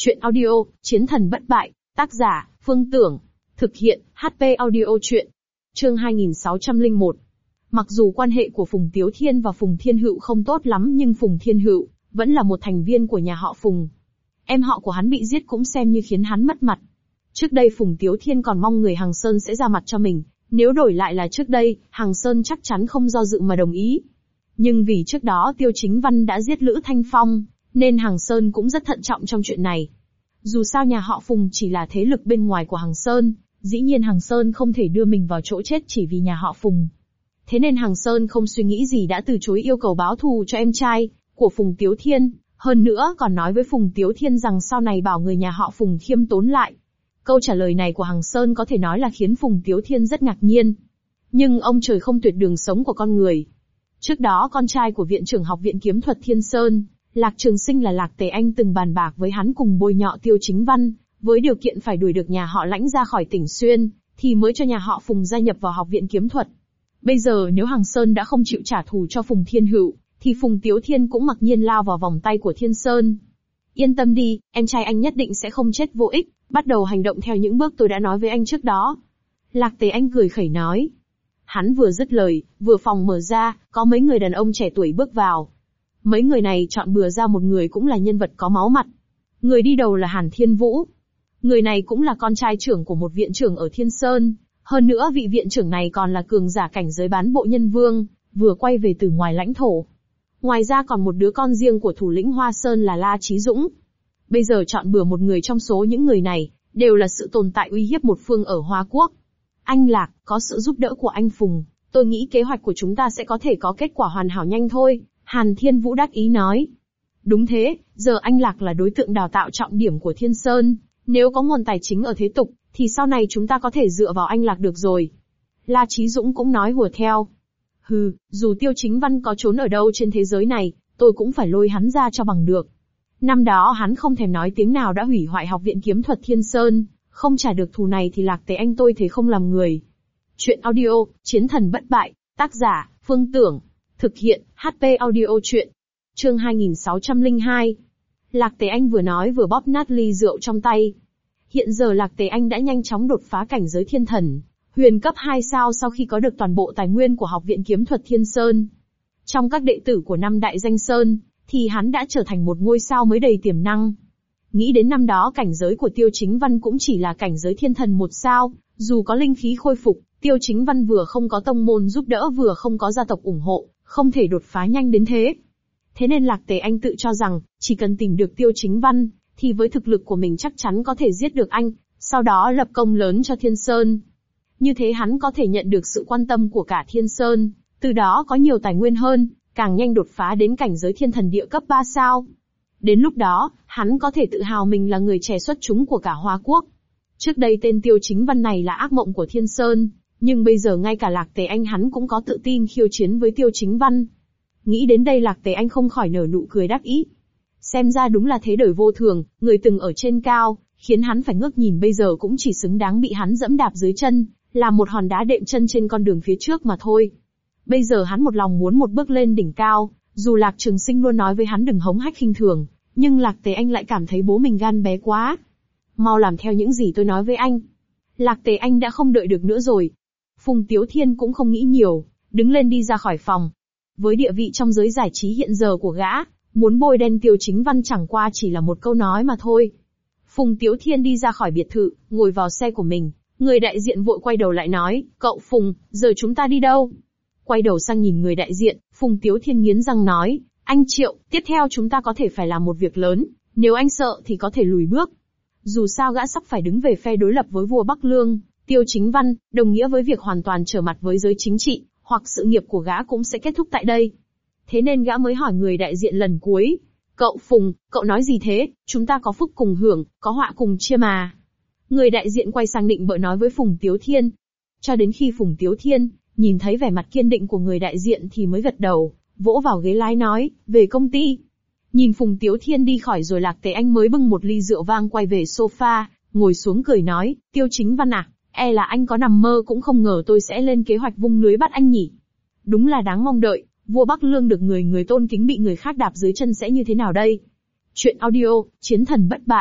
Chuyện audio, Chiến thần bất bại, tác giả, Phương Tưởng. Thực hiện, HP audio truyện. Chương 2601. Mặc dù quan hệ của Phùng Tiếu Thiên và Phùng Thiên Hựu không tốt lắm nhưng Phùng Thiên Hựu vẫn là một thành viên của nhà họ Phùng. Em họ của hắn bị giết cũng xem như khiến hắn mất mặt. Trước đây Phùng Tiếu Thiên còn mong người Hằng Sơn sẽ ra mặt cho mình, nếu đổi lại là trước đây, Hằng Sơn chắc chắn không do dự mà đồng ý. Nhưng vì trước đó Tiêu Chính Văn đã giết Lữ Thanh Phong, nên Hằng Sơn cũng rất thận trọng trong chuyện này. Dù sao nhà họ Phùng chỉ là thế lực bên ngoài của Hằng Sơn, dĩ nhiên Hằng Sơn không thể đưa mình vào chỗ chết chỉ vì nhà họ Phùng. Thế nên Hằng Sơn không suy nghĩ gì đã từ chối yêu cầu báo thù cho em trai của Phùng Tiếu Thiên, hơn nữa còn nói với Phùng Tiếu Thiên rằng sau này bảo người nhà họ Phùng khiêm tốn lại. Câu trả lời này của Hằng Sơn có thể nói là khiến Phùng Tiếu Thiên rất ngạc nhiên. Nhưng ông trời không tuyệt đường sống của con người. Trước đó con trai của Viện trưởng Học viện Kiếm thuật Thiên Sơn, Lạc Trường Sinh là Lạc Tề Anh từng bàn bạc với hắn cùng bôi nhọ Tiêu Chính Văn, với điều kiện phải đuổi được nhà họ Lãnh ra khỏi tỉnh Xuyên, thì mới cho nhà họ Phùng gia nhập vào Học viện Kiếm thuật. Bây giờ nếu Hằng Sơn đã không chịu trả thù cho Phùng Thiên Hựu, thì Phùng Tiếu Thiên cũng mặc nhiên lao vào vòng tay của Thiên Sơn. Yên tâm đi, em trai anh nhất định sẽ không chết vô ích, bắt đầu hành động theo những bước tôi đã nói với anh trước đó. Lạc Tề Anh cười khẩy nói. Hắn vừa dứt lời, vừa phòng mở ra, có mấy người đàn ông trẻ tuổi bước vào. Mấy người này chọn bừa ra một người cũng là nhân vật có máu mặt. Người đi đầu là Hàn Thiên Vũ. Người này cũng là con trai trưởng của một viện trưởng ở Thiên Sơn. Hơn nữa vị viện trưởng này còn là cường giả cảnh giới bán bộ nhân vương, vừa quay về từ ngoài lãnh thổ. Ngoài ra còn một đứa con riêng của thủ lĩnh Hoa Sơn là La Chí Dũng. Bây giờ chọn bừa một người trong số những người này, đều là sự tồn tại uy hiếp một phương ở Hoa Quốc. Anh Lạc, có sự giúp đỡ của anh Phùng, tôi nghĩ kế hoạch của chúng ta sẽ có thể có kết quả hoàn hảo nhanh thôi, Hàn Thiên Vũ đắc ý nói. Đúng thế, giờ anh Lạc là đối tượng đào tạo trọng điểm của Thiên Sơn, nếu có nguồn tài chính ở thế tục, thì sau này chúng ta có thể dựa vào anh Lạc được rồi. La Chí Dũng cũng nói hùa theo. Hừ, dù Tiêu Chính Văn có trốn ở đâu trên thế giới này, tôi cũng phải lôi hắn ra cho bằng được. Năm đó hắn không thèm nói tiếng nào đã hủy hoại Học viện Kiếm thuật Thiên Sơn, không trả được thù này thì Lạc Tề Anh tôi thấy không làm người. Chuyện audio, Chiến thần bất bại, tác giả, Phương Tưởng. Thực hiện, HP audio truyện. Chương 2602. Lạc Tề Anh vừa nói vừa bóp nát ly rượu trong tay. Hiện giờ Lạc Tề Anh đã nhanh chóng đột phá cảnh giới thiên thần, huyền cấp 2 sao sau khi có được toàn bộ tài nguyên của Học viện Kiếm thuật Thiên Sơn. Trong các đệ tử của năm đại danh sơn, thì hắn đã trở thành một ngôi sao mới đầy tiềm năng. Nghĩ đến năm đó cảnh giới của Tiêu Chính Văn cũng chỉ là cảnh giới thiên thần 1 sao, dù có linh khí khôi phục, Tiêu Chính Văn vừa không có tông môn giúp đỡ vừa không có gia tộc ủng hộ, không thể đột phá nhanh đến thế. Thế nên Lạc Tề Anh tự cho rằng, chỉ cần tìm được Tiêu Chính Văn, thì với thực lực của mình chắc chắn có thể giết được anh, sau đó lập công lớn cho Thiên Sơn. Như thế hắn có thể nhận được sự quan tâm của cả Thiên Sơn, từ đó có nhiều tài nguyên hơn, càng nhanh đột phá đến cảnh giới thiên thần địa cấp 3 sao. Đến lúc đó, hắn có thể tự hào mình là người trẻ xuất chúng của cả Hoa Quốc. Trước đây tên Tiêu Chính Văn này là ác mộng của Thiên Sơn, nhưng bây giờ ngay cả Lạc Tề Anh hắn cũng có tự tin khiêu chiến với Tiêu Chính Văn. Nghĩ đến đây Lạc Tề Anh không khỏi nở nụ cười đắc ý. Xem ra đúng là thế đời vô thường, người từng ở trên cao, khiến hắn phải ngước nhìn bây giờ cũng chỉ xứng đáng bị hắn dẫm đạp dưới chân, làm một hòn đá đệm chân trên con đường phía trước mà thôi. Bây giờ hắn một lòng muốn một bước lên đỉnh cao, dù Lạc Trường Sinh luôn nói với hắn đừng hống hách khinh thường, nhưng Lạc Tề Anh lại cảm thấy bố mình gan bé quá. Mau làm theo những gì tôi nói với anh. Lạc Tề Anh đã không đợi được nữa rồi. Phùng Tiếu Thiên cũng không nghĩ nhiều, đứng lên đi ra khỏi phòng. Với địa vị trong giới giải trí hiện giờ của gã, muốn bôi đen Tiêu Chính Văn chẳng qua chỉ là một câu nói mà thôi. Phùng Tiếu Thiên đi ra khỏi biệt thự, ngồi vào xe của mình. Người đại diện vội quay đầu lại nói, cậu Phùng, giờ chúng ta đi đâu? Quay đầu sang nhìn người đại diện, Phùng Tiếu Thiên nghiến răng nói, anh Triệu, tiếp theo chúng ta có thể phải làm một việc lớn, nếu anh sợ thì có thể lùi bước. Dù sao gã sắp phải đứng về phe đối lập với vua Bắc Lương, Tiêu Chính Văn, đồng nghĩa với việc hoàn toàn trở mặt với giới chính trị, hoặc sự nghiệp của gã cũng sẽ kết thúc tại đây. Thế nên gã mới hỏi người đại diện lần cuối, cậu Phùng, cậu nói gì thế, chúng ta có phúc cùng hưởng, có họa cùng chia mà. Người đại diện quay sang định bợ nói với Phùng Tiếu Thiên. Cho đến khi Phùng Tiếu Thiên nhìn thấy vẻ mặt kiên định của người đại diện thì mới gật đầu, vỗ vào ghế lái nói, về công ty. Nhìn Phùng Tiếu Thiên đi khỏi rồi Lạc Tề Anh mới bưng một ly rượu vang quay về sofa, ngồi xuống cười nói, Tiêu Chính Văn à, là anh có nằm mơ cũng không ngờ tôi sẽ lên kế hoạch vung lưới bắt anh nhỉ. Đúng là đáng mong đợi, vua Bắc Lương được người tôn kính bị người khác đạp dưới chân sẽ như thế nào đây? Chuyện audio, Chiến thần bất bại,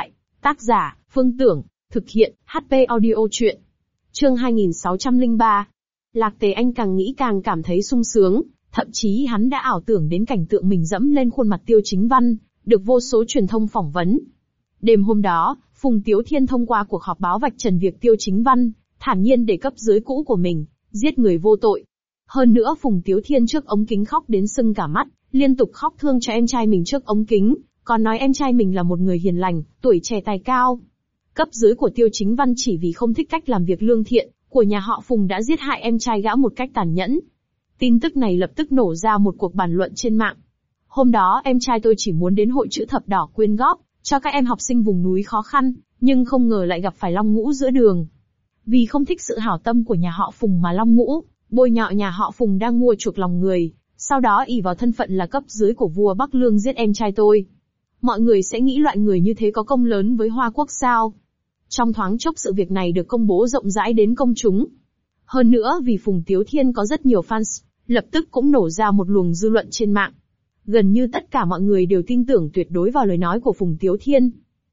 Tác giả, Phương Tưởng, thực hiện, HP Audio Truyện. Chương 2603. Lạc Tề Anh càng nghĩ càng cảm thấy sung sướng, thậm chí hắn đã ảo tưởng đến cảnh tượng mình dẫm lên khuôn mặt Tiêu Chính Văn, được vô số truyền thông phỏng vấn. Đêm hôm đó, Phùng Tiếu Thiên thông qua cuộc họp báo vạch trần việc Tiêu Chính Văn thản nhiên để cấp dưới cũ của mình giết người vô tội. Hơn nữa Phùng Tiếu Thiên trước ống kính khóc đến sưng cả mắt, liên tục khóc thương cho em trai mình trước ống kính, còn nói em trai mình là một người hiền lành, tuổi trẻ tài cao. Cấp dưới của Tiêu Chính Văn chỉ vì không thích cách làm việc lương thiện của nhà họ Phùng đã giết hại em trai gã một cách tàn nhẫn. Tin tức này lập tức nổ ra một cuộc bàn luận trên mạng. Hôm đó em trai tôi chỉ muốn đến hội chữ thập đỏ quyên góp cho các em học sinh vùng núi khó khăn, nhưng không ngờ lại gặp phải Long Ngũ giữa đường. Vì không thích sự hảo tâm của nhà họ Phùng mà Long Ngũ bôi nhọ nhà họ Phùng đang mua chuộc lòng người, sau đó ỷ vào thân phận là cấp dưới của vua Bắc Lương giết em trai tôi. Mọi người sẽ nghĩ loại người như thế có công lớn với Hoa Quốc sao? Trong thoáng chốc sự việc này được công bố rộng rãi đến công chúng. Hơn nữa vì Phùng Tiếu Thiên có rất nhiều fans, lập tức cũng nổ ra một luồng dư luận trên mạng. Gần như tất cả mọi người đều tin tưởng tuyệt đối vào lời nói của Phùng Tiếu Thiên.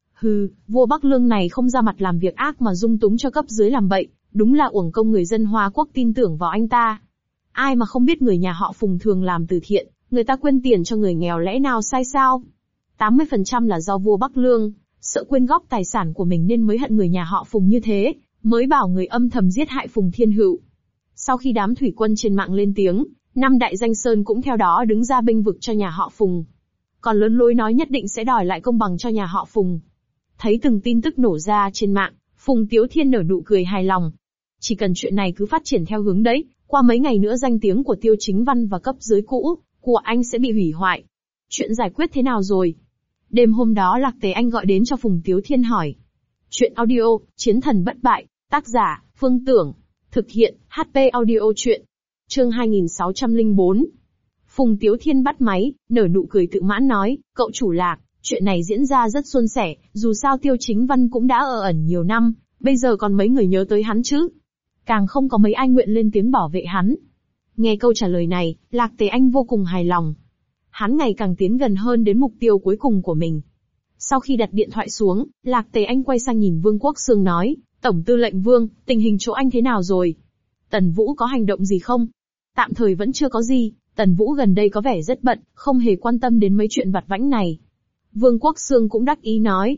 Vua Bắc Lương này không ra mặt làm việc ác mà dung túng cho cấp dưới làm bậy, đúng là uổng công người dân Hoa Quốc tin tưởng vào anh ta. Ai mà không biết người nhà họ Phùng thường làm từ thiện, người ta quyên tiền cho người nghèo lẽ nào sai sao? 80% là do vua Bắc Lương sợ quyên góp tài sản của mình nên mới hận người nhà họ Phùng như thế, mới bảo người âm thầm giết hại Phùng Thiên Hựu. Sau khi đám thủy quân trên mạng lên tiếng, 5 đại danh sơn cũng theo đó đứng ra bênh vực cho nhà họ Phùng. Còn lớn lối nói nhất định sẽ đòi lại công bằng cho nhà họ Phùng. Thấy từng tin tức nổ ra trên mạng, Phùng Tiếu Thiên nở nụ cười hài lòng. Chỉ cần chuyện này cứ phát triển theo hướng đấy, qua mấy ngày nữa danh tiếng của Tiêu Chính Văn và cấp dưới cũ của anh sẽ bị hủy hoại. Chuyện giải quyết thế nào rồi? Đêm hôm đó Lạc Tề Anh gọi đến cho Phùng Tiếu Thiên hỏi. Chuyện audio, Chiến thần bất bại, tác giả, Phương Tưởng, thực hiện, HP Audio Truyện. Chương 2604. Phùng Tiếu Thiên bắt máy, nở nụ cười tự mãn nói, cậu chủ Lạc, chuyện này diễn ra rất suôn sẻ, dù sao Tiêu Chính Văn cũng đã ở ẩn nhiều năm, bây giờ còn mấy người nhớ tới hắn chứ? Càng không có mấy ai nguyện lên tiếng bảo vệ hắn. Nghe câu trả lời này, Lạc Tề Anh vô cùng hài lòng. Hắn ngày càng tiến gần hơn đến mục tiêu cuối cùng của mình. Sau khi đặt điện thoại xuống, Lạc Tề Anh quay sang nhìn Vương Quốc Xương nói, Tổng tư lệnh Vương, tình hình chỗ anh thế nào rồi? Tần Vũ có hành động gì không? Tạm thời vẫn chưa có gì, Tần Vũ gần đây có vẻ rất bận, không hề quan tâm đến mấy chuyện vặt vãnh này. Vương Quốc Xương cũng đắc ý nói.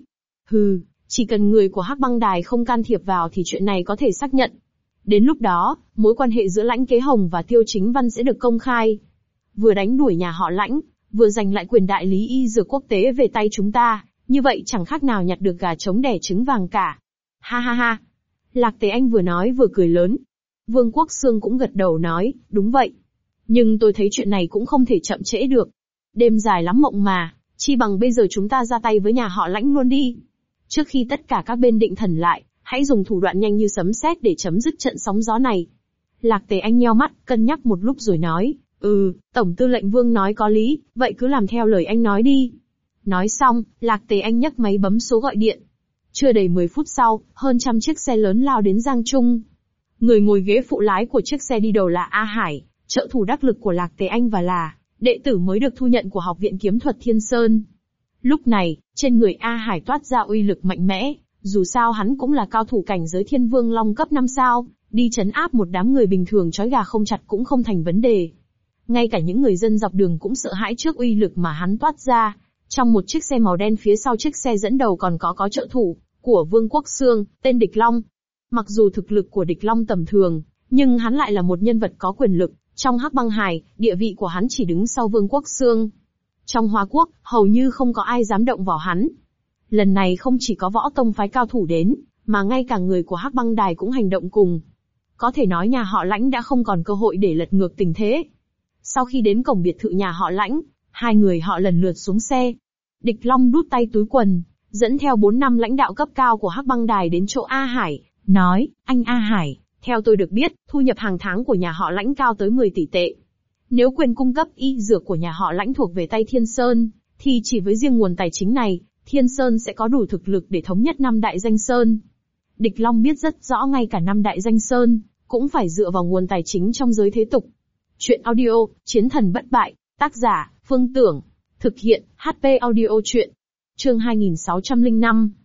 Chỉ cần người của Hắc Băng Đài không can thiệp vào thì chuyện này có thể xác nhận. Đến lúc đó, mối quan hệ giữa Lãnh Kế Hồng và Tiêu Chính Văn sẽ được công khai. Vừa đánh đuổi nhà họ Lãnh, vừa giành lại quyền đại lý y dược quốc tế về tay chúng ta, như vậy chẳng khác nào nhặt được gà trống đẻ trứng vàng cả. Ha ha ha. Lạc Tề Anh vừa nói vừa cười lớn. Vương Quốc Xương cũng gật đầu nói, đúng vậy. Nhưng tôi thấy chuyện này cũng không thể chậm trễ được. Đêm dài lắm mộng mà, chi bằng bây giờ chúng ta ra tay với nhà họ Lãnh luôn đi. Trước khi tất cả các bên định thần lại, hãy dùng thủ đoạn nhanh như sấm sét để chấm dứt trận sóng gió này. Lạc Tề Anh nheo mắt, cân nhắc một lúc rồi nói, Tổng tư lệnh Vương nói có lý, vậy cứ làm theo lời anh nói đi. Nói xong, Lạc Tề Anh nhấc máy bấm số gọi điện. Chưa đầy 10 phút sau, hơn trăm chiếc xe lớn lao đến Giang Trung. Người ngồi ghế phụ lái của chiếc xe đi đầu là A Hải, trợ thủ đắc lực của Lạc Tề Anh và là đệ tử mới được thu nhận của Học viện Kiếm thuật Thiên Sơn. Lúc này, trên người A Hải toát ra uy lực mạnh mẽ, dù sao hắn cũng là cao thủ cảnh giới Thiên Vương Long cấp 5 sao, đi trấn áp một đám người bình thường trói gà không chặt cũng không thành vấn đề. Ngay cả những người dân dọc đường cũng sợ hãi trước uy lực mà hắn toát ra. Trong một chiếc xe màu đen phía sau chiếc xe dẫn đầu còn có trợ thủ của Vương Quốc Xương, tên Địch Long. Mặc dù thực lực của Địch Long tầm thường, nhưng hắn lại là một nhân vật có quyền lực. Trong Hắc Băng Hải, địa vị của hắn chỉ đứng sau Vương Quốc Xương. Trong Hoa Quốc, hầu như không có ai dám động vào hắn. Lần này không chỉ có võ tông phái cao thủ đến, mà ngay cả người của Hắc Băng Đài cũng hành động cùng. Có thể nói nhà họ Lãnh đã không còn cơ hội để lật ngược tình thế. Sau khi đến cổng biệt thự nhà họ Lãnh, hai người họ lần lượt xuống xe. Địch Long đút tay túi quần, dẫn theo 4 năm lãnh đạo cấp cao của Hắc Băng Đài đến chỗ A Hải, nói, anh A Hải, theo tôi được biết, thu nhập hàng tháng của nhà họ Lãnh cao tới 10 tỷ tệ. Nếu quyền cung cấp y dược của nhà họ Lãnh thuộc về tay Thiên Sơn, thì chỉ với riêng nguồn tài chính này, Thiên Sơn sẽ có đủ thực lực để thống nhất 5 đại danh sơn. Địch Long biết rất rõ ngay cả 5 đại danh sơn, cũng phải dựa vào nguồn tài chính trong giới thế tục. Chuyện audio, Chiến thần bất bại, tác giả, Phương Tưởng, thực hiện, HP Audio Truyện. Chương 2605.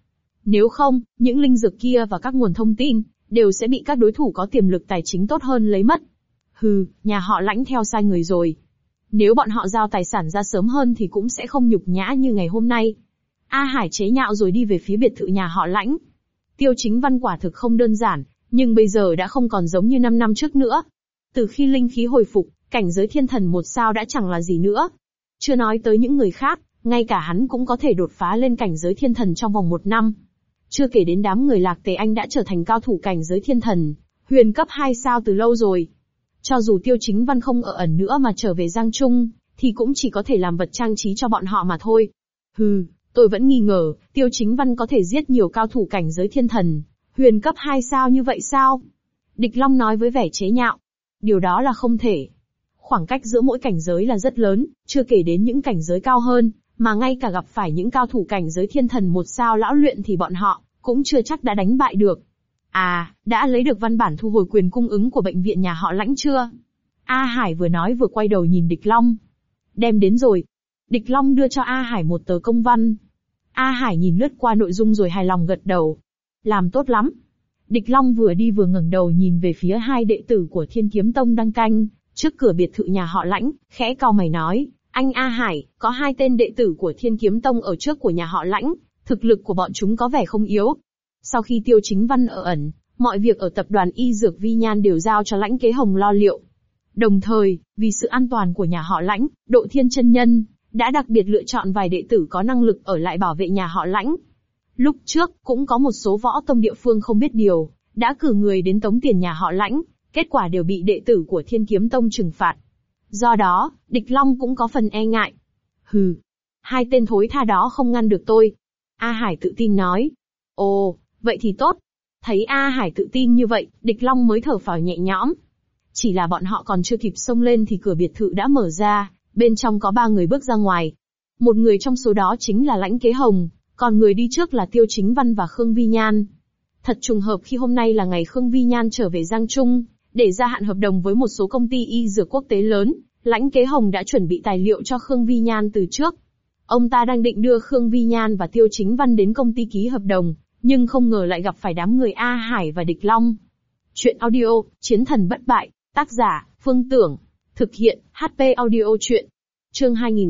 Nếu không, những linh dược kia và các nguồn thông tin, đều sẽ bị các đối thủ có tiềm lực tài chính tốt hơn lấy mất. Hừ, nhà họ Lãnh theo sai người rồi. Nếu bọn họ giao tài sản ra sớm hơn thì cũng sẽ không nhục nhã như ngày hôm nay. A Hải chế nhạo rồi đi về phía biệt thự nhà họ Lãnh. Tiêu Chính Văn quả thực không đơn giản, nhưng bây giờ đã không còn giống như 5 năm trước nữa. Từ khi linh khí hồi phục, cảnh giới thiên thần 1 sao đã chẳng là gì nữa. Chưa nói tới những người khác, ngay cả hắn cũng có thể đột phá lên cảnh giới thiên thần trong vòng 1 năm. Chưa kể đến đám người Lạc Tề Anh đã trở thành cao thủ cảnh giới thiên thần, huyền cấp 2 sao từ lâu rồi. Cho dù Tiêu Chính Văn không ở ẩn nữa mà trở về Giang Trung, thì cũng chỉ có thể làm vật trang trí cho bọn họ mà thôi. Hừ, tôi vẫn nghi ngờ, Tiêu Chính Văn có thể giết nhiều cao thủ cảnh giới thiên thần, huyền cấp 2 sao như vậy sao? Địch Long nói với vẻ chế nhạo. Điều đó là không thể. Khoảng cách giữa mỗi cảnh giới là rất lớn, chưa kể đến những cảnh giới cao hơn, mà ngay cả gặp phải những cao thủ cảnh giới thiên thần 1 sao lão luyện thì bọn họ cũng chưa chắc đã đánh bại được. À, đã lấy được văn bản thu hồi quyền cung ứng của bệnh viện nhà họ Lãnh chưa? A Hải vừa nói vừa quay đầu nhìn Địch Long. Đem đến rồi. Địch Long đưa cho A Hải một tờ công văn. A Hải nhìn lướt qua nội dung rồi hài lòng gật đầu. Làm tốt lắm. Địch Long vừa đi vừa ngẩng đầu nhìn về phía 2 đệ tử của Thiên Kiếm Tông đang canh trước cửa biệt thự nhà họ Lãnh, khẽ cau mày nói, anh A Hải, có 2 tên đệ tử của Thiên Kiếm Tông ở trước của nhà họ Lãnh, thực lực của bọn chúng có vẻ không yếu. Sau khi Tiêu Chính Văn ở ẩn, mọi việc ở tập đoàn Y Dược Vi Nhan đều giao cho Lãnh Kế Hồng lo liệu. Đồng thời, vì sự an toàn của nhà họ Lãnh, Độ Thiên chân nhân đã đặc biệt lựa chọn vài đệ tử có năng lực ở lại bảo vệ nhà họ Lãnh. Lúc trước, cũng có một số võ tông địa phương không biết điều, đã cử người đến tống tiền nhà họ Lãnh, kết quả đều bị đệ tử của Thiên Kiếm Tông trừng phạt. Do đó, Địch Long cũng có phần e ngại. Hừ, 2 tên thối tha đó không ngăn được tôi. A Hải tự tin nói. Ồ, vậy thì tốt. Thấy A Hải tự tin như vậy, Địch Long mới thở phào nhẹ nhõm. Chỉ là bọn họ còn chưa kịp xông lên thì cửa biệt thự đã mở ra, bên trong có 3 người bước ra ngoài. Một người trong số đó chính là Lãnh Kế Hồng, còn người đi trước là Tiêu Chính Văn và Khương Vi Nhan. Thật trùng hợp khi hôm nay là ngày Khương Vi Nhan trở về Giang Trung, để gia hạn hợp đồng với một số công ty y dược quốc tế lớn, Lãnh Kế Hồng đã chuẩn bị tài liệu cho Khương Vi Nhan từ trước. Ông ta đang định đưa Khương Vi Nhan và Tiêu Chính Văn đến công ty ký hợp đồng, nhưng không ngờ lại gặp phải đám người A Hải và Địch Long. Chuyện audio, Chiến thần bất bại, tác giả, Phương Tưởng, thực hiện, HP audio chuyện. Chương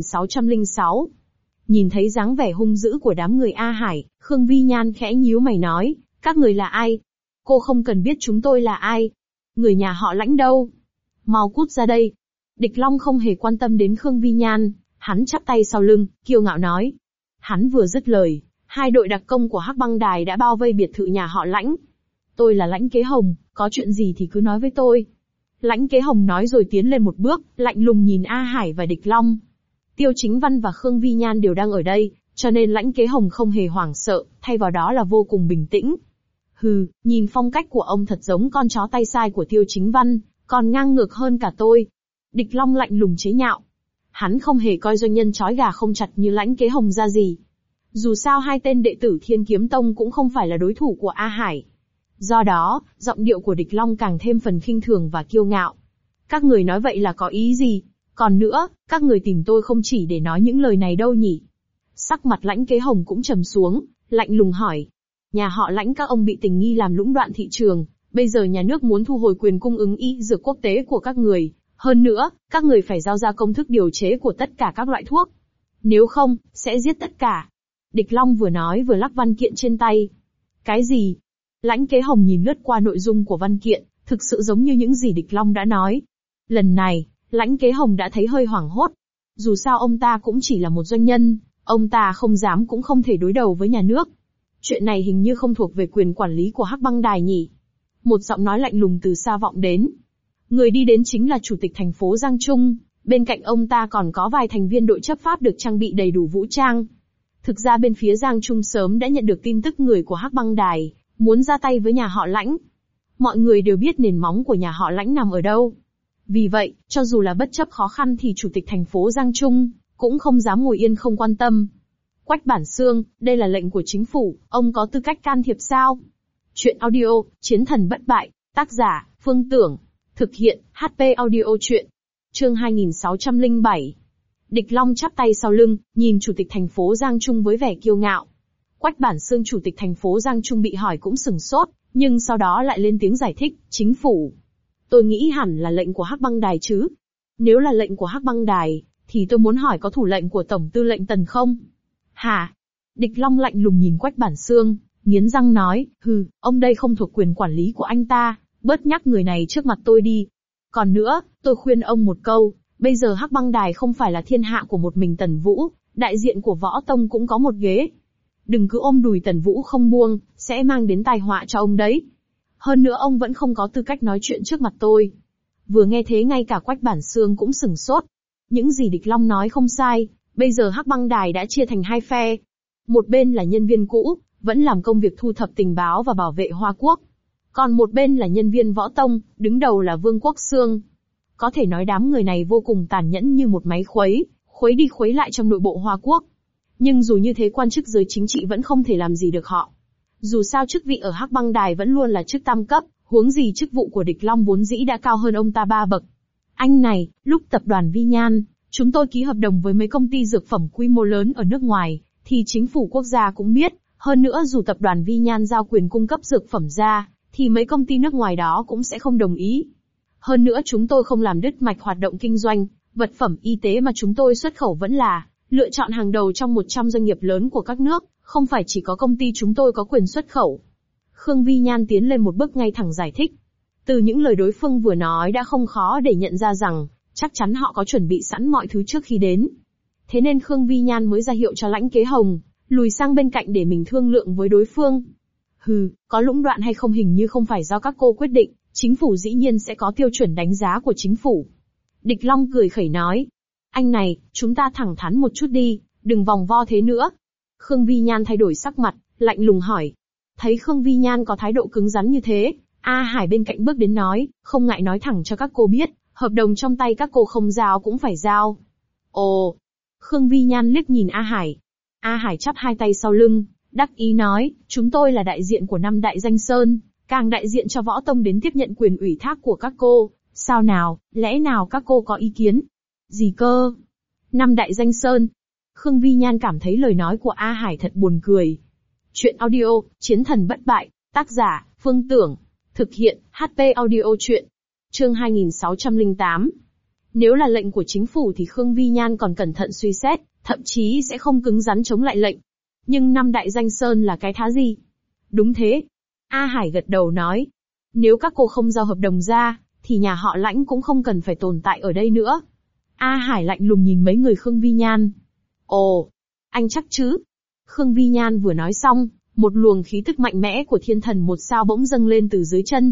2606. Nhìn thấy dáng vẻ hung dữ của đám người A Hải, Khương Vi Nhan khẽ nhíu mày nói, các người là ai? Cô không cần biết chúng tôi là ai. Người nhà họ Lãnh đâu? Mau cút ra đây. Địch Long không hề quan tâm đến Khương Vi Nhan, hắn chắp tay sau lưng, kiêu ngạo nói. Hắn vừa dứt lời, 2 đội đặc công của Hắc Băng Đài đã bao vây biệt thự nhà họ Lãnh. Tôi là Lãnh Kế Hồng, có chuyện gì thì cứ nói với tôi. Lãnh Kế Hồng nói rồi tiến lên một bước, lạnh lùng nhìn A Hải và Địch Long. Tiêu Chính Văn và Khương Vi Nhan đều đang ở đây, cho nên Lãnh Kế Hồng không hề hoảng sợ, thay vào đó là vô cùng bình tĩnh. Hừ, nhìn phong cách của ông thật giống con chó tay sai của Tiêu Chính Văn, còn ngang ngược hơn cả tôi. Địch Long lạnh lùng chế nhạo. Hắn không hề coi doanh nhân chói gà không chặt như Lãnh Kế Hồng ra gì. Dù sao 2 tên đệ tử Thiên Kiếm Tông cũng không phải là đối thủ của A Hải. Do đó, giọng điệu của Địch Long càng thêm phần khinh thường và kiêu ngạo. Các người nói vậy là có ý gì? Còn nữa, các người tìm tôi không chỉ để nói những lời này đâu nhỉ? Sắc mặt Lãnh Kế Hồng cũng trầm xuống, lạnh lùng hỏi. Nhà họ Lãnh các ông bị tình nghi làm lũng đoạn thị trường, bây giờ nhà nước muốn thu hồi quyền cung ứng y dược quốc tế của các người. Hơn nữa, các người phải giao ra công thức điều chế của tất cả các loại thuốc. Nếu không, sẽ giết tất cả. Địch Long vừa nói vừa lắc văn kiện trên tay. Cái gì? Lãnh Kế Hồng nhìn lướt qua nội dung của văn kiện, thực sự giống như những gì Địch Long đã nói. Lần này, Lãnh Kế Hồng đã thấy hơi hoảng hốt. Dù sao ông ta cũng chỉ là một doanh nhân, ông ta không dám cũng không thể đối đầu với nhà nước. Chuyện này hình như không thuộc về quyền quản lý của Hắc Băng Đài nhỉ? Một giọng nói lạnh lùng từ xa vọng đến. Người đi đến chính là chủ tịch thành phố Giang Trung, bên cạnh ông ta còn có vài thành viên đội chấp pháp được trang bị đầy đủ vũ trang. Thực ra bên phía Giang Trung sớm đã nhận được tin tức người của Hắc Băng Đài muốn ra tay với nhà họ Lãnh. Mọi người đều biết nền móng của nhà họ Lãnh nằm ở đâu. Vì vậy, cho dù là bất chấp khó khăn thì chủ tịch thành phố Giang Trung cũng không dám ngồi yên không quan tâm. Quách Bản Xương, đây là lệnh của chính phủ, ông có tư cách can thiệp sao? Chuyện audio, Chiến thần bất bại, tác giả, Phương Tưởng, thực hiện, HP audio chuyện. Chương 2607. Địch Long chắp tay sau lưng, nhìn chủ tịch thành phố Giang Trung với vẻ kiêu ngạo. Quách Bản Xương chủ tịch thành phố Giang Trung bị hỏi cũng sửng sốt, nhưng sau đó lại lên tiếng giải thích, chính phủ. Tôi nghĩ hẳn là lệnh của Hắc Băng Đài chứ. Nếu là lệnh của Hắc Băng Đài, thì tôi muốn hỏi có thủ lệnh của Tổng tư lệnh Tần không? Hả? Địch Long lạnh lùng nhìn Quách Bản Xương, nghiến răng nói, ông đây không thuộc quyền quản lý của anh ta, bớt nhắc người này trước mặt tôi đi. Còn nữa, tôi khuyên ông một câu, bây giờ Hắc Băng Đài không phải là thiên hạ của một mình Tần Vũ, đại diện của Võ Tông cũng có một ghế. Đừng cứ ôm đùi Tần Vũ không buông, sẽ mang đến tai họa cho ông đấy. Hơn nữa ông vẫn không có tư cách nói chuyện trước mặt tôi. Vừa nghe thế ngay cả Quách Bản Xương cũng sửng sốt. Những gì Địch Long nói không sai, bây giờ Hắc Băng Đài đã chia thành hai phe. Một bên là nhân viên cũ, vẫn làm công việc thu thập tình báo và bảo vệ Hoa Quốc. Còn một bên là nhân viên Võ Tông, đứng đầu là Vương Quốc Xương. Có thể nói đám người này vô cùng tàn nhẫn như một máy khuấy đi khuấy lại trong nội bộ Hoa Quốc. Nhưng dù như thế quan chức giới chính trị vẫn không thể làm gì được họ. Dù sao chức vị ở Hắc Băng Đài vẫn luôn là chức tam cấp, huống gì chức vụ của Địch Long vốn dĩ đã cao hơn ông ta 3 bậc. Anh này, lúc tập đoàn Vi Nhan, chúng tôi ký hợp đồng với mấy công ty dược phẩm quy mô lớn ở nước ngoài, thì chính phủ quốc gia cũng biết, hơn nữa dù tập đoàn Vi Nhan giao quyền cung cấp dược phẩm ra, thì mấy công ty nước ngoài đó cũng sẽ không đồng ý. Hơn nữa chúng tôi không làm đứt mạch hoạt động kinh doanh, vật phẩm y tế mà chúng tôi xuất khẩu vẫn là lựa chọn hàng đầu trong 100 doanh nghiệp lớn của các nước, không phải chỉ có công ty chúng tôi có quyền xuất khẩu. Khương Vi Nhan tiến lên một bước ngay thẳng giải thích. Từ những lời đối phương vừa nói đã không khó để nhận ra rằng, chắc chắn họ có chuẩn bị sẵn mọi thứ trước khi đến. Thế nên Khương Vi Nhan mới ra hiệu cho Lãnh Kế Hồng, lùi sang bên cạnh để mình thương lượng với đối phương. Có lũng đoạn hay không hình như không phải do các cô quyết định, chính phủ dĩ nhiên sẽ có tiêu chuẩn đánh giá của chính phủ. Địch Long cười khẩy nói. Anh này, chúng ta thẳng thắn một chút đi, đừng vòng vo thế nữa. Khương Vi Nhan thay đổi sắc mặt, lạnh lùng hỏi. Thấy Khương Vi Nhan có thái độ cứng rắn như thế, A Hải bên cạnh bước đến nói, không ngại nói thẳng cho các cô biết, hợp đồng trong tay các cô không giao cũng phải giao. Ồ! Khương Vi Nhan liếc nhìn A Hải. A Hải chắp hai tay sau lưng, đắc ý nói, chúng tôi là đại diện của 5 đại danh sơn, càng đại diện cho Võ Tông đến tiếp nhận quyền ủy thác của các cô. Sao nào, lẽ nào các cô có ý kiến? Gì cơ? 5 đại danh sơn. Khương Vi Nhan cảm thấy lời nói của A Hải thật buồn cười. Chuyện audio, Chiến thần bất bại, tác giả, Phương Tưởng. Thực hiện, HP audio chuyện. Chương 2608. Nếu là lệnh của chính phủ thì Khương Vi Nhan còn cẩn thận suy xét, thậm chí sẽ không cứng rắn chống lại lệnh. Nhưng 5 đại danh sơn là cái thá gì? Đúng thế. A Hải gật đầu nói. Nếu các cô không giao hợp đồng ra, thì nhà họ Lãnh cũng không cần phải tồn tại ở đây nữa. A Hải lạnh lùng nhìn mấy người Khương Vi Nhan. Ồ, anh chắc chứ? Khương Vi Nhan vừa nói xong, một luồng khí tức mạnh mẽ của thiên thần một sao bỗng dâng lên từ dưới chân.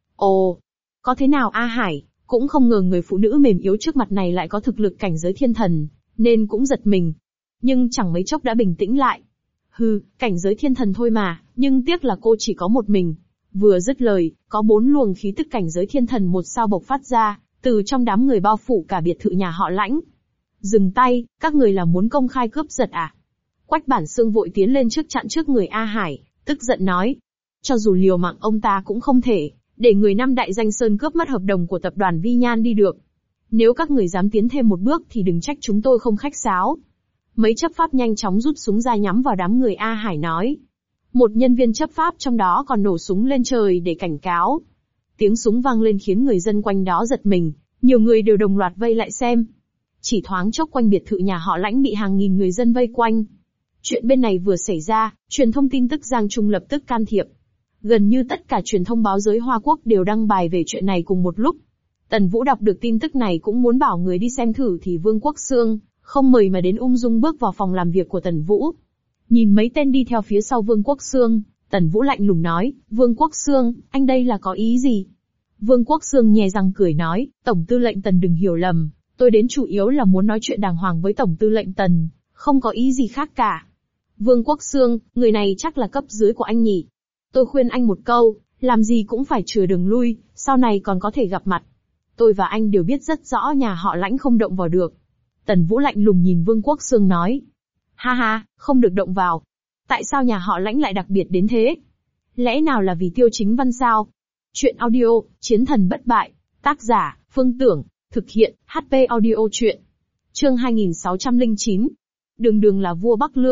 Ồ, có thế nào A Hải, cũng không ngờ người phụ nữ mềm yếu trước mặt này lại có thực lực cảnh giới thiên thần, nên cũng giật mình. Nhưng chẳng mấy chốc đã bình tĩnh lại. Cảnh giới thiên thần thôi mà, nhưng tiếc là cô chỉ có một mình. Vừa dứt lời, có 4 luồng khí tức cảnh giới thiên thần một sao bộc phát ra, từ trong đám người bao phủ cả biệt thự nhà họ Lãnh. Dừng tay, các người là muốn công khai cướp giật à? Quách Bản Xương vội tiến lên trước chặn trước người A Hải, tức giận nói. Cho dù liều mạng ông ta cũng không thể, để người 5 đại danh sơn cướp mất hợp đồng của tập đoàn Vi Nhan đi được. Nếu các người dám tiến thêm một bước thì đừng trách chúng tôi không khách sáo. Mấy chấp pháp nhanh chóng rút súng ra nhắm vào đám người A Hải nói. Một nhân viên chấp pháp trong đó còn nổ súng lên trời để cảnh cáo. Tiếng súng vang lên khiến người dân quanh đó giật mình, nhiều người đều đồng loạt vây lại xem. Chỉ thoáng chốc quanh biệt thự nhà họ Lãnh bị hàng nghìn người dân vây quanh. Chuyện bên này vừa xảy ra, truyền thông tin tức Giang Trung lập tức can thiệp. Gần như tất cả truyền thông báo giới Hoa Quốc đều đăng bài về chuyện này cùng một lúc. Tần Vũ đọc được tin tức này cũng muốn bảo người đi xem thử thì Vương Quốc Xương không mời mà đến ung dung bước vào phòng làm việc của Tần Vũ. Nhìn mấy tên đi theo phía sau Vương Quốc Xương, Tần Vũ lạnh lùng nói, Vương Quốc Xương, anh đây là có ý gì? Vương Quốc Xương nhè răng cười nói, Tổng tư lệnh Tần đừng hiểu lầm, tôi đến chủ yếu là muốn nói chuyện đàng hoàng với Tổng tư lệnh Tần, không có ý gì khác cả. Vương Quốc Xương, người này chắc là cấp dưới của anh nhỉ? Tôi khuyên anh một câu, làm gì cũng phải chừa đường lui, sau này còn có thể gặp mặt. Tôi và anh đều biết rất rõ nhà họ Lãnh không động vào được. Tần Vũ lạnh lùng nhìn Vương Quốc Xương nói. Ha ha, không được động vào. Tại sao nhà họ Lãnh lại đặc biệt đến thế? Lẽ nào là vì Tiêu Chính Văn sao? Chuyện audio, Chiến thần bất bại, tác giả, Phương Tưởng, thực hiện, HP audio chuyện. Chương 2609. Đường đường là vua Bắc Lương,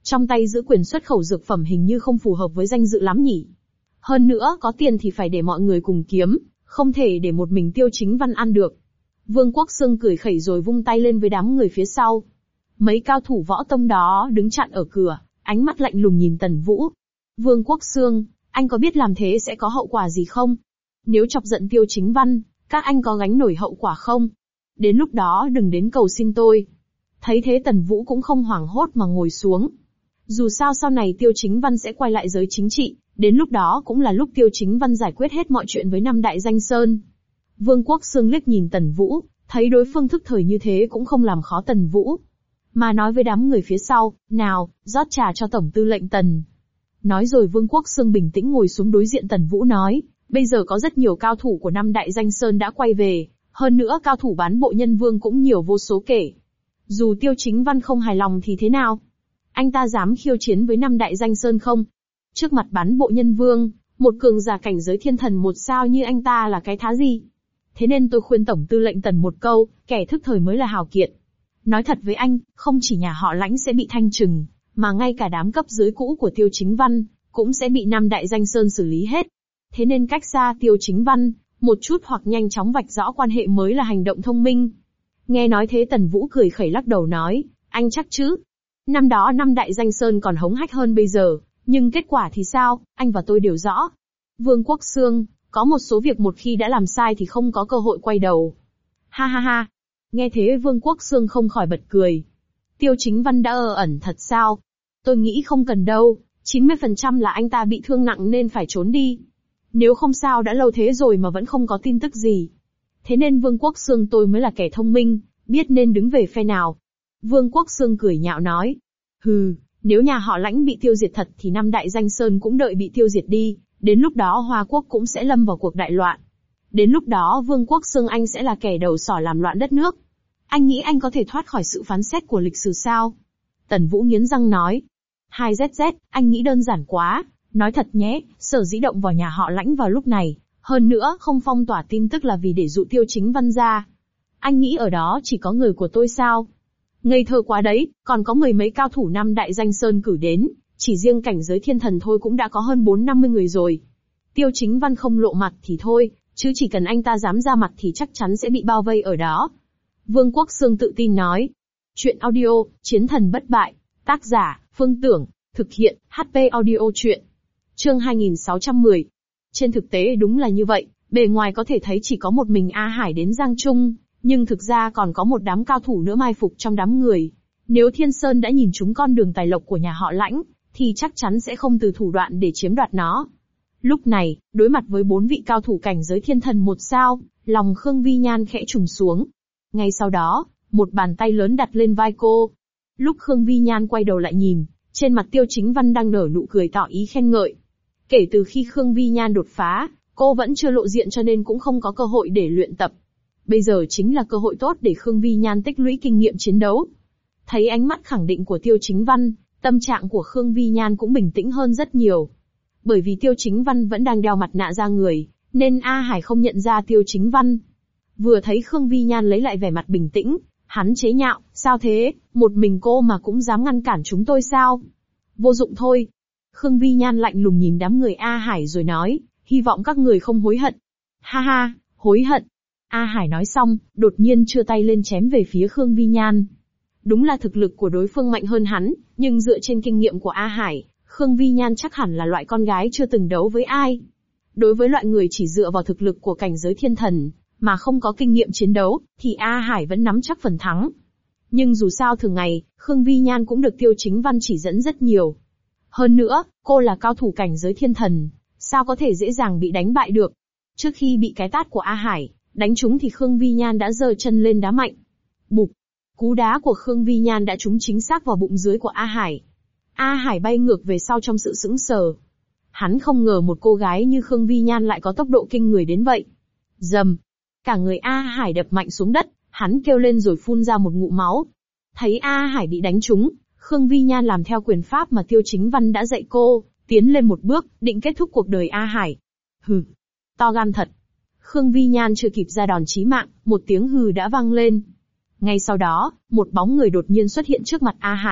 Trong tay giữ quyền xuất khẩu dược phẩm hình như không phù hợp với danh dự lắm nhỉ. Hơn nữa, có tiền thì phải để mọi người cùng kiếm, không thể để một mình Tiêu Chính Văn ăn được. Vương Quốc Xương cười khẩy rồi vung tay lên với đám người phía sau. Mấy cao thủ võ tông đó đứng chặn ở cửa, ánh mắt lạnh lùng nhìn Tần Vũ. Vương Quốc Xương, anh có biết làm thế sẽ có hậu quả gì không? Nếu chọc giận Tiêu Chính Văn, các anh có gánh nổi hậu quả không? Đến lúc đó đừng đến cầu xin tôi. Thấy thế Tần Vũ cũng không hoảng hốt mà ngồi xuống. Dù sao sau này Tiêu Chính Văn sẽ quay lại giới chính trị, đến lúc đó cũng là lúc Tiêu Chính Văn giải quyết hết mọi chuyện với năm đại danh sơn. Vương Quốc Xương liếc nhìn Tần Vũ, thấy đối phương thức thời như thế cũng không làm khó Tần Vũ. Mà nói với đám người phía sau, nào, rót trà cho Tổng tư lệnh Tần. Nói rồi Vương Quốc Xương bình tĩnh ngồi xuống đối diện Tần Vũ nói, bây giờ có rất nhiều cao thủ của năm đại danh sơn đã quay về, hơn nữa cao thủ bán bộ nhân vương cũng nhiều vô số kể. Dù Tiêu Chính Văn không hài lòng thì thế nào? Anh ta dám khiêu chiến với năm đại danh sơn không? Trước mặt bán bộ nhân vương, một cường giả cảnh giới thiên thần một sao như anh ta là cái thá gì? Thế nên tôi khuyên Tổng tư lệnh Tần một câu, kẻ thức thời mới là hào kiệt. Nói thật với anh, không chỉ nhà họ Lãnh sẽ bị thanh trừng, mà ngay cả đám cấp dưới cũ của Tiêu Chính Văn, cũng sẽ bị năm đại danh sơn xử lý hết. Thế nên cách xa Tiêu Chính Văn, một chút hoặc nhanh chóng vạch rõ quan hệ mới là hành động thông minh. Nghe nói thế Tần Vũ cười khẩy lắc đầu nói, anh chắc chứ? Năm đó năm đại danh sơn còn hống hách hơn bây giờ, nhưng kết quả thì sao, anh và tôi đều rõ. Vương Quốc Xương, có một số việc một khi đã làm sai thì không có cơ hội quay đầu. Ha ha ha. Nghe thế Vương Quốc Xương không khỏi bật cười. Tiêu Chính Văn đã ẩn thật sao? Tôi nghĩ không cần đâu, 90% là anh ta bị thương nặng nên phải trốn đi. Nếu không sao đã lâu thế rồi mà vẫn không có tin tức gì. Thế nên Vương Quốc Xương tôi mới là kẻ thông minh, biết nên đứng về phe nào. Vương Quốc Xương cười nhạo nói. Hừ, nếu nhà họ Lãnh bị tiêu diệt thật thì năm đại danh sơn cũng đợi bị tiêu diệt đi, đến lúc đó Hoa Quốc cũng sẽ lâm vào cuộc đại loạn. Đến lúc đó Vương Quốc Xương anh sẽ là kẻ đầu sỏ làm loạn đất nước. Anh nghĩ anh có thể thoát khỏi sự phán xét của lịch sử sao? Tần Vũ nghiến răng nói. 2ZZ, anh nghĩ đơn giản quá, nói thật nhé, sở dĩ động vào nhà họ Lãnh vào lúc này, hơn nữa không phong tỏa tin tức là vì để dụ Tiêu Chính Văn ra. Anh nghĩ ở đó chỉ có người của tôi sao? Ngây thơ quá đấy, còn có mười mấy cao thủ năm đại danh sơn cử đến, chỉ riêng cảnh giới thiên thần thôi cũng đã có hơn 450 người rồi. Tiêu Chính Văn không lộ mặt thì thôi, chứ chỉ cần anh ta dám ra mặt thì chắc chắn sẽ bị bao vây ở đó. Vương Quốc Xương tự tin nói. Chuyện audio, Chiến thần bất bại, tác giả, Phương Tưởng, thực hiện, HP audio chuyện. Chương 2610. Trên thực tế đúng là như vậy, bề ngoài có thể thấy chỉ có một mình A Hải đến Giang Trung, nhưng thực ra còn có một đám cao thủ nữa mai phục trong đám người. Nếu Thiên Sơn đã nhìn trúng con đường tài lộc của nhà họ Lãnh, thì chắc chắn sẽ không từ thủ đoạn để chiếm đoạt nó. Lúc này, đối mặt với 4 vị cao thủ cảnh giới thiên thần một sao, lòng Khương Vi Nhan khẽ trùng xuống. Ngay sau đó, một bàn tay lớn đặt lên vai cô. Lúc Khương Vi Nhan quay đầu lại nhìn, trên mặt Tiêu Chính Văn đang nở nụ cười tỏ ý khen ngợi. Kể từ khi Khương Vi Nhan đột phá, cô vẫn chưa lộ diện cho nên cũng không có cơ hội để luyện tập. Bây giờ chính là cơ hội tốt để Khương Vi Nhan tích lũy kinh nghiệm chiến đấu. Thấy ánh mắt khẳng định của Tiêu Chính Văn, tâm trạng của Khương Vi Nhan cũng bình tĩnh hơn rất nhiều. Bởi vì Tiêu Chính Văn vẫn đang đeo mặt nạ ra người, nên A Hải không nhận ra Tiêu Chính Văn. Vừa thấy Khương Vi Nhan lấy lại vẻ mặt bình tĩnh, hắn chế nhạo, sao thế, một mình cô mà cũng dám ngăn cản chúng tôi sao? Vô dụng thôi. Khương Vi Nhan lạnh lùng nhìn đám người A Hải rồi nói, hy vọng các người không hối hận. Ha ha, hối hận. A Hải nói xong, đột nhiên chđưa tay lên chém về phía Khương Vi Nhan. Đúng là thực lực của đối phương mạnh hơn hắn, nhưng dựa trên kinh nghiệm của A Hải, Khương Vi Nhan chắc hẳn là loại con gái chưa từng đấu với ai. Đối với loại người chỉ dựa vào thực lực của cảnh giới thiên thần, mà không có kinh nghiệm chiến đấu, thì A Hải vẫn nắm chắc phần thắng. Nhưng dù sao thường ngày, Khương Vi Nhan cũng được Tiêu Chính Văn chỉ dẫn rất nhiều. Hơn nữa, cô là cao thủ cảnh giới thiên thần, sao có thể dễ dàng bị đánh bại được. Trước khi bị cái tát của A Hải đánh trúng thì Khương Vi Nhan đã giơ chân lên đá mạnh. Bụp! Cú đá của Khương Vi Nhan đã trúng chính xác vào bụng dưới của A Hải. A Hải bay ngược về sau trong sự sững sờ. Hắn không ngờ một cô gái như Khương Vi Nhan lại có tốc độ kinh người đến vậy. Rầm! Cả người A Hải đập mạnh xuống đất, hắn kêu lên rồi phun ra một ngụm máu. Thấy A Hải bị đánh trúng, Khương Vi Nhan làm theo quyền pháp mà Tiêu Chính Văn đã dạy cô, tiến lên một bước, định kết thúc cuộc đời A Hải. Hừ! To gan thật! Khương Vi Nhan chưa kịp ra đòn chí mạng, một tiếng hừ đã vang lên. Ngay sau đó, một bóng người đột nhiên xuất hiện trước mặt A Hải,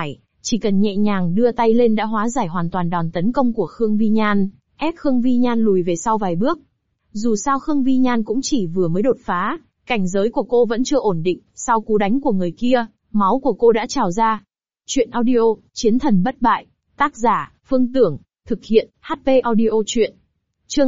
Chỉ cần nhẹ nhàng đưa tay lên đã hóa giải hoàn toàn đòn tấn công của Khương Vi Nhan, ép Khương Vi Nhan lùi về sau vài bước. Dù sao Khương Vi Nhan cũng chỉ vừa mới đột phá, cảnh giới của cô vẫn chưa ổn định, sau cú đánh của người kia, máu của cô đã trào ra. Chuyện audio, Chiến thần bất bại, tác giả, Phương Tưởng, thực hiện, HP audio chuyện. Chương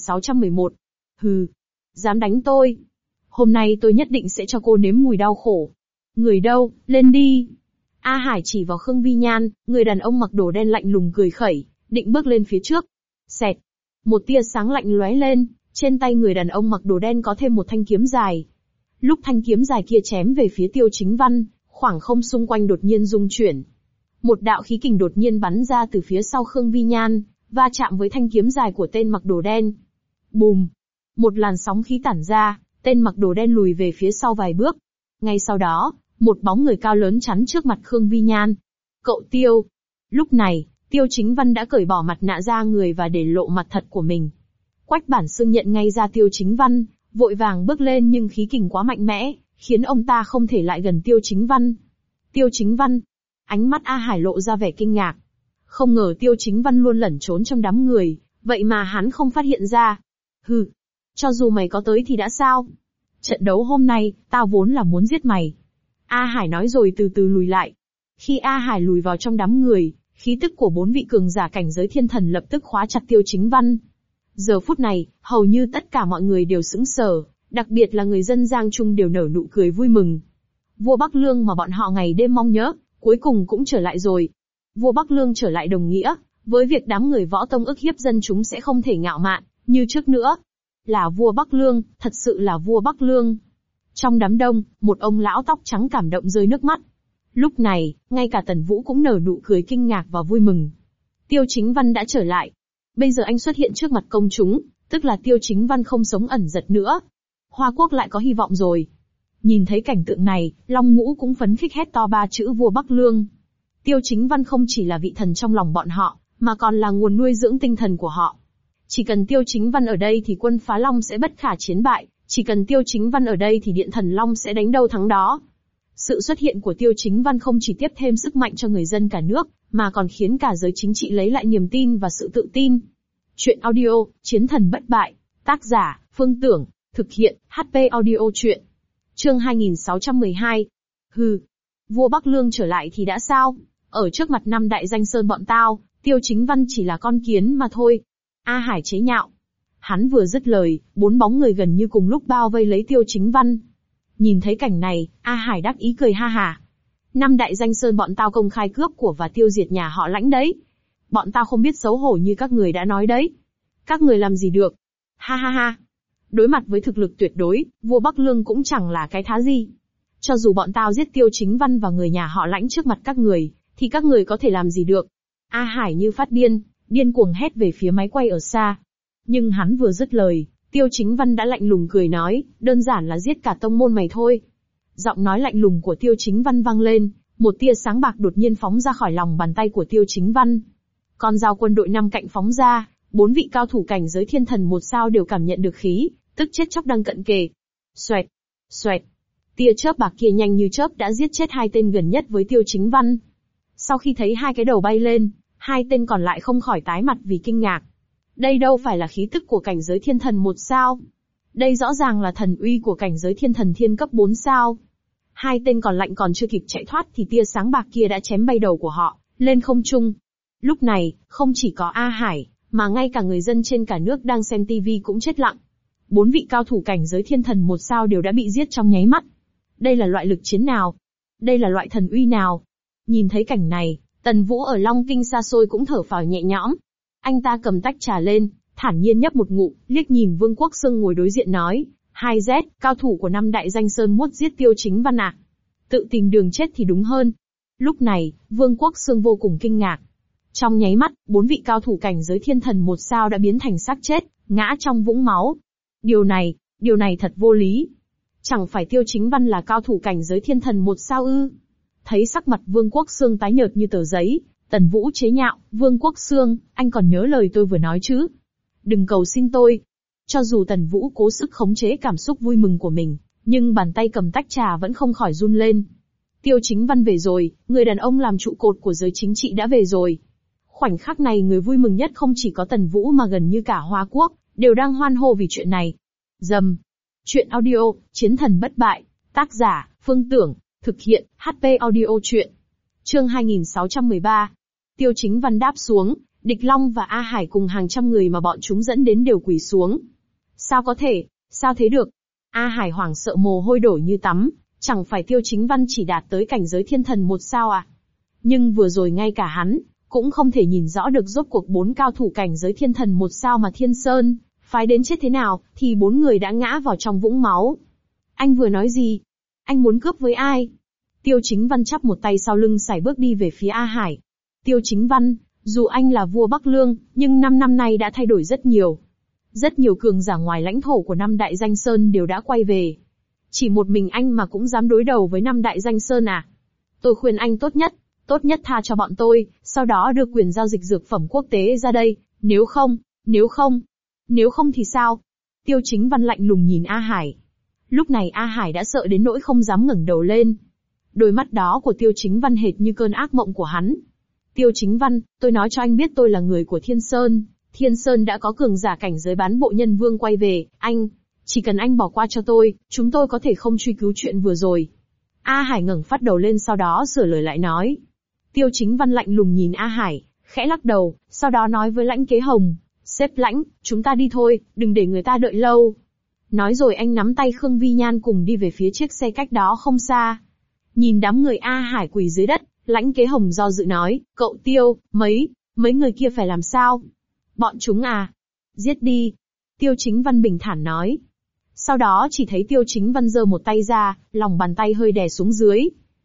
2611. Hừ, dám đánh tôi. Hôm nay tôi nhất định sẽ cho cô nếm mùi đau khổ. Người đâu, lên đi. A Hải chỉ vào Khương Vi Nhan, người đàn ông mặc đồ đen lạnh lùng cười khẩy, định bước lên phía trước. Xẹt. Một tia sáng lạnh lóe lên, trên tay người đàn ông mặc đồ đen có thêm một thanh kiếm dài. Lúc thanh kiếm dài kia chém về phía Tiêu Chính Văn, khoảng không xung quanh đột nhiên rung chuyển. Một đạo khí kình đột nhiên bắn ra từ phía sau Khương Vi Nhan, va chạm với thanh kiếm dài của tên mặc đồ đen. Bùm! Một làn sóng khí tản ra, tên mặc đồ đen lùi về phía sau vài bước. Ngay sau đó, một bóng người cao lớn chắn trước mặt Khương Vi Nhan. Cậu Tiêu! Lúc này, Tiêu Chính Văn đã cởi bỏ mặt nạ ra người và để lộ mặt thật của mình. Quách Bản Xương nhận ngay ra Tiêu Chính Văn, vội vàng bước lên nhưng khí kình quá mạnh mẽ, khiến ông ta không thể lại gần Tiêu Chính Văn. Tiêu Chính Văn! Ánh mắt A Hải lộ ra vẻ kinh ngạc. Không ngờ Tiêu Chính Văn luôn lẩn trốn trong đám người, vậy mà hắn không phát hiện ra. Hừ! Cho dù mày có tới thì đã sao? Trận đấu hôm nay, tao vốn là muốn giết mày. A Hải nói rồi từ từ lùi lại. Khi A Hải lùi vào trong đám người, khí tức của 4 vị cường giả cảnh giới thiên thần lập tức khóa chặt Tiêu Chính Văn. Giờ phút này, hầu như tất cả mọi người đều sững sờ, đặc biệt là người dân Giang Trung đều nở nụ cười vui mừng. Vua Bắc Lương mà bọn họ ngày đêm mong nhớ, cuối cùng cũng trở lại rồi. Vua Bắc Lương trở lại đồng nghĩa với việc đám người võ tông ức hiếp dân chúng sẽ không thể ngạo mạn như trước nữa. Là vua Bắc Lương, thật sự là vua Bắc Lương. Trong đám đông, một ông lão tóc trắng cảm động rơi nước mắt. Lúc này, ngay cả Tần Vũ cũng nở nụ cười kinh ngạc và vui mừng. Tiêu Chính Văn đã trở lại. Bây giờ anh xuất hiện trước mặt công chúng, tức là Tiêu Chính Văn không sống ẩn giật nữa. Hoa Quốc lại có hy vọng rồi. Nhìn thấy cảnh tượng này, Long Ngũ cũng phấn khích hét to 3 chữ vua Bắc Lương. Tiêu Chính Văn không chỉ là vị thần trong lòng bọn họ, mà còn là nguồn nuôi dưỡng tinh thần của họ. Chỉ cần Tiêu Chính Văn ở đây thì quân Phá Long sẽ bất khả chiến bại, chỉ cần Tiêu Chính Văn ở đây thì Điện Thần Long sẽ đánh đâu thắng đó. Sự xuất hiện của Tiêu Chính Văn không chỉ tiếp thêm sức mạnh cho người dân cả nước, mà còn khiến cả giới chính trị lấy lại niềm tin và sự tự tin. Chuyện audio, Chiến thần bất bại, tác giả, Phương Tưởng, thực hiện, HP audio chuyện. Chương 2612. Hừ, vua Bắc Lương trở lại thì đã sao? Ở trước mặt 5 đại danh sơn bọn tao, Tiêu Chính Văn chỉ là con kiến mà thôi. A Hải chế nhạo. Hắn vừa dứt lời, 4 bóng người gần như cùng lúc bao vây lấy Tiêu Chính Văn. Nhìn thấy cảnh này, A Hải đắc ý cười ha ha. 5 đại danh sơn bọn tao công khai cướp của và tiêu diệt nhà họ Lãnh đấy. Bọn tao không biết xấu hổ như các người đã nói đấy. Các người làm gì được? Ha ha ha. Đối mặt với thực lực tuyệt đối, vua Bắc Lương cũng chẳng là cái thá gì. Cho dù bọn tao giết Tiêu Chính Văn và người nhà họ Lãnh trước mặt các người, thì các người có thể làm gì được? A Hải như phát điên, điên cuồng hét về phía máy quay ở xa. Nhưng hắn vừa dứt lời, Tiêu Chính Văn đã lạnh lùng cười nói, đơn giản là giết cả tông môn mày thôi. Giọng nói lạnh lùng của Tiêu Chính Văn vang lên, một tia sáng bạc đột nhiên phóng ra khỏi lòng bàn tay của Tiêu Chính Văn. Con dao quân đội 5 cạnh phóng ra, 4 vị cao thủ cảnh giới thiên thần 1 sao đều cảm nhận được khí, tức chết chóc đang cận kề. Xoẹt, xoẹt. Tia chớp bạc kia nhanh như chớp đã giết chết 2 tên gần nhất với Tiêu Chính Văn. Sau khi thấy 2 cái đầu bay lên, 2 tên còn lại không khỏi tái mặt vì kinh ngạc. Đây đâu phải là khí tức của cảnh giới thiên thần 1 sao. Đây rõ ràng là thần uy của cảnh giới thiên thần thiên cấp 4 sao. 2 tên còn lại còn chưa kịp chạy thoát thì tia sáng bạc kia đã chém bay đầu của họ, lên không trung. Lúc này, không chỉ có A Hải, mà ngay cả người dân trên cả nước đang xem TV cũng chết lặng. 4 vị cao thủ cảnh giới thiên thần 1 sao đều đã bị giết trong nháy mắt. Đây là loại lực chiến nào? Đây là loại thần uy nào? Nhìn thấy cảnh này, Tần Vũ ở Long Kinh xa xôi cũng thở phào nhẹ nhõm. Anh ta cầm tách trà lên, thản nhiên nhấp một ngụm, liếc nhìn Vương Quốc Xương ngồi đối diện nói, 2Z, cao thủ của 5 đại danh sơn muốn giết Tiêu Chính Văn à? Tự tìm đường chết thì đúng hơn. Lúc này, Vương Quốc Xương vô cùng kinh ngạc. Trong nháy mắt, 4 vị cao thủ cảnh giới thiên thần 1 sao đã biến thành xác chết, ngã trong vũng máu. Điều này thật vô lý. Chẳng phải Tiêu Chính Văn là cao thủ cảnh giới thiên thần 1 sao ư? Thấy sắc mặt Vương Quốc Xương tái nhợt như tờ giấy, Tần Vũ chế nhạo, Vương Quốc Xương, anh còn nhớ lời tôi vừa nói chứ? Đừng cầu xin tôi. Cho dù Tần Vũ cố sức khống chế cảm xúc vui mừng của mình, nhưng bàn tay cầm tách trà vẫn không khỏi run lên. Tiêu Chính Văn về rồi, người đàn ông làm trụ cột của giới chính trị đã về rồi. Khoảnh khắc này người vui mừng nhất không chỉ có Tần Vũ mà gần như cả Hoa Quốc, đều đang hoan hô vì chuyện này. Dầm. Chuyện audio, Chiến thần bất bại. Tác giả, Phương Tưởng. Thực hiện, HP Audio Chuyện. Chương 2613. Tiêu Chính Văn đáp xuống, Địch Long và A Hải cùng hàng trăm người mà bọn chúng dẫn đến đều quỳ xuống. Sao có thể, sao thế được? A Hải hoảng sợ mồ hôi đổ như tắm, chẳng phải Tiêu Chính Văn chỉ đạt tới cảnh giới thiên thần một sao à? Nhưng vừa rồi ngay cả hắn, cũng không thể nhìn rõ được rốt cuộc 4 cao thủ cảnh giới thiên thần một sao mà Thiên Sơn phái đến chết thế nào, thì 4 người đã ngã vào trong vũng máu. Anh vừa nói gì? Anh muốn cướp với ai? Tiêu Chính Văn chắp một tay sau lưng sải bước đi về phía A Hải. Tiêu Chính Văn, dù anh là vua Bắc Lương, nhưng 5 năm nay đã thay đổi rất nhiều. Rất nhiều cường giả ngoài lãnh thổ của 5 đại danh sơn đều đã quay về. Chỉ một mình anh mà cũng dám đối đầu với 5 đại danh sơn à? Tôi khuyên anh tốt nhất tha cho bọn tôi, sau đó đưa quyền giao dịch dược phẩm quốc tế ra đây, nếu không thì sao? Tiêu Chính Văn lạnh lùng nhìn A Hải. Lúc này A Hải đã sợ đến nỗi không dám ngẩng đầu lên. Đôi mắt đó của Tiêu Chính Văn hệt như cơn ác mộng của hắn. Tiêu Chính Văn, tôi nói cho anh biết tôi là người của Thiên Sơn. Thiên Sơn đã có cường giả cảnh giới bán bộ nhân vương quay về, chỉ cần anh bỏ qua cho tôi, chúng tôi có thể không truy cứu chuyện vừa rồi. A Hải ngẩng phát đầu lên sau đó sửa lời lại nói. Tiêu Chính Văn lạnh lùng nhìn A Hải, khẽ lắc đầu, sau đó nói với Lãnh Kế Hồng, sếp Lãnh, chúng ta đi thôi, đừng để người ta đợi lâu. Nói rồi anh nắm tay Khương Vi Nhan cùng đi về phía chiếc xe cách đó không xa. Nhìn đám người A Hải quỳ dưới đất, Lãnh Kế Hồng do dự nói, cậu Tiêu, mấy người kia phải làm sao? Bọn chúng à? Giết đi. Tiêu Chính Văn bình thản nói. Sau đó chỉ thấy Tiêu Chính Văn giơ một tay ra, lòng bàn tay hơi đè xuống dưới.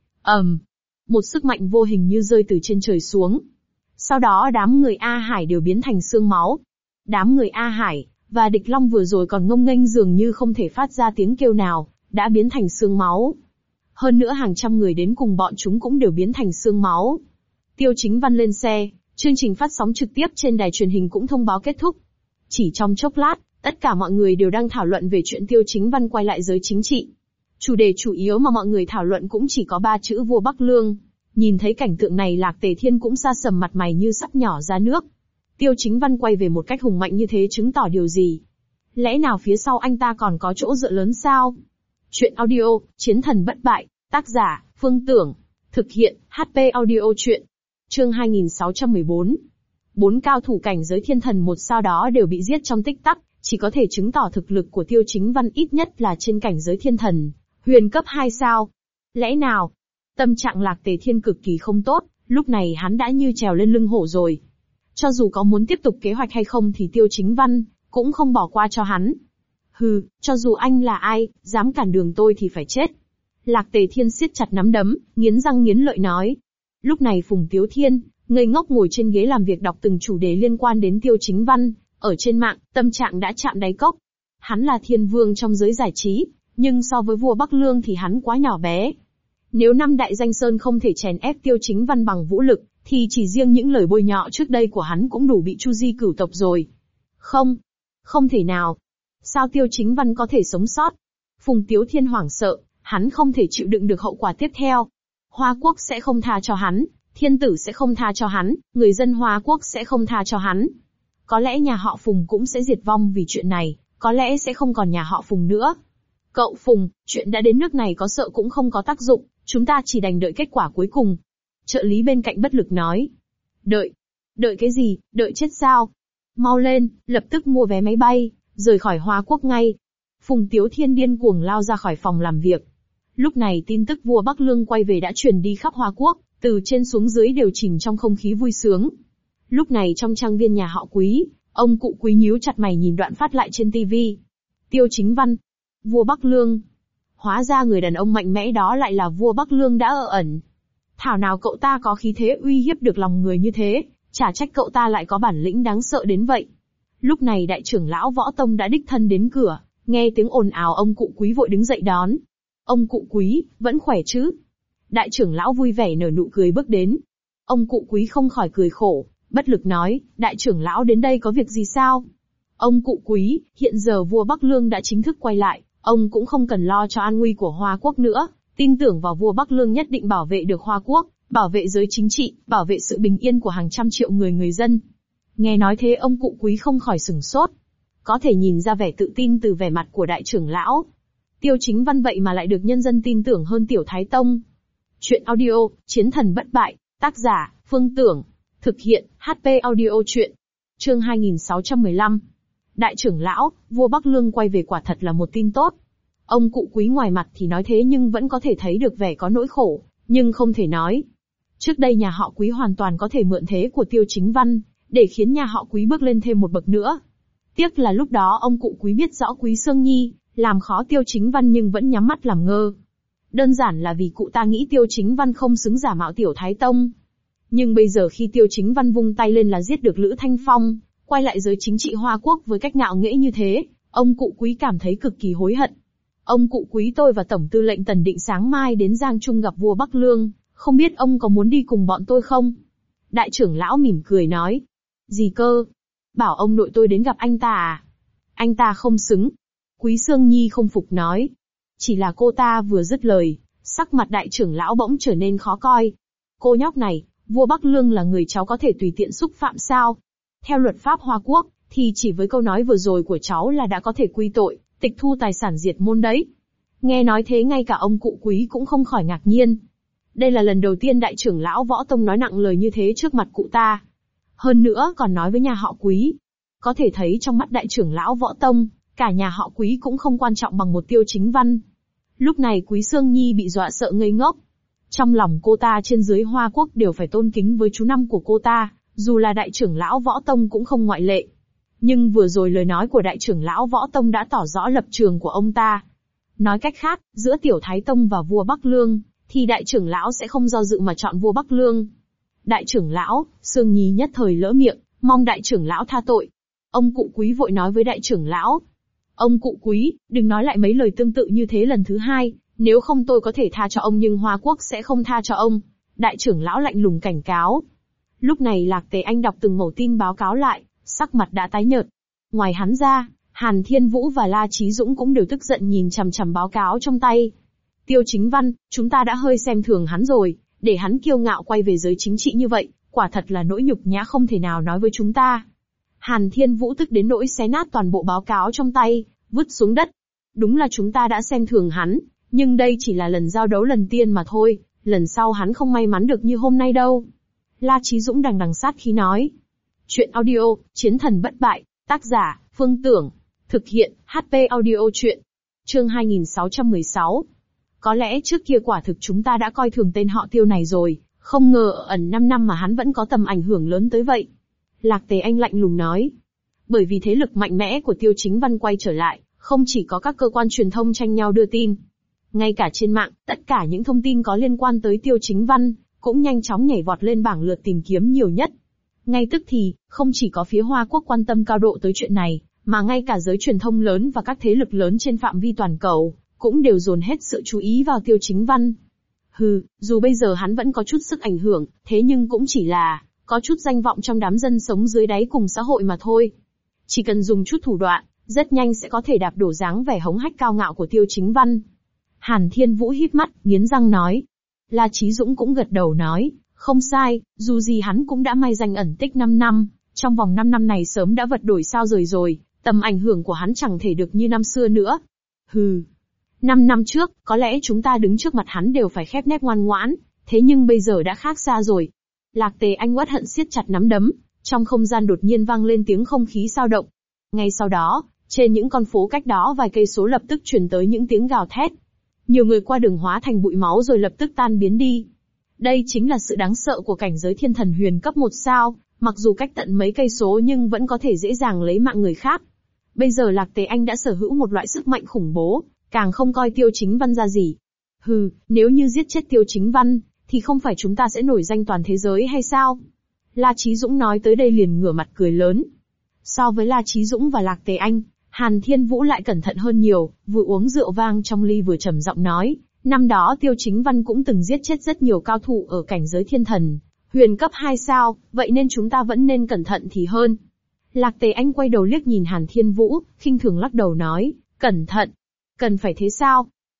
Một sức mạnh vô hình như rơi từ trên trời xuống. Sau đó đám người A Hải đều biến thành xương máu. Đám người A Hải và Địch Long vừa rồi còn ngông nghênh dường như không thể phát ra tiếng kêu nào, đã biến thành xương máu. Hơn nữa hàng trăm người đến cùng bọn chúng cũng đều biến thành xương máu. Tiêu Chính Văn lên xe, chương trình phát sóng trực tiếp trên đài truyền hình cũng thông báo kết thúc. Chỉ trong chốc lát, tất cả mọi người đều đang thảo luận về chuyện Tiêu Chính Văn quay lại giới chính trị. Chủ đề chủ yếu mà mọi người thảo luận cũng chỉ có 3 chữ vua Bắc Lương. Nhìn thấy cảnh tượng này Lạc Tề Thiên cũng sa sầm mặt mày như sắp nhỏ ra nước. Tiêu Chính Văn quay về một cách hùng mạnh như thế chứng tỏ điều gì? Lẽ nào phía sau anh ta còn có chỗ dựa lớn sao? Chuyện audio, Chiến thần bất bại, tác giả, Phương Tưởng. Thực hiện, HP Audio Chuyện. Chương 2614. 4 cao thủ cảnh giới thiên thần một sao đó đều bị giết trong tích tắc, chỉ có thể chứng tỏ thực lực của Tiêu Chính Văn ít nhất là trên cảnh giới thiên thần, huyền cấp 2 sao. Lẽ nào? Tâm trạng Lạc Tề Thiên cực kỳ không tốt, lúc này hắn đã như trèo lên lưng hổ rồi. Cho dù có muốn tiếp tục kế hoạch hay không thì Tiêu Chính Văn cũng không bỏ qua cho hắn. Hừ, cho dù anh là ai, dám cản đường tôi thì phải chết. Lạc Tề Thiên siết chặt nắm đấm, nghiến răng nghiến lợi nói. Lúc này Phùng Tiếu Thiên, ngây ngốc ngồi trên ghế làm việc đọc từng chủ đề liên quan đến Tiêu Chính Văn, ở trên mạng, tâm trạng đã chạm đáy cốc. Hắn là thiên vương trong giới giải trí, nhưng so với vua Bắc Lương thì hắn quá nhỏ bé. Nếu 5 đại danh sơn không thể chèn ép Tiêu Chính Văn bằng vũ lực, thì chỉ riêng những lời bôi nhọ trước đây của hắn cũng đủ bị chu di cửu tộc rồi. Không thể nào. Sao Tiêu Chính Văn có thể sống sót? Phùng Tiếu Thiên hoảng sợ, hắn không thể chịu đựng được hậu quả tiếp theo. Hoa Quốc sẽ không tha cho hắn, thiên tử sẽ không tha cho hắn, người dân Hoa Quốc sẽ không tha cho hắn. Có lẽ nhà họ Phùng cũng sẽ diệt vong vì chuyện này, có lẽ sẽ không còn nhà họ Phùng nữa. Cậu Phùng, chuyện đã đến nước này có sợ cũng không có tác dụng, chúng ta chỉ đành đợi kết quả cuối cùng. Trợ lý bên cạnh bất lực nói. Đợi cái gì, đợi chết sao? Mau lên, lập tức mua vé máy bay, rời khỏi Hoa Quốc ngay. Phùng Tiếu Thiên điên cuồng lao ra khỏi phòng làm việc. Lúc này tin tức vua Bắc Lương quay về đã truyền đi khắp Hoa Quốc, từ trên xuống dưới đều chìm trong không khí vui sướng. Lúc này trong trang viên nhà họ Quý, ông cụ Quý nhíu chặt mày nhìn đoạn phát lại trên TV. Tiêu Chính Văn, vua Bắc Lương. Hóa ra người đàn ông mạnh mẽ đó lại là vua Bắc Lương đã ở ẩn. Thảo nào cậu ta có khí thế uy hiếp được lòng người như thế, chả trách cậu ta lại có bản lĩnh đáng sợ đến vậy. Lúc này đại trưởng lão Võ Tông đã đích thân đến cửa, nghe tiếng ồn ào ông cụ Quý vội đứng dậy đón. Ông cụ Quý, vẫn khỏe chứ? Đại trưởng lão vui vẻ nở nụ cười bước đến. Ông cụ Quý không khỏi cười khổ, bất lực nói, đại trưởng lão đến đây có việc gì sao? Ông cụ Quý, hiện giờ vua Bắc Lương đã chính thức quay lại, ông cũng không cần lo cho an nguy của Hoa Quốc nữa, tin tưởng vào vua Bắc Lương nhất định bảo vệ được Hoa Quốc, bảo vệ giới chính trị, bảo vệ sự bình yên của hàng trăm triệu người dân. Nghe nói thế ông cụ Quý không khỏi sửng sốt. Có thể nhìn ra vẻ tự tin từ vẻ mặt của đại trưởng lão. Tiêu Chính Văn vậy mà lại được nhân dân tin tưởng hơn Tiểu Thái Tông. Chuyện audio, Chiến thần bất bại, tác giả, Phương Tưởng. Thực hiện, HP audio chuyện. Chương 2615. Đại trưởng lão, vua Bắc Lương quay về quả thật là một tin tốt. Ông cụ Quý ngoài mặt thì nói thế nhưng vẫn có thể thấy được vẻ có nỗi khổ, nhưng không thể nói. Trước đây nhà họ Quý hoàn toàn có thể mượn thế của Tiêu Chính Văn, để khiến nhà họ Quý bước lên thêm một bậc nữa. Tiếc là lúc đó ông cụ Quý biết rõ Quý Sương Nhi, làm khó Tiêu Chính Văn nhưng vẫn nhắm mắt làm ngơ. Đơn giản là vì cụ ta nghĩ Tiêu Chính Văn không xứng giả mạo Tiểu Thái Tông. Nhưng bây giờ khi Tiêu Chính Văn vung tay lên là giết được Lữ Thanh Phong, quay lại giới chính trị Hoa Quốc với cách ngạo nghễ như thế, ông cụ Quý cảm thấy cực kỳ hối hận. Ông cụ Quý, tôi và Tổng tư lệnh Tần Định sáng mai đến Giang Trung gặp vua Bắc Lương, không biết ông có muốn đi cùng bọn tôi không? Đại trưởng lão mỉm cười nói. Gì cơ? Bảo ông nội tôi đến gặp anh ta à? Anh ta không xứng. Quý Sương Nhi không phục nói. Chỉ là cô ta vừa dứt lời, sắc mặt đại trưởng lão bỗng trở nên khó coi. Cô nhóc này, vua Bắc Lương là người cháu có thể tùy tiện xúc phạm sao? Theo luật pháp Hoa Quốc, thì chỉ với câu nói vừa rồi của cháu là đã có thể quy tội, tịch thu tài sản diệt môn đấy. Nghe nói thế ngay cả ông cụ Quý cũng không khỏi ngạc nhiên. Đây là lần đầu tiên đại trưởng lão Võ Tông nói nặng lời như thế trước mặt cụ ta. Hơn nữa còn nói với nhà họ Quý. Có thể thấy trong mắt đại trưởng lão Võ Tông, cả nhà họ Quý cũng không quan trọng bằng một Tiêu Chính Văn. Lúc này Quý Sương Nhi bị dọa sợ ngây ngốc. Trong lòng cô ta trên dưới Hoa Quốc đều phải tôn kính với chú năm của cô ta, dù là đại trưởng lão Võ Tông cũng không ngoại lệ. Nhưng vừa rồi lời nói của đại trưởng lão Võ Tông đã tỏ rõ lập trường của ông ta. Nói cách khác, giữa Tiểu Thái Tông và vua Bắc Lương, thì đại trưởng lão sẽ không do dự mà chọn vua Bắc Lương. Đại trưởng lão, Sương Nhi nhất thời lỡ miệng, mong đại trưởng lão tha tội. Ông cụ Quý vội nói với đại trưởng lão. Ông cụ Quý, đừng nói lại mấy lời tương tự như thế lần thứ hai, nếu không tôi có thể tha cho ông nhưng Hoa Quốc sẽ không tha cho ông. Đại trưởng lão lạnh lùng cảnh cáo. Lúc này Lạc Tề Anh đọc từng mẩu tin báo cáo lại, sắc mặt đã tái nhợt. Ngoài hắn ra, Hàn Thiên Vũ và La Chí Dũng cũng đều tức giận nhìn chằm chằm báo cáo trong tay. Tiêu Chính Văn, chúng ta đã hơi xem thường hắn rồi, để hắn kiêu ngạo quay về giới chính trị như vậy, quả thật là nỗi nhục nhã không thể nào nói với chúng ta. Hàn Thiên Vũ tức đến nỗi xé nát toàn bộ báo cáo trong tay, vứt xuống đất. Đúng là chúng ta đã xem thường hắn, nhưng đây chỉ là lần giao đấu lần tiên mà thôi, lần sau hắn không may mắn được như hôm nay đâu. La Chí Dũng đằng đằng sát khí nói. Chuyện audio, Chiến thần bất bại, tác giả, Phương Tưởng. Thực hiện, HP audio chuyện. Chương 2616. Có lẽ trước kia quả thực chúng ta đã coi thường tên họ Tiêu này rồi, không ngờ ở ẩn 5 năm mà hắn vẫn có tầm ảnh hưởng lớn tới vậy. Lạc Tề Anh lạnh lùng nói. Bởi vì thế lực mạnh mẽ của Tiêu Chính Văn quay trở lại, không chỉ có các cơ quan truyền thông tranh nhau đưa tin. Ngay cả trên mạng, tất cả những thông tin có liên quan tới Tiêu Chính Văn, cũng nhanh chóng nhảy vọt lên bảng lượt tìm kiếm nhiều nhất. Ngay tức thì, không chỉ có phía Hoa Quốc quan tâm cao độ tới chuyện này, mà ngay cả giới truyền thông lớn và các thế lực lớn trên phạm vi toàn cầu, cũng đều dồn hết sự chú ý vào Tiêu Chính Văn. Dù bây giờ hắn vẫn có chút sức ảnh hưởng, thế nhưng cũng chỉ là có chút danh vọng trong đám dân sống dưới đáy cùng xã hội mà thôi. Chỉ cần dùng chút thủ đoạn, rất nhanh sẽ có thể đạp đổ dáng vẻ hống hách cao ngạo của Tiêu Chính Văn. Hàn Thiên Vũ híp mắt, nghiến răng nói. La Chí Dũng cũng gật đầu nói, không sai, dù gì hắn cũng đã may danh ẩn tích 5 năm, trong vòng 5 năm này sớm đã vật đổi sao rời rồi, tầm ảnh hưởng của hắn chẳng thể được như năm xưa nữa. 5 năm trước, có lẽ chúng ta đứng trước mặt hắn đều phải khép nép ngoan ngoãn, thế nhưng bây giờ đã khác xa rồi. Lạc Tề Anh uất hận siết chặt nắm đấm, trong không gian đột nhiên vang lên tiếng không khí xao động. Ngay sau đó, trên những con phố cách đó vài cây số lập tức truyền tới những tiếng gào thét. Nhiều người qua đường hóa thành bụi máu rồi lập tức tan biến đi. Đây chính là sự đáng sợ của cảnh giới thiên thần huyền cấp 1 sao, mặc dù cách tận mấy cây số nhưng vẫn có thể dễ dàng lấy mạng người khác. Bây giờ Lạc Tề Anh đã sở hữu một loại sức mạnh khủng bố, càng không coi Tiêu Chính Văn ra gì. Nếu như giết chết Tiêu Chính Văn, thì không phải chúng ta sẽ nổi danh toàn thế giới hay sao? La Chí Dũng nói tới đây liền ngửa mặt cười lớn. So với La Chí Dũng và Lạc Tề Anh, Hàn Thiên Vũ lại cẩn thận hơn nhiều, vừa uống rượu vang trong ly vừa trầm giọng nói, năm đó Tiêu Chính Văn cũng từng giết chết rất nhiều cao thủ ở cảnh giới thiên thần, huyền cấp 2 sao, vậy nên chúng ta vẫn nên cẩn thận thì hơn. Lạc Tề Anh quay đầu liếc nhìn Hàn Thiên Vũ, khinh thường lắc đầu nói, cẩn thận. Cần phải thế sao?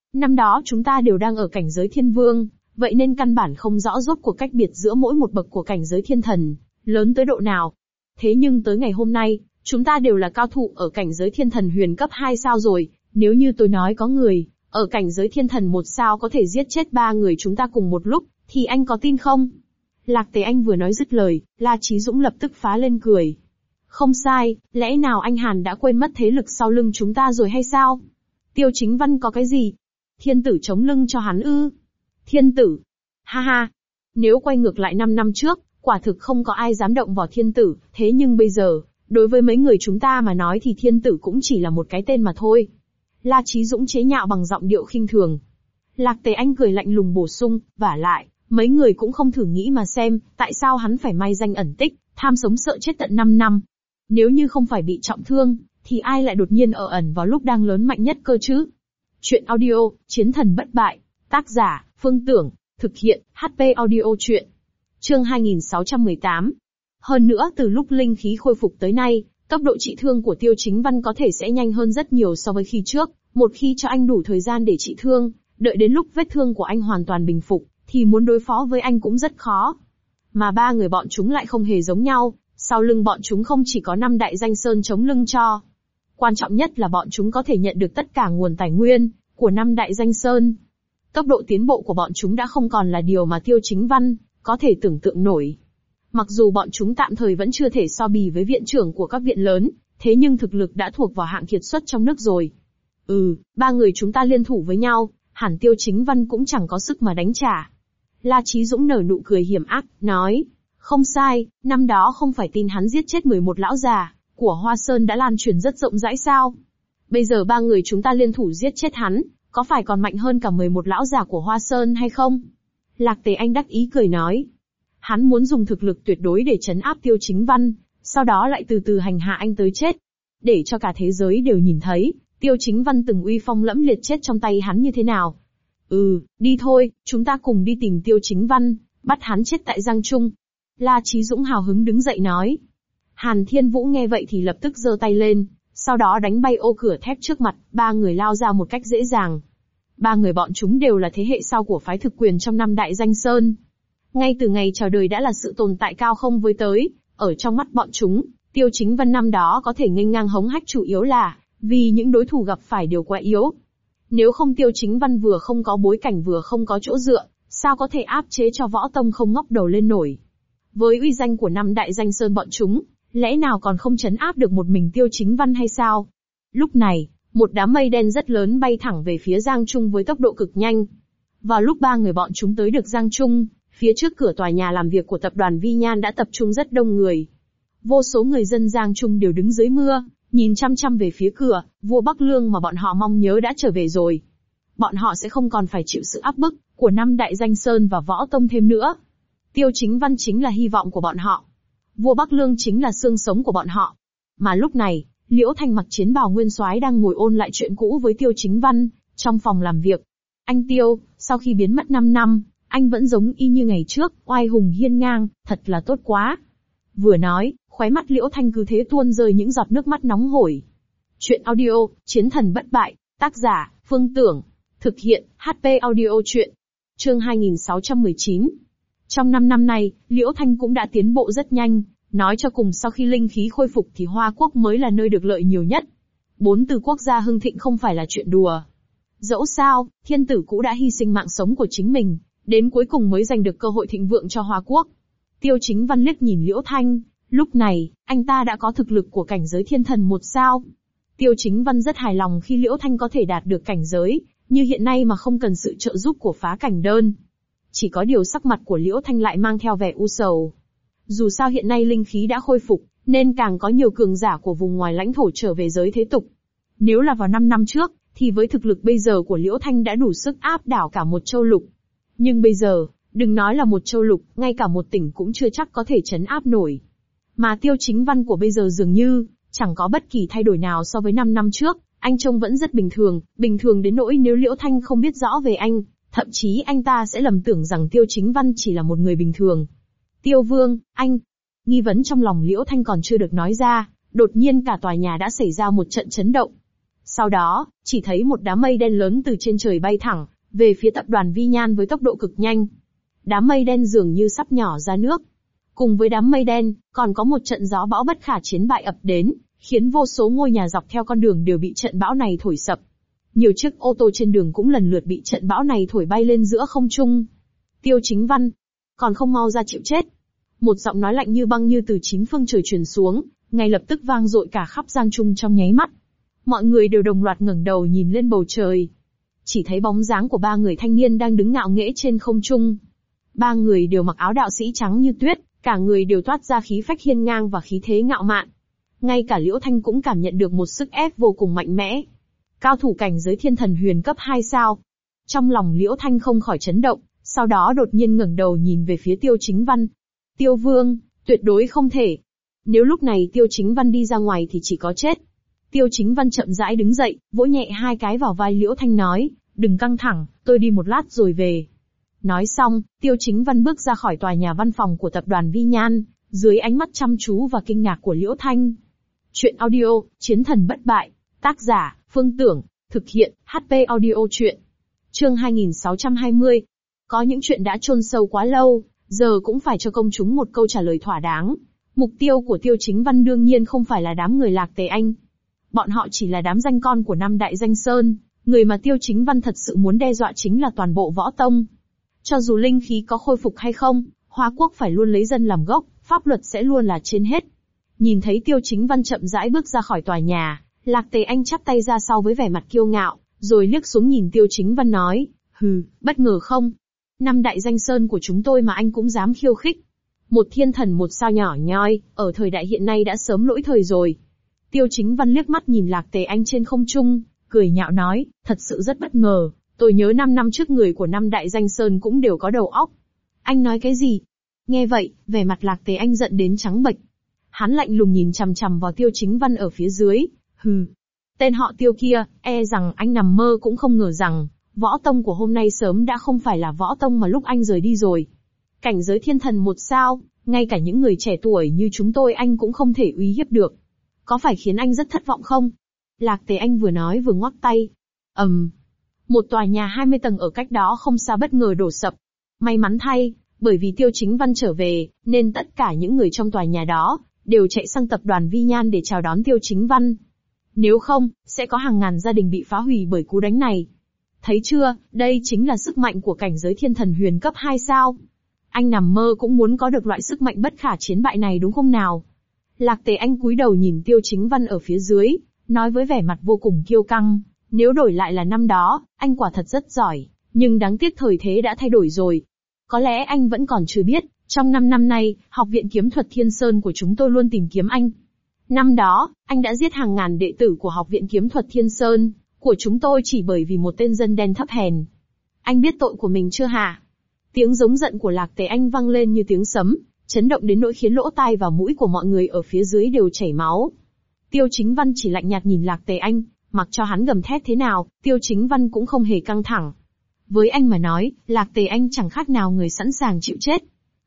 Năm đó chúng ta đều đang ở cảnh giới thiên vương, vậy nên căn bản không rõ rốt cuộc cách biệt giữa mỗi một bậc của cảnh giới thiên thần, lớn tới độ nào. Thế nhưng tới ngày hôm nay, chúng ta đều là cao thủ ở cảnh giới thiên thần huyền cấp 2 sao rồi, nếu như tôi nói có người, ở cảnh giới thiên thần 1 sao có thể giết chết 3 người chúng ta cùng một lúc, thì anh có tin không? Lạc Tế Anh vừa nói dứt lời, La Chí Dũng lập tức phá lên cười. Không sai, lẽ nào anh Hàn đã quên mất thế lực sau lưng chúng ta rồi hay sao? Tiêu Chính Văn có cái gì? Thiên tử chống lưng cho hắn ư? Thiên tử? Ha ha! Nếu quay ngược lại 5 năm trước, quả thực không có ai dám động vào thiên tử, thế nhưng bây giờ, đối với mấy người chúng ta mà nói thì thiên tử cũng chỉ là một cái tên mà thôi. La Chí Dũng chế nhạo bằng giọng điệu khinh thường. Lạc Tề Anh cười lạnh lùng bổ sung, vả lại, mấy người cũng không thử nghĩ mà xem, tại sao hắn phải mai danh ẩn tích, tham sống sợ chết tận 5 năm. Nếu như không phải bị trọng thương, thì ai lại đột nhiên ở ẩn vào lúc đang lớn mạnh nhất cơ chứ? Chuyện audio, Chiến thần bất bại, tác giả, Phương Tưởng, thực hiện, HP audio chuyện. Chương 2618. Hơn nữa từ lúc linh khí khôi phục tới nay, tốc độ trị thương của Tiêu Chính Văn có thể sẽ nhanh hơn rất nhiều so với khi trước, một khi cho anh đủ thời gian để trị thương, đợi đến lúc vết thương của anh hoàn toàn bình phục, thì muốn đối phó với anh cũng rất khó. Mà 3 người bọn chúng lại không hề giống nhau, sau lưng bọn chúng không chỉ có 5 đại danh sơn chống lưng cho. Quan trọng nhất là bọn chúng có thể nhận được tất cả nguồn tài nguyên của 5 đại danh sơn. Tốc độ tiến bộ của bọn chúng đã không còn là điều mà Tiêu Chính Văn có thể tưởng tượng nổi. Mặc dù bọn chúng tạm thời vẫn chưa thể so bì với viện trưởng của các viện lớn, thế nhưng thực lực đã thuộc vào hạng kiệt xuất trong nước rồi. 3 người chúng ta liên thủ với nhau, hẳn Tiêu Chính Văn cũng chẳng có sức mà đánh trả. La Chí Dũng nở nụ cười hiểm ác, nói, không sai, năm đó không phải tin hắn giết chết 11 lão già của Hoa Sơn đã lan truyền rất rộng rãi sao? Bây giờ 3 người chúng ta liên thủ giết chết hắn, có phải còn mạnh hơn cả 11 lão già của Hoa Sơn hay không? Lạc Tề Anh đắc ý cười nói. Hắn muốn dùng thực lực tuyệt đối để trấn áp Tiêu Chính Văn, sau đó lại từ từ hành hạ anh tới chết. Để cho cả thế giới đều nhìn thấy, Tiêu Chính Văn từng uy phong lẫm liệt chết trong tay hắn như thế nào. Đi thôi, chúng ta cùng đi tìm Tiêu Chính Văn, bắt hắn chết tại Giang Trung. La Chí Dũng hào hứng đứng dậy nói. Hàn Thiên Vũ nghe vậy thì lập tức giơ tay lên, sau đó đánh bay ô cửa thép trước mặt, 3 người lao ra một cách dễ dàng. 3 người bọn chúng đều là thế hệ sau của phái thực quyền trong 5 đại danh sơn. Ngay từ ngày chào đời đã là sự tồn tại cao không với tới, ở trong mắt bọn chúng, Tiêu Chính Văn năm đó có thể nghênh ngang hống hách chủ yếu là vì những đối thủ gặp phải đều quá yếu. Nếu không Tiêu Chính Văn vừa không có bối cảnh vừa không có chỗ dựa, sao có thể áp chế cho võ tông không ngóc đầu lên nổi. Với uy danh của 5 đại danh sơn bọn chúng, lẽ nào còn không trấn áp được một mình Tiêu Chính Văn hay sao? Lúc này, một đám mây đen rất lớn bay thẳng về phía Giang Trung với tốc độ cực nhanh. Vào lúc 3 người bọn chúng tới được Giang Trung, phía trước cửa tòa nhà làm việc của tập đoàn Vi Nhan đã tập trung rất đông người. Vô số người dân Giang Trung đều đứng dưới mưa, nhìn chăm chăm về phía cửa, vua Bắc Lương mà bọn họ mong nhớ đã trở về rồi. Bọn họ sẽ không còn phải chịu sự áp bức của 5 đại danh sơn và võ tông thêm nữa. Tiêu Chính Văn chính là hy vọng của bọn họ. Vua Bắc Lương chính là xương sống của bọn họ. Mà lúc này, Liễu Thanh mặc chiến bào nguyên soái đang ngồi ôn lại chuyện cũ với Tiêu Chính Văn, trong phòng làm việc. Anh Tiêu, sau khi biến mất 5 năm, anh vẫn giống y như ngày trước, oai hùng hiên ngang, thật là tốt quá. Vừa nói, khóe mắt Liễu Thanh cứ thế tuôn rơi những giọt nước mắt nóng hổi. Chuyện audio, Chiến thần bất bại, tác giả, Phương Tưởng, thực hiện, HP audio chuyện. Chương 2619. Trong 5 năm nay, Liễu Thanh cũng đã tiến bộ rất nhanh, nói cho cùng sau khi linh khí khôi phục thì Hoa Quốc mới là nơi được lợi nhiều nhất. 4 từ quốc gia hưng thịnh không phải là chuyện đùa. Dẫu sao, thiên tử cũ đã hy sinh mạng sống của chính mình, đến cuối cùng mới giành được cơ hội thịnh vượng cho Hoa Quốc. Tiêu Chính Văn liếc nhìn Liễu Thanh, lúc này, anh ta đã có thực lực của cảnh giới thiên thần 1 sao. Tiêu Chính Văn rất hài lòng khi Liễu Thanh có thể đạt được cảnh giới như hiện nay mà không cần sự trợ giúp của phá cảnh đơn. Chỉ có điều sắc mặt của Liễu Thanh lại mang theo vẻ u sầu. Dù sao hiện nay linh khí đã khôi phục, nên càng có nhiều cường giả của vùng ngoài lãnh thổ trở về giới thế tục. Nếu là vào 5 năm trước, thì với thực lực bây giờ của Liễu Thanh đã đủ sức áp đảo cả một châu lục. Nhưng bây giờ, đừng nói là một châu lục, ngay cả một tỉnh cũng chưa chắc có thể trấn áp nổi. Mà Tiêu Chính Văn của bây giờ dường như chẳng có bất kỳ thay đổi nào so với 5 năm trước, anh trông vẫn rất bình thường đến nỗi nếu Liễu Thanh không biết rõ về anh, thậm chí anh ta sẽ lầm tưởng rằng Tiêu Chính Văn chỉ là một người bình thường. Tiêu Vương, anh... Nghi vấn trong lòng Liễu Thanh còn chưa được nói ra, đột nhiên cả tòa nhà đã xảy ra một trận chấn động. Sau đó, chỉ thấy một đám mây đen lớn từ trên trời bay thẳng về phía tập đoàn Vi Nhan với tốc độ cực nhanh. Đám mây đen dường như sắp nhỏ ra nước. Cùng với đám mây đen, còn có một trận gió bão bất khả chiến bại ập đến, khiến vô số ngôi nhà dọc theo con đường đều bị trận bão này thổi sập. Nhiều chiếc ô tô trên đường cũng lần lượt bị trận bão này thổi bay lên giữa không trung. Tiêu Chính Văn, còn không mau ra chịu chết. Một giọng nói lạnh như băng như từ chín phương trời truyền xuống, ngay lập tức vang dội cả khắp Giang Trung trong nháy mắt. Mọi người đều đồng loạt ngẩng đầu nhìn lên bầu trời. Chỉ thấy bóng dáng của ba người thanh niên đang đứng ngạo nghễ trên không trung. Ba người đều mặc áo đạo sĩ trắng như tuyết, cả người đều toát ra khí phách hiên ngang và khí thế ngạo mạn. Ngay cả Liễu Thanh cũng cảm nhận được một sức ép vô cùng mạnh mẽ. Cao thủ cảnh giới thiên thần huyền cấp 2 sao. Trong lòng Liễu Thanh không khỏi chấn động, sau đó đột nhiên ngẩng đầu nhìn về phía Tiêu Chính Văn. Tiêu Vương, tuyệt đối không thể. Nếu lúc này Tiêu Chính Văn đi ra ngoài thì chỉ có chết. Tiêu Chính Văn chậm rãi đứng dậy, vỗ nhẹ hai cái vào vai Liễu Thanh nói, đừng căng thẳng, tôi đi một lát rồi về. Nói xong, Tiêu Chính Văn bước ra khỏi tòa nhà văn phòng của tập đoàn Vi Nhan, dưới ánh mắt chăm chú và kinh ngạc của Liễu Thanh. Chuyện audio, Chiến thần bất bại, tác giả, Phương Tưởng, thực hiện, HP audio chuyện. Chương 2620. Có những chuyện đã chôn sâu quá lâu, giờ cũng phải cho công chúng một câu trả lời thỏa đáng. Mục tiêu của Tiêu Chính Văn đương nhiên không phải là đám người Lạc Tề Anh. Bọn họ chỉ là đám danh con của năm đại danh sơn, người mà Tiêu Chính Văn thật sự muốn đe dọa chính là toàn bộ võ tông. Cho dù linh khí có khôi phục hay không, Hoa Quốc phải luôn lấy dân làm gốc, pháp luật sẽ luôn là trên hết. Nhìn thấy Tiêu Chính Văn chậm rãi bước ra khỏi tòa nhà, Lạc Tề Anh chắp tay ra sau với vẻ mặt kiêu ngạo, rồi liếc xuống nhìn Tiêu Chính Văn nói, hừ, bất ngờ không? Năm đại danh sơn của chúng tôi mà anh cũng dám khiêu khích. Một thiên thần một sao nhỏ nhoi, ở thời đại hiện nay đã sớm lỗi thời rồi. Tiêu Chính Văn liếc mắt nhìn Lạc Tề Anh trên không trung, cười nhạo nói, thật sự rất bất ngờ, tôi nhớ 5 năm trước người của năm đại danh sơn cũng đều có đầu óc. Anh nói cái gì? Nghe vậy, vẻ mặt Lạc Tề Anh giận đến trắng bệch. Hắn lạnh lùng nhìn chằm chằm vào Tiêu Chính Văn ở phía dưới, hừ. Tên họ Tiêu kia, e rằng anh nằm mơ cũng không ngờ rằng, võ tông của hôm nay sớm đã không phải là võ tông mà lúc anh rời đi rồi. Cảnh giới thiên thần một sao, ngay cả những người trẻ tuổi như chúng tôi anh cũng không thể uy hiếp được. Có phải khiến anh rất thất vọng không? Lạc Tề Anh vừa nói vừa ngoắc tay. Một tòa nhà 20 tầng ở cách đó không xa bất ngờ đổ sập. May mắn thay, bởi vì Tiêu Chính Văn trở về, nên tất cả những người trong tòa nhà đó đều chạy sang tập đoàn Vi Nhan để chào đón Tiêu Chính Văn. Nếu không, sẽ có hàng ngàn gia đình bị phá hủy bởi cú đánh này. Thấy chưa, đây chính là sức mạnh của cảnh giới thiên thần huyền cấp 2 sao. Anh nằm mơ cũng muốn có được loại sức mạnh bất khả chiến bại này đúng không nào? Lạc Tề Anh cúi đầu nhìn Tiêu Chính Văn ở phía dưới, nói với vẻ mặt vô cùng kiêu căng, nếu đổi lại là năm đó, anh quả thật rất giỏi, nhưng đáng tiếc thời thế đã thay đổi rồi. Có lẽ anh vẫn còn chưa biết, trong 5 năm nay, Học viện Kiếm thuật Thiên Sơn của chúng tôi luôn tìm kiếm anh. Năm đó, anh đã giết hàng ngàn đệ tử của Học viện Kiếm thuật Thiên Sơn của chúng tôi chỉ bởi vì một tên dân đen thấp hèn. Anh biết tội của mình chưa hả? Tiếng giống giận của Lạc Tề Anh vang lên như tiếng sấm, chấn động đến nỗi khiến lỗ tai và mũi của mọi người ở phía dưới đều chảy máu. Tiêu Chính Văn chỉ lạnh nhạt nhìn Lạc Tề Anh, mặc cho hắn gầm thét thế nào, Tiêu Chính Văn cũng không hề căng thẳng. Với anh mà nói, Lạc Tề Anh chẳng khác nào người sẵn sàng chịu chết.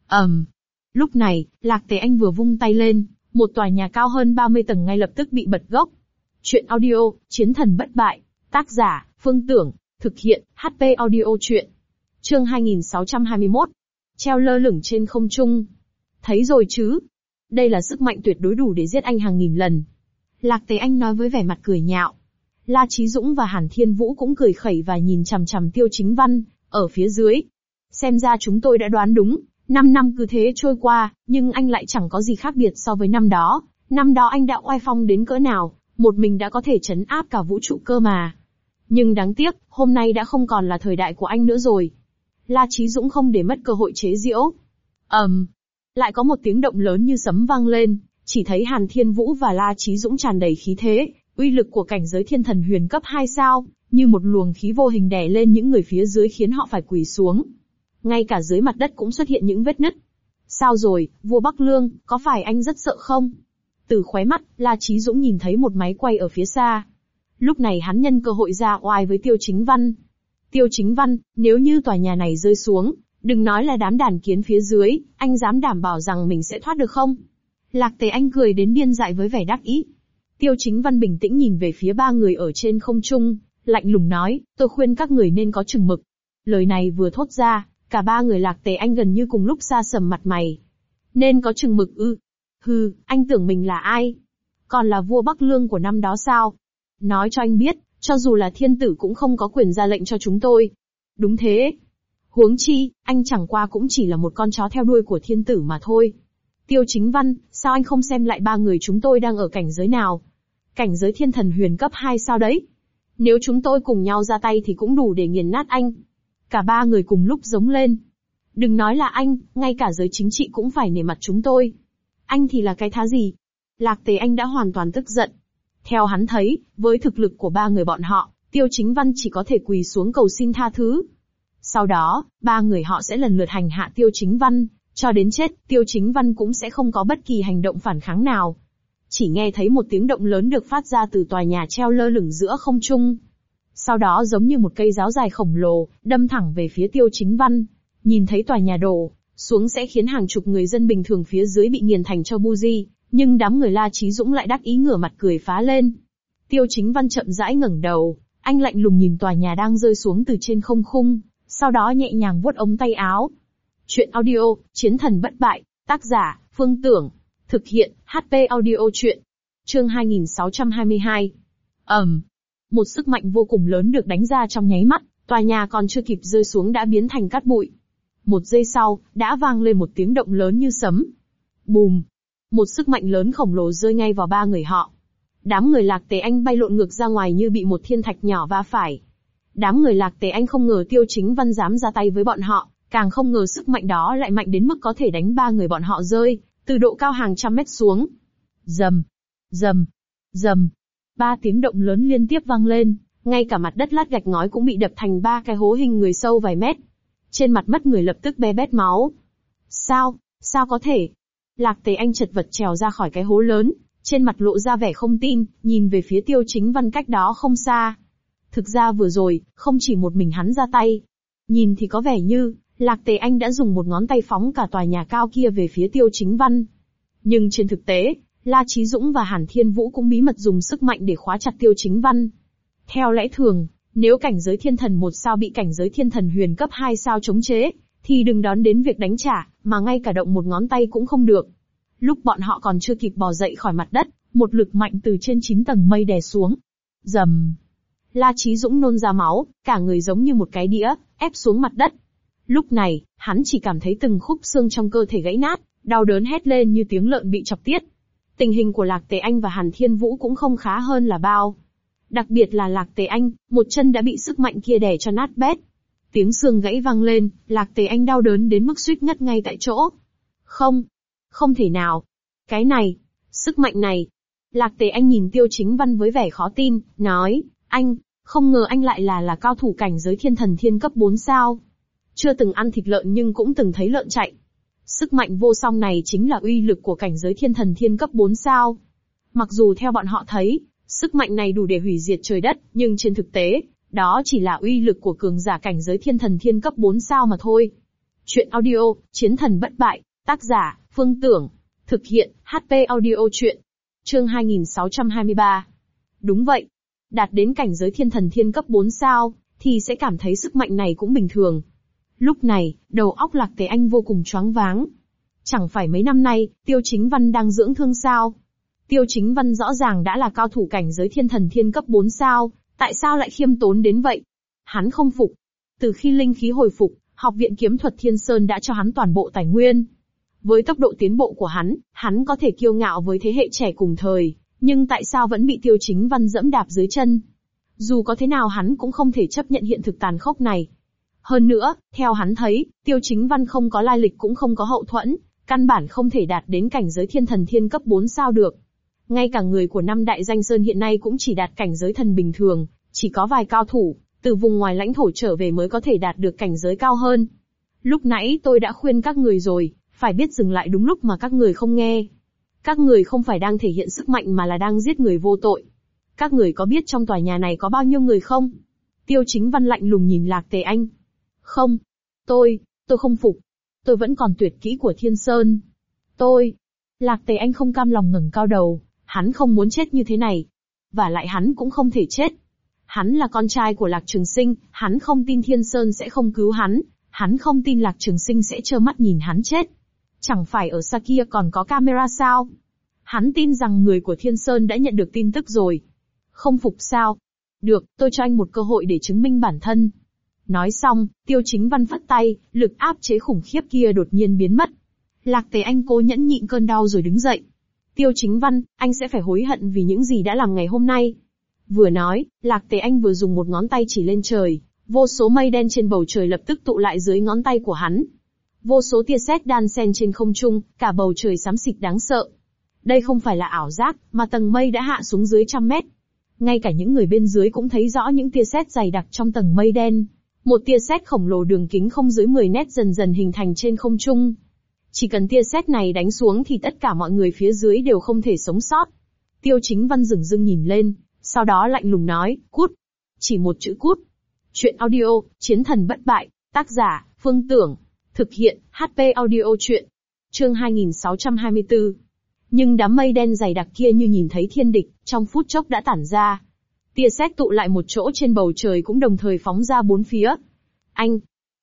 Lúc này, Lạc Tề Anh vừa vung tay lên, một tòa nhà cao hơn 30 tầng ngay lập tức bị bật gốc. Chuyện audio, Chiến thần bất bại, tác giả, Phương Tưởng, thực hiện, HP audio chuyện. Chương 2621. Treo lơ lửng trên không trung. Thấy rồi chứ? Đây là sức mạnh tuyệt đối đủ để giết anh hàng nghìn lần. Lạc Tề Anh nói với vẻ mặt cười nhạo. La Chí Dũng và Hàn Thiên Vũ cũng cười khẩy và nhìn chằm chằm Tiêu Chính Văn, ở phía dưới. Xem ra chúng tôi đã đoán đúng, 5 năm cứ thế trôi qua, nhưng anh lại chẳng có gì khác biệt so với năm đó. Năm đó anh đã oai phong đến cỡ nào, một mình đã có thể trấn áp cả vũ trụ cơ mà. Nhưng đáng tiếc, hôm nay đã không còn là thời đại của anh nữa rồi. La Chí Dũng không để mất cơ hội chế giễu. Lại có một tiếng động lớn như sấm vang lên, chỉ thấy Hàn Thiên Vũ và La Chí Dũng tràn đầy khí thế, uy lực của cảnh giới thiên thần huyền cấp 2 sao, như một luồng khí vô hình đè lên những người phía dưới khiến họ phải quỳ xuống. Ngay cả dưới mặt đất cũng xuất hiện những vết nứt. Sao rồi, vua Bắc Lương, có phải anh rất sợ không? Từ khóe mắt, La Chí Dũng nhìn thấy một máy quay ở phía xa. Lúc này hắn nhân cơ hội ra oai với Tiêu Chính Văn. Tiêu Chính Văn, nếu như tòa nhà này rơi xuống, đừng nói là đám đàn kiến phía dưới, anh dám đảm bảo rằng mình sẽ thoát được không? Lạc Tề Anh cười đến điên dại với vẻ đắc ý. Tiêu Chính Văn bình tĩnh nhìn về phía ba người ở trên không trung, lạnh lùng nói, tôi khuyên các người nên có chừng mực. Lời này vừa thốt ra, cả ba người Lạc Tề Anh gần như cùng lúc sa sầm mặt mày. Nên có chừng mực ư? Hừ, anh tưởng mình là ai? Còn là vua Bắc Lương của năm đó sao? Nói cho anh biết, cho dù là thiên tử cũng không có quyền ra lệnh cho chúng tôi. Đúng thế. Huống chi, anh chẳng qua cũng chỉ là một con chó theo đuôi của thiên tử mà thôi. Tiêu Chính Văn, sao anh không xem lại ba người chúng tôi đang ở cảnh giới nào? Cảnh giới thiên thần huyền cấp 2 sao đấy? Nếu chúng tôi cùng nhau ra tay thì cũng đủ để nghiền nát anh. Cả ba người cùng lúc giống lên. Đừng nói là anh, ngay cả giới chính trị cũng phải nể mặt chúng tôi. Anh thì là cái thá gì? Lạc Tề Anh đã hoàn toàn tức giận. Theo hắn thấy, với thực lực của ba người bọn họ, Tiêu Chính Văn chỉ có thể quỳ xuống cầu xin tha thứ. Sau đó, ba người họ sẽ lần lượt hành hạ Tiêu Chính Văn, cho đến chết, Tiêu Chính Văn cũng sẽ không có bất kỳ hành động phản kháng nào. Chỉ nghe thấy một tiếng động lớn được phát ra từ tòa nhà treo lơ lửng giữa không trung. Sau đó giống như một cây giáo dài khổng lồ, đâm thẳng về phía Tiêu Chính Văn. Nhìn thấy tòa nhà đổ xuống sẽ khiến hàng chục người dân bình thường phía dưới bị nghiền thành tro bougie, nhưng đám người La Chí Dũng lại đắc ý ngửa mặt cười phá lên. Tiêu Chính Văn chậm rãi ngẩng đầu, anh lạnh lùng nhìn tòa nhà đang rơi xuống từ trên không khung, sau đó nhẹ nhàng vuốt ống tay áo. Chuyện audio, Chiến thần bất bại, tác giả, Phương Tưởng. Thực hiện, HP audio chuyện. Chương 2622. Một sức mạnh vô cùng lớn được đánh ra trong nháy mắt, tòa nhà còn chưa kịp rơi xuống đã biến thành cát bụi. Một giây sau, đã vang lên một tiếng động lớn như sấm. Bùm! Một sức mạnh lớn khổng lồ rơi ngay vào ba người họ. Đám người Lạc Tề Anh bay lộn ngược ra ngoài như bị một thiên thạch nhỏ va phải. Đám người Lạc Tề Anh không ngờ Tiêu Chính Văn dám ra tay với bọn họ, càng không ngờ sức mạnh đó lại mạnh đến mức có thể đánh ba người bọn họ rơi, từ độ cao hàng trăm mét xuống. Rầm, rầm, rầm. Ba tiếng động lớn liên tiếp vang lên, ngay cả mặt đất lát gạch ngói cũng bị đập thành ba cái hố hình người sâu vài mét. Trên mặt mất người lập tức be bét máu. Sao có thể? Lạc Tề Anh chật vật trèo ra khỏi cái hố lớn, trên mặt lộ ra vẻ không tin, nhìn về phía Tiêu Chính Văn cách đó không xa. Thực ra vừa rồi, không chỉ một mình hắn ra tay. Nhìn thì có vẻ như, Lạc Tề Anh đã dùng một ngón tay phóng cả tòa nhà cao kia về phía Tiêu Chính Văn. Nhưng trên thực tế, La Chí Dũng và Hàn Thiên Vũ cũng bí mật dùng sức mạnh để khóa chặt Tiêu Chính Văn. Theo lẽ thường, nếu cảnh giới thiên thần 1 sao bị cảnh giới thiên thần huyền cấp 2 sao chống chế, thì đừng đón đến việc đánh trả, mà ngay cả động một ngón tay cũng không được. Lúc bọn họ còn chưa kịp bò dậy khỏi mặt đất, một lực mạnh từ trên 9 tầng mây đè xuống. Rầm. La Chí Dũng nôn ra máu, cả người giống như một cái đĩa, ép xuống mặt đất. Lúc này, hắn chỉ cảm thấy từng khúc xương trong cơ thể gãy nát, đau đớn hét lên như tiếng lợn bị chọc tiết. Tình hình của Lạc Tề Anh và Hàn Thiên Vũ cũng không khá hơn là bao. Đặc biệt là Lạc Tề Anh, một chân đã bị sức mạnh kia đè cho nát bét. Tiếng xương gãy vang lên, Lạc Tề Anh đau đớn đến mức suýt ngất ngay tại chỗ. Không thể nào. Cái này, sức mạnh này. Lạc Tề Anh nhìn Tiêu Chính Văn với vẻ khó tin, nói, anh, không ngờ anh lại là cao thủ cảnh giới thiên thần thiên cấp 4 sao. Chưa từng ăn thịt lợn nhưng cũng từng thấy lợn chạy. Sức mạnh vô song này chính là uy lực của cảnh giới thiên thần thiên cấp 4 sao. Mặc dù theo bọn họ thấy, sức mạnh này đủ để hủy diệt trời đất, nhưng trên thực tế, đó chỉ là uy lực của cường giả cảnh giới thiên thần thiên cấp 4 sao mà thôi. Chuyện audio, Chiến thần bất bại, tác giả, Phương Tưởng. Thực hiện, HP audio chuyện. Chương 2623. Đúng vậy. Đạt đến cảnh giới thiên thần thiên cấp 4 sao, thì sẽ cảm thấy sức mạnh này cũng bình thường. Lúc này, đầu óc Lạc Tề Anh vô cùng choáng váng. Chẳng phải mấy năm nay, Tiêu Chính Văn đang dưỡng thương sao? Tiêu Chính Văn rõ ràng đã là cao thủ cảnh giới thiên thần thiên cấp 4 sao, tại sao lại khiêm tốn đến vậy? Hắn không phục. Từ khi linh khí hồi phục, Học viện Kiếm thuật Thiên Sơn đã cho hắn toàn bộ tài nguyên. Với tốc độ tiến bộ của hắn có thể kiêu ngạo với thế hệ trẻ cùng thời, nhưng tại sao vẫn bị Tiêu Chính Văn dẫm đạp dưới chân? Dù có thế nào hắn cũng không thể chấp nhận hiện thực tàn khốc này. Hơn nữa, theo hắn thấy, Tiêu Chính Văn không có lai lịch cũng không có hậu thuẫn, căn bản không thể đạt đến cảnh giới thiên thần thiên cấp 4 sao được. Ngay cả người của năm đại danh sơn hiện nay cũng chỉ đạt cảnh giới thần bình thường, chỉ có vài cao thủ, từ vùng ngoài lãnh thổ trở về mới có thể đạt được cảnh giới cao hơn. Lúc nãy tôi đã khuyên các người rồi, phải biết dừng lại đúng lúc mà các người không nghe. Các người không phải đang thể hiện sức mạnh mà là đang giết người vô tội. Các người có biết trong tòa nhà này có bao nhiêu người không? Tiêu Chính Văn lạnh lùng nhìn Lạc Tề Anh. Không. Tôi không phục. Tôi vẫn còn tuyệt kỹ của Thiên Sơn. Lạc Tề Anh không cam lòng ngẩng cao đầu, Hắn không muốn chết như thế này. Và lại hắn cũng không thể chết. Hắn là con trai của Lạc Trường Sinh, hắn không tin Thiên Sơn sẽ không cứu hắn, hắn không tin Lạc Trường Sinh sẽ trơ mắt nhìn hắn chết. Chẳng phải ở xa kia còn có camera sao? Hắn tin rằng người của Thiên Sơn đã nhận được tin tức rồi. Không phục sao? Được, tôi cho anh một cơ hội để chứng minh bản thân. Nói xong, Tiêu Chính Văn phất tay, lực áp chế khủng khiếp kia đột nhiên biến mất. Lạc Tề Anh cố nhẫn nhịn cơn đau rồi đứng dậy. Tiêu Chính Văn, anh sẽ phải hối hận vì những gì đã làm ngày hôm nay. Vừa nói, Lạc Tề Anh vừa dùng một ngón tay chỉ lên trời, vô số mây đen trên bầu trời lập tức tụ lại dưới ngón tay của hắn. Vô số tia sét đan xen trên không trung, cả bầu trời xám xịt đáng sợ. Đây không phải là ảo giác, mà tầng mây đã hạ xuống dưới 100 mét. Ngay cả những người bên dưới cũng thấy rõ những tia sét dày đặc trong tầng mây đen. Một tia sét khổng lồ đường kính không dưới 10 mét dần dần hình thành trên không trung. Chỉ cần tia sét này đánh xuống thì tất cả mọi người phía dưới đều không thể sống sót. Tiêu Chính Văn dửng dưng nhìn lên, sau đó lạnh lùng nói, cút. Chỉ một chữ cút. Chuyện audio, Chiến thần bất bại, tác giả, Phương Tưởng. Thực hiện, HP audio chuyện. Chương 2624. Nhưng đám mây đen dày đặc kia như nhìn thấy thiên địch, trong phút chốc đã tản ra. Tia sét tụ lại một chỗ trên bầu trời cũng đồng thời phóng ra bốn phía. Anh!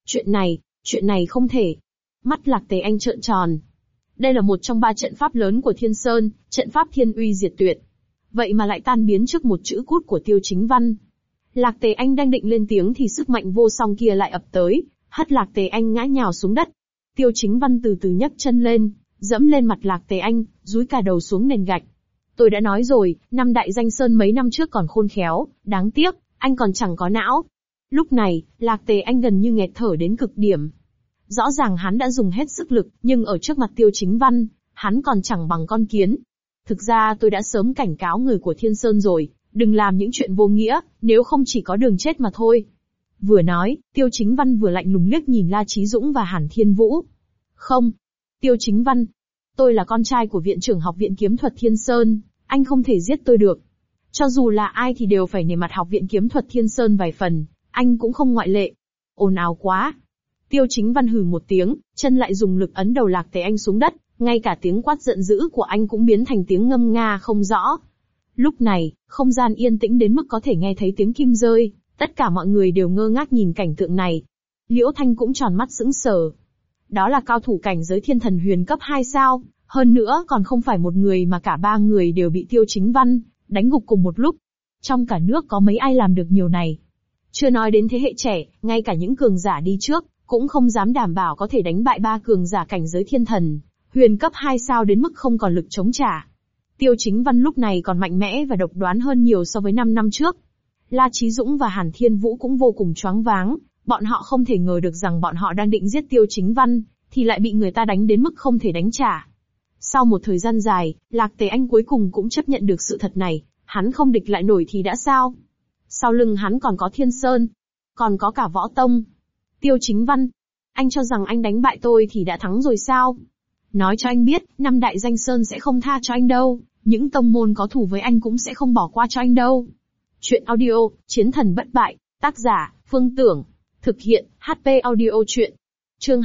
Chuyện này không thể. Mắt Lạc Tề Anh trợn tròn. Đây là một trong 3 trận pháp lớn của Thiên Sơn, trận pháp thiên uy diệt tuyệt. Vậy mà lại tan biến trước một chữ cút của Tiêu Chính Văn. Lạc Tề Anh đang định lên tiếng thì sức mạnh vô song kia lại ập tới, hất Lạc Tề Anh ngã nhào xuống đất. Tiêu Chính Văn từ từ nhấc chân lên, dẫm lên mặt Lạc Tề Anh, dúi cả đầu xuống nền gạch. Tôi đã nói rồi, năm đại danh sơn mấy năm trước còn khôn khéo, đáng tiếc, anh còn chẳng có não. Lúc này, Lạc Tề Anh gần như nghẹt thở đến cực điểm. Rõ ràng hắn đã dùng hết sức lực, nhưng ở trước mặt Tiêu Chính Văn, hắn còn chẳng bằng con kiến. Thực ra tôi đã sớm cảnh cáo người của Thiên Sơn rồi, đừng làm những chuyện vô nghĩa, nếu không chỉ có đường chết mà thôi. Vừa nói, Tiêu Chính Văn vừa lạnh lùng liếc nhìn La Chí Dũng và Hàn Thiên Vũ. Không. Tiêu Chính Văn. Tôi là con trai của viện trưởng học viện kiếm thuật Thiên Sơn, anh không thể giết tôi được. Cho dù là ai thì đều phải nể mặt học viện kiếm thuật Thiên Sơn vài phần, anh cũng không ngoại lệ. Ồn ào quá. Tiêu Chính Văn hừ một tiếng, chân lại dùng lực ấn đầu Lạc Tề Anh xuống đất, ngay cả tiếng quát giận dữ của anh cũng biến thành tiếng ngâm nga không rõ. Lúc này, không gian yên tĩnh đến mức có thể nghe thấy tiếng kim rơi, tất cả mọi người đều ngơ ngác nhìn cảnh tượng này. Liễu Thanh cũng tròn mắt sững sờ. Đó là cao thủ cảnh giới thiên thần huyền cấp 2 sao, hơn nữa còn không phải một người mà cả 3 người đều bị Tiêu Chính Văn đánh gục cùng một lúc. Trong cả nước có mấy ai làm được nhiều này. Chưa nói đến thế hệ trẻ, ngay cả những cường giả đi trước, cũng không dám đảm bảo có thể đánh bại 3 cường giả cảnh giới thiên thần huyền cấp 2 sao đến mức không còn lực chống trả. Tiêu Chính Văn lúc này còn mạnh mẽ và độc đoán hơn nhiều so với 5 năm trước. La Chí Dũng và Hàn Thiên Vũ cũng vô cùng choáng váng, bọn họ không thể ngờ được rằng bọn họ đang định giết Tiêu Chính Văn, thì lại bị người ta đánh đến mức không thể đánh trả. Sau một thời gian dài, Lạc Tề Anh cuối cùng cũng chấp nhận được sự thật này, hắn không địch lại nổi thì đã sao? Sau lưng hắn còn có Thiên Sơn, còn có cả Võ Tông. Tiêu Chính Văn, anh cho rằng anh đánh bại tôi thì đã thắng rồi sao? Nói cho anh biết, 5 đại danh sơn sẽ không tha cho anh đâu, những tông môn có thù với anh cũng sẽ không bỏ qua cho anh đâu. Chuyện audio, Chiến thần bất bại, tác giả, Phương Tưởng. Thực hiện, HP audio chuyện. Chương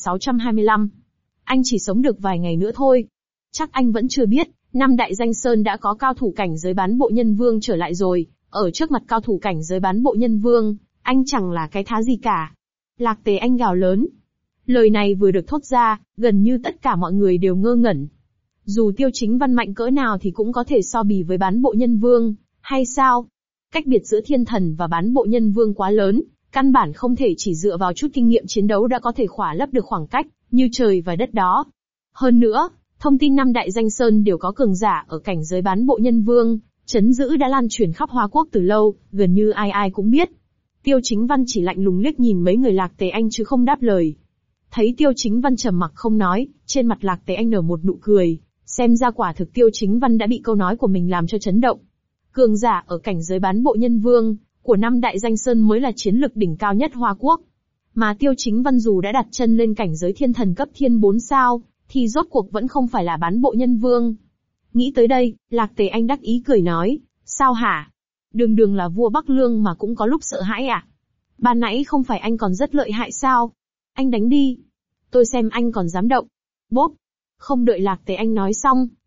2625. Anh chỉ sống được vài ngày nữa thôi. Chắc anh vẫn chưa biết, 5 đại danh sơn đã có cao thủ cảnh giới bán bộ nhân vương trở lại rồi, ở trước mặt cao thủ cảnh giới bán bộ nhân vương, anh chẳng là cái thá gì cả. Lạc Tề Anh gào lớn. Lời này vừa được thốt ra, gần như tất cả mọi người đều ngơ ngẩn. Dù Tiêu Chính Văn mạnh cỡ nào thì cũng có thể so bì với bán bộ nhân vương, hay sao? Cách biệt giữa thiên thần và bán bộ nhân vương quá lớn, căn bản không thể chỉ dựa vào chút kinh nghiệm chiến đấu đã có thể khỏa lấp được khoảng cách, như trời và đất đó. Hơn nữa, thông tin 5 đại danh sơn đều có cường giả ở cảnh giới bán bộ nhân vương, chấn giữ đã lan truyền khắp Hoa Quốc từ lâu, gần như ai ai cũng biết. Tiêu Chính Văn chỉ lạnh lùng liếc nhìn mấy người Lạc Tề Anh chứ không đáp lời. Thấy Tiêu Chính Văn trầm mặc không nói, trên mặt Lạc Tề Anh nở một nụ cười, xem ra quả thực Tiêu Chính Văn đã bị câu nói của mình làm cho chấn động. Cường giả ở cảnh giới bán bộ nhân vương của 5 đại danh sơn mới là chiến lực đỉnh cao nhất Hoa Quốc. Mà Tiêu Chính Văn dù đã đặt chân lên cảnh giới thiên thần cấp thiên 4 sao, thì rốt cuộc vẫn không phải là bán bộ nhân vương. Nghĩ tới đây, Lạc Tề Anh đắc ý cười nói, sao hả? Đường đường là vua Bắc Lương mà cũng có lúc sợ hãi à? Ban nãy không phải anh còn rất lợi hại sao? Anh đánh đi. Tôi xem anh còn dám động. Bốp. Không đợi Lạc Tề Anh nói xong,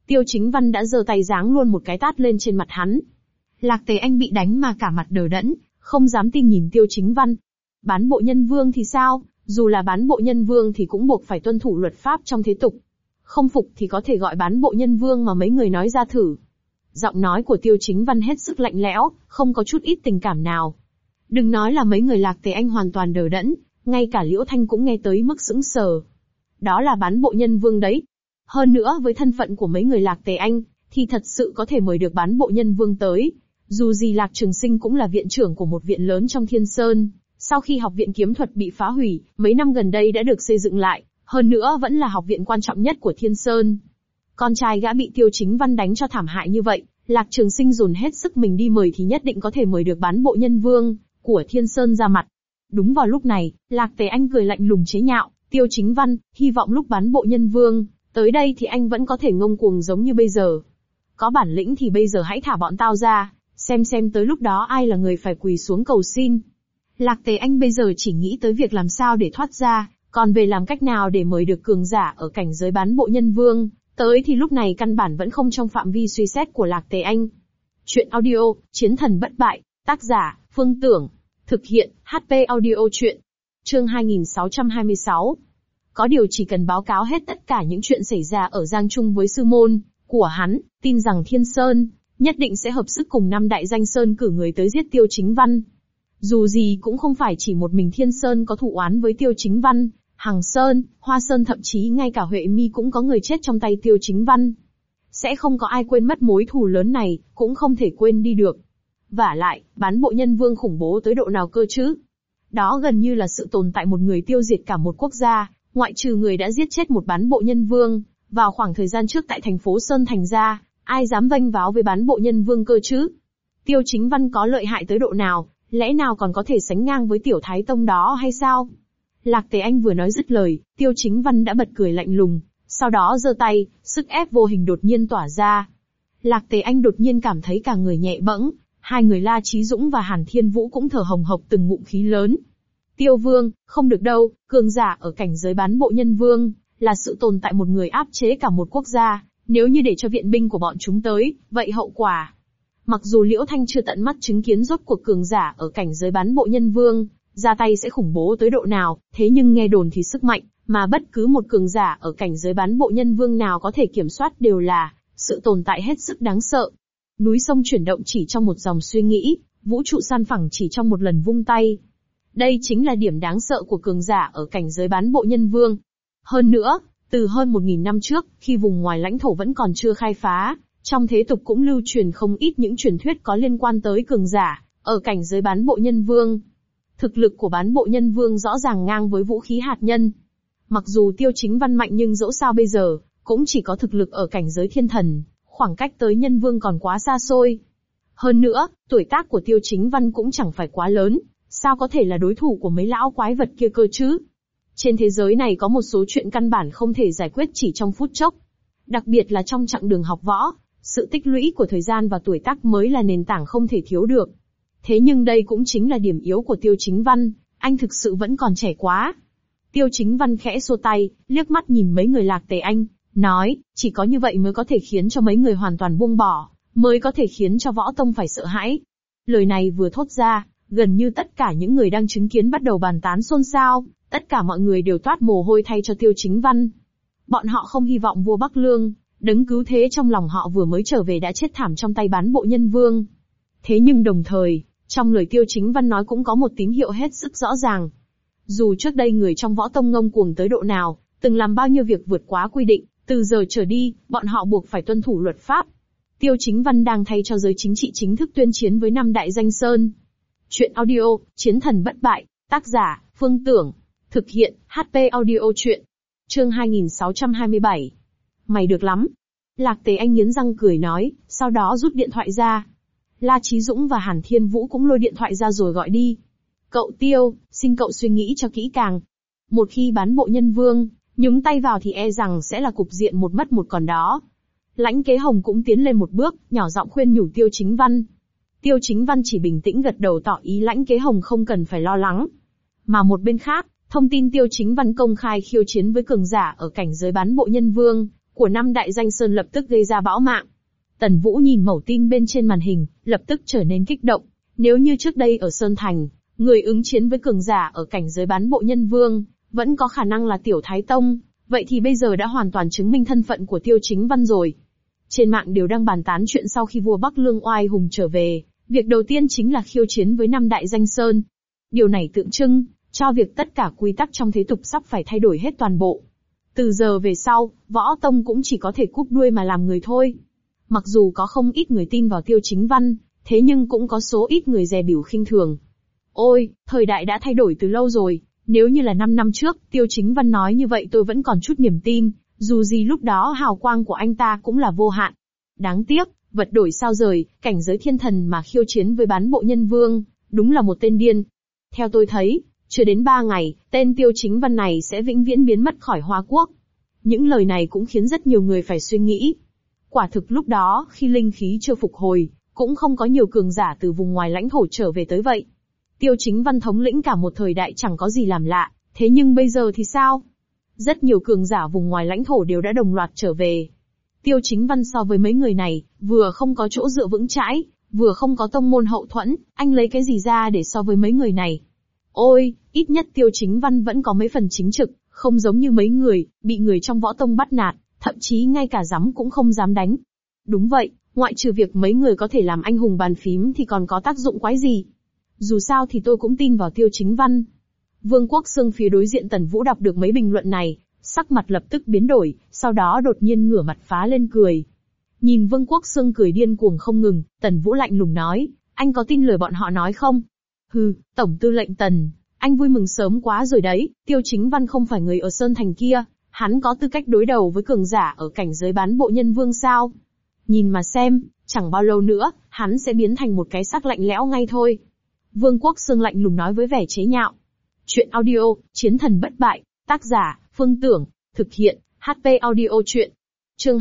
Tiêu Chính Văn đã giơ tay giáng luôn một cái tát lên trên mặt hắn. Lạc Tề Anh bị đánh mà cả mặt đờ đẫn, không dám tin nhìn Tiêu Chính Văn. Bán bộ nhân vương thì sao, dù là bán bộ nhân vương thì cũng buộc phải tuân thủ luật pháp trong thế tục. Không phục thì có thể gọi bán bộ nhân vương mà mấy người nói ra thử. Giọng nói của Tiêu Chính Văn hết sức lạnh lẽo, không có chút ít tình cảm nào. Đừng nói là mấy người Lạc Tề Anh hoàn toàn đờ đẫn, ngay cả Liễu Thanh cũng nghe tới mức sững sờ. Đó là bán bộ nhân vương đấy. Hơn nữa với thân phận của mấy người Lạc Tề Anh, thì thật sự có thể mời được bán bộ nhân vương tới. Dù gì Lạc Trường Sinh cũng là viện trưởng của một viện lớn trong Thiên Sơn. Sau khi học viện kiếm thuật bị phá hủy, mấy năm gần đây đã được xây dựng lại, hơn nữa vẫn là học viện quan trọng nhất của Thiên Sơn. Con trai gã bị Tiêu Chính Văn đánh cho thảm hại như vậy, Lạc Trường Sinh dồn hết sức mình đi mời thì nhất định có thể mời được bán bộ nhân vương của Thiên Sơn ra mặt. Đúng vào lúc này, Lạc Tề Anh cười lạnh lùng chế nhạo, Tiêu Chính Văn, hy vọng lúc bán bộ nhân vương tới đây thì anh vẫn có thể ngông cuồng giống như bây giờ. Có bản lĩnh thì bây giờ hãy thả bọn tao ra, xem tới lúc đó ai là người phải quỳ xuống cầu xin. Lạc Tề Anh bây giờ chỉ nghĩ tới việc làm sao để thoát ra, còn về làm cách nào để mời được cường giả ở cảnh giới bán bộ nhân vương tới thì lúc này căn bản vẫn không trong phạm vi suy xét của Lạc Tề Anh. Chuyện audio, Chiến thần bất bại, tác giả, Phương Tưởng, thực hiện, HP audio chuyện. Chương 2626. Có điều chỉ cần báo cáo hết tất cả những chuyện xảy ra ở Giang Trung với sư môn của hắn, tin rằng Thiên Sơn nhất định sẽ hợp sức cùng năm đại danh sơn cử người tới giết Tiêu Chính Văn. Dù gì cũng không phải chỉ một mình Thiên Sơn có thù oán với Tiêu Chính Văn, Hằng Sơn, Hoa Sơn thậm chí ngay cả Huệ Mi cũng có người chết trong tay Tiêu Chính Văn. Sẽ không có ai quên mất mối thù lớn này, cũng không thể quên đi được. Vả lại, bán bộ nhân vương khủng bố tới độ nào cơ chứ? Đó gần như là sự tồn tại một người tiêu diệt cả một quốc gia, ngoại trừ người đã giết chết một bán bộ nhân vương, vào khoảng thời gian trước tại thành phố Sơn Thành ra, ai dám vênh váo với bán bộ nhân vương cơ chứ? Tiêu Chính Văn có lợi hại tới độ nào, lẽ nào còn có thể sánh ngang với tiểu thái tông đó hay sao? Lạc Tề Anh vừa nói dứt lời, Tiêu Chính Văn đã bật cười lạnh lùng, sau đó giơ tay, sức ép vô hình đột nhiên tỏa ra. Lạc Tề Anh đột nhiên cảm thấy cả người nhẹ bẫng, hai người La Chí Dũng và Hàn Thiên Vũ cũng thở hồng hộc từng ngụm khí lớn. Tiêu Vương, không được đâu, cường giả ở cảnh giới bán bộ nhân vương, là sự tồn tại một người áp chế cả một quốc gia, nếu như để cho viện binh của bọn chúng tới, vậy hậu quả. Mặc dù Liễu Thanh chưa tận mắt chứng kiến rốt cuộc cường giả ở cảnh giới bán bộ nhân vương, ra tay sẽ khủng bố tới độ nào, thế nhưng nghe đồn thì sức mạnh, mà bất cứ một cường giả ở cảnh giới bán bộ nhân vương nào có thể kiểm soát đều là sự tồn tại hết sức đáng sợ. Núi sông chuyển động chỉ trong một dòng suy nghĩ, vũ trụ san phẳng chỉ trong một lần vung tay. Đây chính là điểm đáng sợ của cường giả ở cảnh giới bán bộ nhân vương. Hơn nữa, từ hơn 1000 năm trước, khi vùng ngoài lãnh thổ vẫn còn chưa khai phá, trong thế tục cũng lưu truyền không ít những truyền thuyết có liên quan tới cường giả ở cảnh giới bán bộ nhân vương. Thực lực của bán bộ nhân vương rõ ràng ngang với vũ khí hạt nhân. Mặc dù Tiêu Chính Văn mạnh nhưng dẫu sao bây giờ, cũng chỉ có thực lực ở cảnh giới thiên thần, khoảng cách tới nhân vương còn quá xa xôi. Hơn nữa, tuổi tác của Tiêu Chính Văn cũng chẳng phải quá lớn, sao có thể là đối thủ của mấy lão quái vật kia cơ chứ? Trên thế giới này có một số chuyện căn bản không thể giải quyết chỉ trong phút chốc. Đặc biệt là trong chặng đường học võ, sự tích lũy của thời gian và tuổi tác mới là nền tảng không thể thiếu được. Thế nhưng đây cũng chính là điểm yếu của Tiêu Chính Văn, anh thực sự vẫn còn trẻ quá. Tiêu Chính Văn khẽ xua tay, liếc mắt nhìn mấy người Lạc Tề Anh, nói, chỉ có như vậy mới có thể khiến cho mấy người hoàn toàn buông bỏ, mới có thể khiến cho võ tông phải sợ hãi. Lời này vừa thốt ra, gần như tất cả những người đang chứng kiến bắt đầu bàn tán xôn xao, tất cả mọi người đều toát mồ hôi thay cho Tiêu Chính Văn. Bọn họ không hy vọng vua Bắc Lương, đấng cứu thế trong lòng họ vừa mới trở về đã chết thảm trong tay bán bộ nhân vương. Thế nhưng đồng thời, trong lời Tiêu Chính Văn nói cũng có một tín hiệu hết sức rõ ràng. Dù trước đây người trong võ tông ngông cuồng tới độ nào, từng làm bao nhiêu việc vượt quá quy định, từ giờ trở đi, bọn họ buộc phải tuân thủ luật pháp. Tiêu Chính Văn đang thay cho giới chính trị chính thức tuyên chiến với năm đại danh sơn. Chuyện audio, Chiến thần bất bại, tác giả, Phương Tưởng, thực hiện, HP audio chuyện. Chương 2627. Mày được lắm. Lạc Tề Anh nghiến răng cười nói, sau đó rút điện thoại ra. La Chí Dũng và Hàn Thiên Vũ cũng lôi điện thoại ra rồi gọi đi. Cậu Tiêu, xin cậu suy nghĩ cho kỹ càng. Một khi bán bộ nhân vương, nhúng tay vào thì e rằng sẽ là cục diện một mất một còn đó. Lãnh Kế Hồng cũng tiến lên một bước, nhỏ giọng khuyên nhủ Tiêu Chính Văn. Tiêu Chính Văn chỉ bình tĩnh gật đầu tỏ ý Lãnh Kế Hồng không cần phải lo lắng. Mà một bên khác, thông tin Tiêu Chính Văn công khai khiêu chiến với cường giả ở cảnh giới bán bộ nhân vương, của năm đại danh sơn lập tức gây ra bão mạng. Tần Vũ nhìn mẩu tin bên trên màn hình, lập tức trở nên kích động. Nếu như trước đây ở Sơn Thành, người ứng chiến với cường giả ở cảnh giới bán bộ nhân vương, vẫn có khả năng là Tiểu Thái Tông, vậy thì bây giờ đã hoàn toàn chứng minh thân phận của Tiêu Chính Văn rồi. Trên mạng đều đang bàn tán chuyện sau khi vua Bắc Lương oai hùng trở về, việc đầu tiên chính là khiêu chiến với năm đại danh sơn. Điều này tượng trưng cho việc tất cả quy tắc trong thế tục sắp phải thay đổi hết toàn bộ. Từ giờ về sau, võ tông cũng chỉ có thể cúp đuôi mà làm người thôi. Mặc dù có không ít người tin vào Tiêu Chính Văn, thế nhưng cũng có số ít người dè bỉu khinh thường. Ôi, thời đại đã thay đổi từ lâu rồi, nếu như là 5 năm trước, Tiêu Chính Văn nói như vậy tôi vẫn còn chút niềm tin, dù gì lúc đó hào quang của anh ta cũng là vô hạn. Đáng tiếc, vật đổi sao rời, cảnh giới thiên thần mà khiêu chiến với bán bộ nhân vương, đúng là một tên điên. Theo tôi thấy, chưa đến 3 ngày, tên Tiêu Chính Văn này sẽ vĩnh viễn biến mất khỏi Hoa Quốc. Những lời này cũng khiến rất nhiều người phải suy nghĩ. Quả thực lúc đó, khi linh khí chưa phục hồi, cũng không có nhiều cường giả từ vùng ngoài lãnh thổ trở về tới vậy. Tiêu Chính Văn thống lĩnh cả một thời đại chẳng có gì làm lạ, thế nhưng bây giờ thì sao? Rất nhiều cường giả vùng ngoài lãnh thổ đều đã đồng loạt trở về. Tiêu Chính Văn so với mấy người này, vừa không có chỗ dựa vững chãi, vừa không có tông môn hậu thuẫn, anh lấy cái gì ra để so với mấy người này? Ôi, ít nhất Tiêu Chính Văn vẫn có mấy phần chính trực, không giống như mấy người, bị người trong võ tông bắt nạt, thậm chí ngay cả giám cũng không dám đánh. Đúng vậy, ngoại trừ việc mấy người có thể làm anh hùng bàn phím thì còn có tác dụng quái gì? Dù sao thì tôi cũng tin vào Tiêu Chính Văn. Vương Quốc Xương phía đối diện Tần Vũ đọc được mấy bình luận này, sắc mặt lập tức biến đổi, sau đó đột nhiên ngửa mặt phá lên cười. Nhìn Vương Quốc Xương cười điên cuồng không ngừng, Tần Vũ lạnh lùng nói, anh có tin lời bọn họ nói không? Hừ, Tổng tư lệnh Tần, anh vui mừng sớm quá rồi đấy, Tiêu Chính Văn không phải người ở Sơn Thành kia, hắn có tư cách đối đầu với cường giả ở cảnh giới bán bộ nhân vương sao? Nhìn mà xem, chẳng bao lâu nữa, hắn sẽ biến thành một cái xác lạnh lẽo ngay thôi. Vương Quốc Xương lạnh lùng nói với vẻ chế nhạo. Chuyện audio, Chiến thần bất bại, tác giả, Phương Tưởng, thực hiện, HP audio chuyện. Chương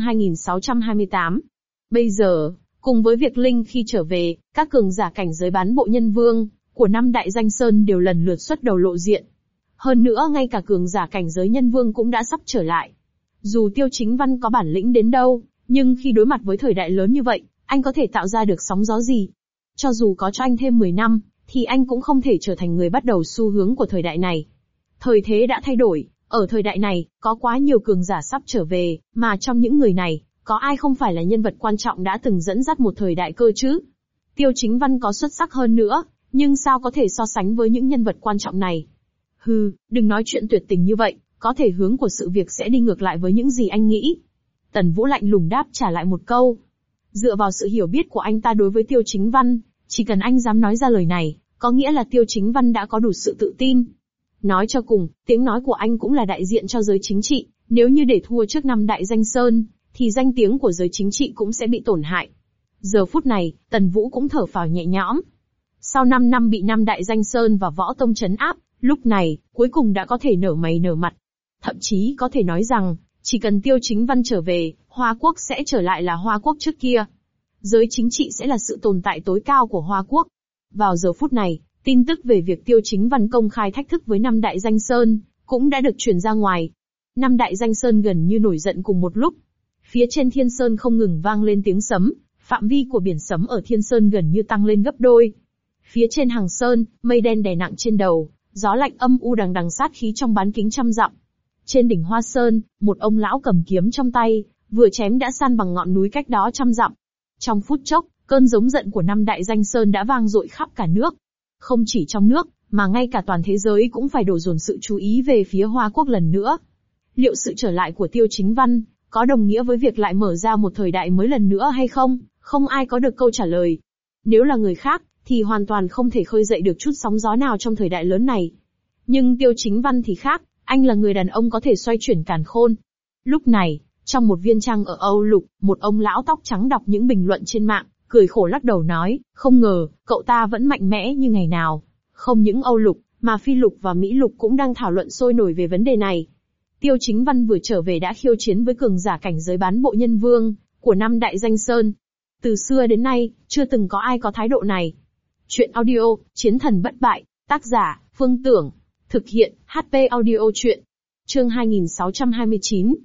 2628. Bây giờ, cùng với việc Linh khi trở về, các cường giả cảnh giới bán bộ nhân vương, của năm đại danh sơn đều lần lượt xuất đầu lộ diện. Hơn nữa ngay cả cường giả cảnh giới nhân vương cũng đã sắp trở lại. Dù Tiêu Chính Văn có bản lĩnh đến đâu, nhưng khi đối mặt với thời đại lớn như vậy, anh có thể tạo ra được sóng gió gì? Cho dù có cho anh thêm 10 năm, thì anh cũng không thể trở thành người bắt đầu xu hướng của thời đại này. Thời thế đã thay đổi, ở thời đại này, có quá nhiều cường giả sắp trở về, mà trong những người này, có ai không phải là nhân vật quan trọng đã từng dẫn dắt một thời đại cơ chứ? Tiêu Chính Văn có xuất sắc hơn nữa, nhưng sao có thể so sánh với những nhân vật quan trọng này? Hừ, đừng nói chuyện tuyệt tình như vậy, có thể hướng của sự việc sẽ đi ngược lại với những gì anh nghĩ. Tần Vũ lạnh lùng đáp trả lại một câu. Dựa vào sự hiểu biết của anh ta đối với Tiêu Chính Văn, chỉ cần anh dám nói ra lời này, có nghĩa là Tiêu Chính Văn đã có đủ sự tự tin. Nói cho cùng, tiếng nói của anh cũng là đại diện cho giới chính trị, nếu như để thua trước năm đại danh sơn, thì danh tiếng của giới chính trị cũng sẽ bị tổn hại. Giờ phút này, Tần Vũ cũng thở phào nhẹ nhõm. Sau 5 năm bị năm đại danh sơn và võ tông trấn áp, lúc này, cuối cùng đã có thể nở mày nở mặt. Thậm chí có thể nói rằng, chỉ cần Tiêu Chính Văn trở về, Hoa Quốc sẽ trở lại là Hoa Quốc trước kia. Giới chính trị sẽ là sự tồn tại tối cao của Hoa Quốc. Vào giờ phút này, tin tức về việc Tiêu Chính Văn công khai thách thức với năm đại danh sơn, cũng đã được truyền ra ngoài. Năm đại danh sơn gần như nổi giận cùng một lúc. Phía trên Thiên Sơn không ngừng vang lên tiếng sấm, phạm vi của biển sấm ở Thiên Sơn gần như tăng lên gấp đôi. Phía trên Hằng Sơn, mây đen đè nặng trên đầu, gió lạnh âm u đằng đằng sát khí trong bán kính trăm dặm. Trên đỉnh Hoa Sơn, một ông lão cầm kiếm trong tay, vừa chém đã san bằng ngọn núi cách đó trăm dặm. Trong phút chốc, cơn giống giận của năm đại danh sơn đã vang dội khắp cả nước. Không chỉ trong nước, mà ngay cả toàn thế giới cũng phải đổ dồn sự chú ý về phía Hoa Quốc lần nữa. Liệu sự trở lại của Tiêu Chính Văn, có đồng nghĩa với việc lại mở ra một thời đại mới lần nữa hay không? Không ai có được câu trả lời. Nếu là người khác, thì hoàn toàn không thể khơi dậy được chút sóng gió nào trong thời đại lớn này. Nhưng Tiêu Chính Văn thì khác, anh là người đàn ông có thể xoay chuyển càn khôn. Lúc này, trong một viên trang ở Âu Lục, một ông lão tóc trắng đọc những bình luận trên mạng, cười khổ lắc đầu nói, không ngờ, cậu ta vẫn mạnh mẽ như ngày nào. Không những Âu Lục, mà Phi Lục và Mỹ Lục cũng đang thảo luận sôi nổi về vấn đề này. Tiêu Chính Văn vừa trở về đã khiêu chiến với cường giả cảnh giới bán bộ nhân vương, của năm đại danh sơn. Từ xưa đến nay, chưa từng có ai có thái độ này. Chuyện audio, Chiến thần bất bại, tác giả, Phương Tưởng, thực hiện, HP audio chuyện. Chương 2629.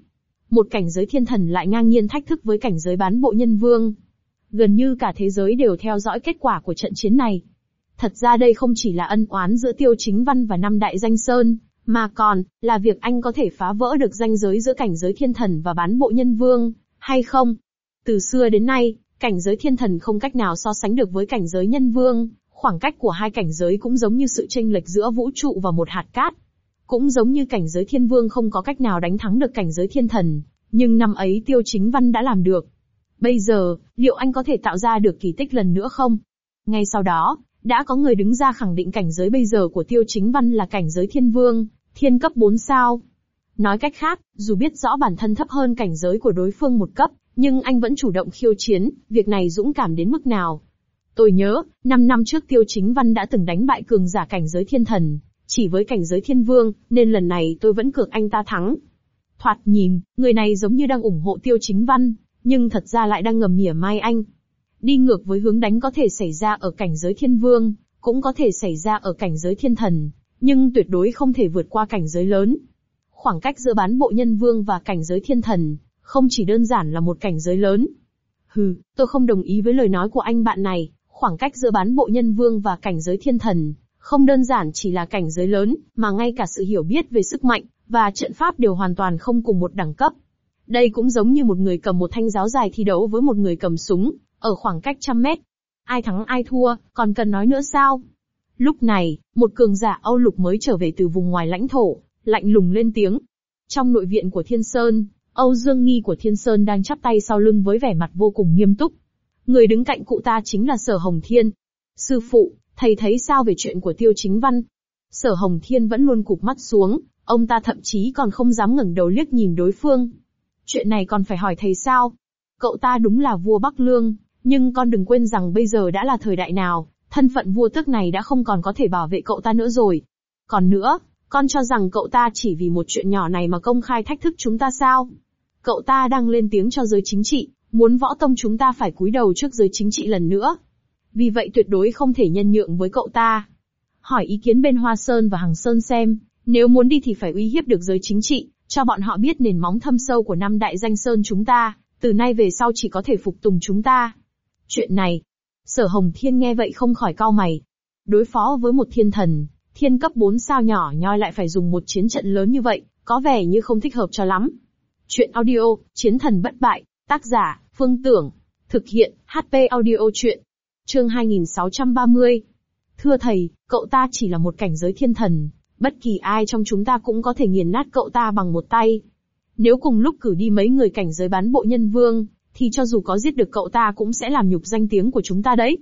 Một cảnh giới thiên thần lại ngang nhiên thách thức với cảnh giới bán bộ nhân vương. Gần như cả thế giới đều theo dõi kết quả của trận chiến này. Thật ra đây không chỉ là ân oán giữa Tiêu Chính Văn và năm đại danh sơn, mà còn là việc anh có thể phá vỡ được ranh giới giữa cảnh giới thiên thần và bán bộ nhân vương, hay không. Từ xưa đến nay, cảnh giới thiên thần không cách nào so sánh được với cảnh giới nhân vương, khoảng cách của hai cảnh giới cũng giống như sự chênh lệch giữa vũ trụ và một hạt cát. Cũng giống như cảnh giới thiên vương không có cách nào đánh thắng được cảnh giới thiên thần, nhưng năm ấy Tiêu Chính Văn đã làm được. Bây giờ, liệu anh có thể tạo ra được kỳ tích lần nữa không? Ngay sau đó, đã có người đứng ra khẳng định cảnh giới bây giờ của Tiêu Chính Văn là cảnh giới thiên vương, thiên cấp 4 sao. Nói cách khác, dù biết rõ bản thân thấp hơn cảnh giới của đối phương một cấp, nhưng anh vẫn chủ động khiêu chiến, việc này dũng cảm đến mức nào. Tôi nhớ, 5 năm trước Tiêu Chính Văn đã từng đánh bại cường giả cảnh giới thiên thần, chỉ với cảnh giới thiên vương, nên lần này tôi vẫn cược anh ta thắng. Thoạt nhìn, người này giống như đang ủng hộ Tiêu Chính Văn, nhưng thật ra lại đang ngầm mỉa mai anh. Đi ngược với hướng đánh có thể xảy ra ở cảnh giới thiên vương, cũng có thể xảy ra ở cảnh giới thiên thần, nhưng tuyệt đối không thể vượt qua cảnh giới lớn. Khoảng cách giữa bán bộ nhân vương và cảnh giới thiên thần, không chỉ đơn giản là một cảnh giới lớn. Tôi không đồng ý với lời nói của anh bạn này, khoảng cách giữa bán bộ nhân vương và cảnh giới thiên thần, không đơn giản chỉ là cảnh giới lớn, mà ngay cả sự hiểu biết về sức mạnh, và trận pháp đều hoàn toàn không cùng một đẳng cấp. Đây cũng giống như một người cầm một thanh giáo dài thi đấu với một người cầm súng, ở khoảng cách 100 mét. Ai thắng ai thua, còn cần nói nữa sao? Lúc này, một cường giả Âu Lục mới trở về từ vùng ngoài lãnh thổ, lạnh lùng lên tiếng. Trong nội viện của Thiên Sơn, Âu Dương Nghi của Thiên Sơn đang chắp tay sau lưng với vẻ mặt vô cùng nghiêm túc. Người đứng cạnh cụ ta chính là Sở Hồng Thiên. Sư phụ, thầy thấy sao về chuyện của Tiêu Chính Văn? Sở Hồng Thiên vẫn luôn cụp mắt xuống, ông ta thậm chí còn không dám ngẩng đầu liếc nhìn đối phương. Chuyện này còn phải hỏi thầy sao? Cậu ta đúng là vua Bắc Lương, nhưng con đừng quên rằng bây giờ đã là thời đại nào, thân phận vua tước này đã không còn có thể bảo vệ cậu ta nữa rồi. Còn nữa, con cho rằng cậu ta chỉ vì một chuyện nhỏ này mà công khai thách thức chúng ta sao? Cậu ta đang lên tiếng cho giới chính trị, muốn võ tông chúng ta phải cúi đầu trước giới chính trị lần nữa. Vì vậy tuyệt đối không thể nhân nhượng với cậu ta. Hỏi ý kiến bên Hoa Sơn và Hằng Sơn xem, nếu muốn đi thì phải uy hiếp được giới chính trị, cho bọn họ biết nền móng thâm sâu của năm đại danh sơn chúng ta, từ nay về sau chỉ có thể phục tùng chúng ta. Chuyện này, Sở Hồng Thiên nghe vậy không khỏi cau mày. Đối phó với một thiên thần, thiên cấp 4 sao nhỏ nhoi lại phải dùng một chiến trận lớn như vậy, có vẻ như không thích hợp cho lắm. Chuyện audio, Chiến thần bất bại, tác giả, Phương Tưởng, thực hiện, HP audio chuyện. Chương 2630. Thưa thầy, cậu ta chỉ là một cảnh giới thiên thần, bất kỳ ai trong chúng ta cũng có thể nghiền nát cậu ta bằng một tay. Nếu cùng lúc cử đi mấy người cảnh giới bán bộ nhân vương, thì cho dù có giết được cậu ta cũng sẽ làm nhục danh tiếng của chúng ta đấy.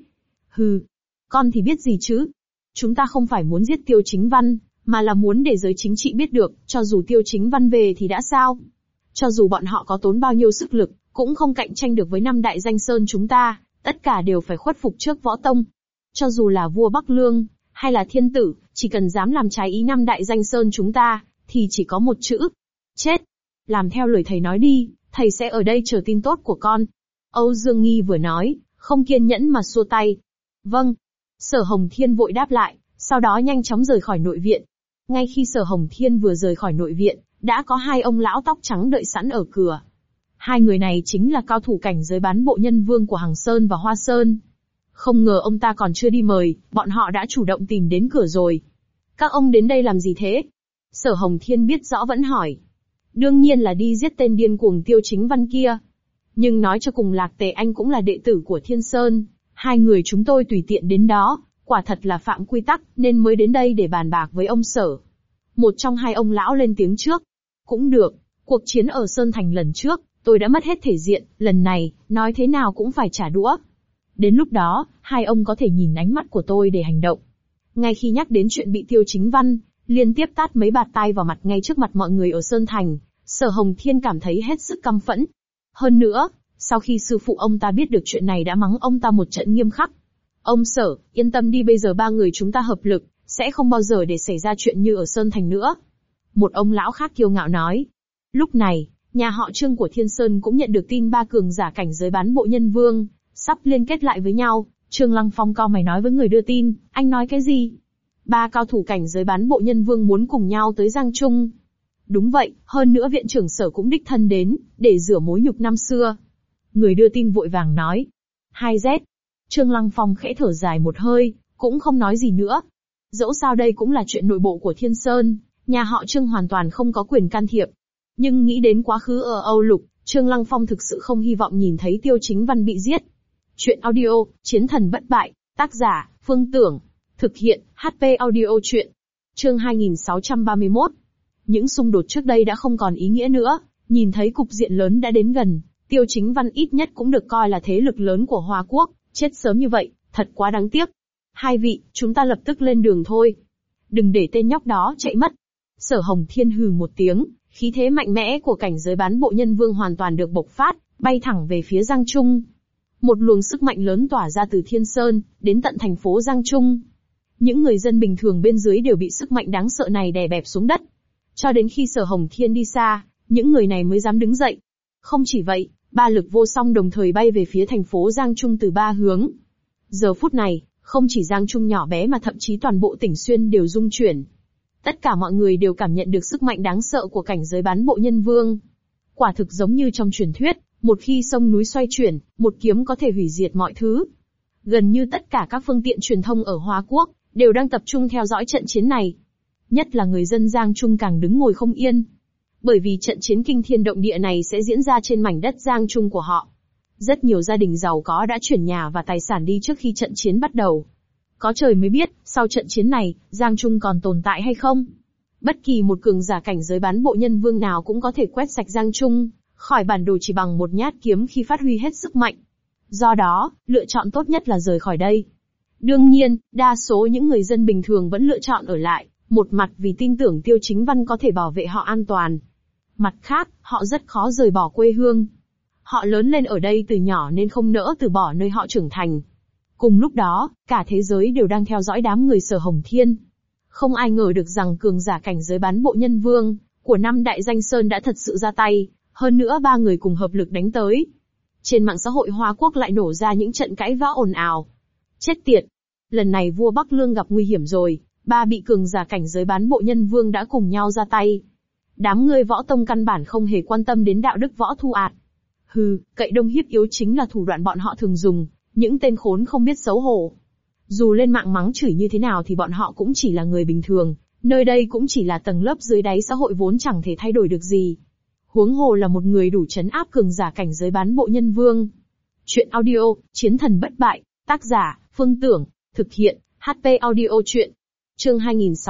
Con thì biết gì chứ? Chúng ta không phải muốn giết Tiêu Chính Văn, mà là muốn để giới chính trị biết được, cho dù Tiêu Chính Văn về thì đã sao? Cho dù bọn họ có tốn bao nhiêu sức lực, cũng không cạnh tranh được với năm đại danh sơn chúng ta, tất cả đều phải khuất phục trước võ tông. Cho dù là vua Bắc Lương, hay là thiên tử, chỉ cần dám làm trái ý năm đại danh sơn chúng ta, thì chỉ có một chữ: chết. Làm theo lời thầy nói đi, thầy sẽ ở đây chờ tin tốt của con. Âu Dương Nghi vừa nói, không kiên nhẫn mà xua tay. Vâng. Sở Hồng Thiên vội đáp lại, sau đó nhanh chóng rời khỏi nội viện. Ngay khi Sở Hồng Thiên vừa rời khỏi nội viện, đã có hai ông lão tóc trắng đợi sẵn ở cửa. Hai người này chính là cao thủ cảnh giới bán bộ nhân vương của Hằng Sơn và Hoa Sơn. Không ngờ ông ta còn chưa đi mời, bọn họ đã chủ động tìm đến cửa rồi. Các ông đến đây làm gì thế? Sở Hồng Thiên biết rõ vẫn hỏi. Đương nhiên là đi giết tên điên cuồng Tiêu Chính Văn kia. Nhưng nói cho cùng Lạc Tề Anh cũng là đệ tử của Thiên Sơn. Hai người chúng tôi tùy tiện đến đó, quả thật là phạm quy tắc, nên mới đến đây để bàn bạc với ông Sở. Một trong hai ông lão lên tiếng trước. Cũng được, cuộc chiến ở Sơn Thành lần trước, tôi đã mất hết thể diện, lần này, nói thế nào cũng phải trả đũa. Đến lúc đó, hai ông có thể nhìn ánh mắt của tôi để hành động. Ngay khi nhắc đến chuyện bị Tiêu Chính Văn liên tiếp tát mấy bạt tai vào mặt ngay trước mặt mọi người ở Sơn Thành, Sở Hồng Thiên cảm thấy hết sức căm phẫn. Hơn nữa, sau khi sư phụ ông ta biết được chuyện này đã mắng ông ta một trận nghiêm khắc. Ông Sở, yên tâm đi, bây giờ ba người chúng ta hợp lực, sẽ không bao giờ để xảy ra chuyện như ở Sơn Thành nữa. Một ông lão khác kiêu ngạo nói. Lúc này, nhà họ Trương của Thiên Sơn cũng nhận được tin ba cường giả cảnh giới bán bộ nhân vương sắp liên kết lại với nhau. Trương Lăng Phong cau mày nói với người đưa tin, anh nói cái gì? Ba cao thủ cảnh giới bán bộ nhân vương muốn cùng nhau tới Giang Trung. Đúng vậy, hơn nữa viện trưởng Sở cũng đích thân đến, để rửa mối nhục năm xưa. Người đưa tin vội vàng nói. 2Z. Trương Lăng Phong khẽ thở dài một hơi, cũng không nói gì nữa. Dẫu sao đây cũng là chuyện nội bộ của Thiên Sơn, nhà họ Trương hoàn toàn không có quyền can thiệp. Nhưng nghĩ đến quá khứ ở Âu Lục, Trương Lăng Phong thực sự không hy vọng nhìn thấy Tiêu Chính Văn bị giết. Chuyện audio, Chiến thần bất bại, tác giả, Phương Tưởng. Thực hiện, HP audio chuyện. Chương 2631. Những xung đột trước đây đã không còn ý nghĩa nữa, nhìn thấy cục diện lớn đã đến gần, Tiêu Chính Văn ít nhất cũng được coi là thế lực lớn của Hoa Quốc, chết sớm như vậy, thật quá đáng tiếc. Hai vị, chúng ta lập tức lên đường thôi. Đừng để tên nhóc đó chạy mất. Sở Hồng Thiên hừ một tiếng, khí thế mạnh mẽ của cảnh giới bán bộ nhân vương hoàn toàn được bộc phát, bay thẳng về phía Giang Trung. Một luồng sức mạnh lớn tỏa ra từ Thiên Sơn, đến tận thành phố Giang Trung. Những người dân bình thường bên dưới đều bị sức mạnh đáng sợ này đè bẹp xuống đất. Cho đến khi Sở Hồng Thiên đi xa, những người này mới dám đứng dậy. Không chỉ vậy, ba lực vô song đồng thời bay về phía thành phố Giang Trung từ ba hướng. Giờ phút này, không chỉ Giang Trung nhỏ bé mà thậm chí toàn bộ tỉnh Xuyên đều rung chuyển. Tất cả mọi người đều cảm nhận được sức mạnh đáng sợ của cảnh giới bán bộ nhân vương. Quả thực giống như trong truyền thuyết, một khi sông núi xoay chuyển, một kiếm có thể hủy diệt mọi thứ. Gần như tất cả các phương tiện truyền thông ở Hoa Quốc đều đang tập trung theo dõi trận chiến này. Nhất là người dân Giang Trung càng đứng ngồi không yên. Bởi vì trận chiến kinh thiên động địa này sẽ diễn ra trên mảnh đất Giang Trung của họ. Rất nhiều gia đình giàu có đã chuyển nhà và tài sản đi trước khi trận chiến bắt đầu. Có trời mới biết, sau trận chiến này, Giang Trung còn tồn tại hay không? Bất kỳ một cường giả cảnh giới bán bộ nhân vương nào cũng có thể quét sạch Giang Trung khỏi bản đồ chỉ bằng một nhát kiếm khi phát huy hết sức mạnh. Do đó, lựa chọn tốt nhất là rời khỏi đây. Đương nhiên, đa số những người dân bình thường vẫn lựa chọn ở lại, một mặt vì tin tưởng Tiêu Chính Văn có thể bảo vệ họ an toàn. Mặt khác, họ rất khó rời bỏ quê hương. Họ lớn lên ở đây từ nhỏ nên không nỡ từ bỏ nơi họ trưởng thành. Cùng lúc đó, cả thế giới đều đang theo dõi đám người Sở Hồng Thiên. Không ai ngờ được rằng cường giả cảnh giới bán bộ nhân vương của năm đại danh sơn đã thật sự ra tay, hơn nữa ba người cùng hợp lực đánh tới. Trên mạng xã hội Hoa Quốc lại nổ ra những trận cãi vã ồn ào. Chết tiệt! Lần này vua Bắc Lương gặp nguy hiểm rồi, ba vị cường giả cảnh giới bán bộ nhân vương đã cùng nhau ra tay. Đám người võ tông căn bản không hề quan tâm đến đạo đức võ thu ạt. Hừ, cậy đông hiếp yếu chính là thủ đoạn bọn họ thường dùng, những tên khốn không biết xấu hổ. Dù lên mạng mắng chửi như thế nào thì bọn họ cũng chỉ là người bình thường, nơi đây cũng chỉ là tầng lớp dưới đáy xã hội vốn chẳng thể thay đổi được gì. Huống hồ là một người đủ trấn áp cường giả cảnh giới bán bộ nhân vương. Chuyện audio, Chiến thần bất bại, tác giả, Phương Tưởng, thực hiện, HP audio chuyện. Chương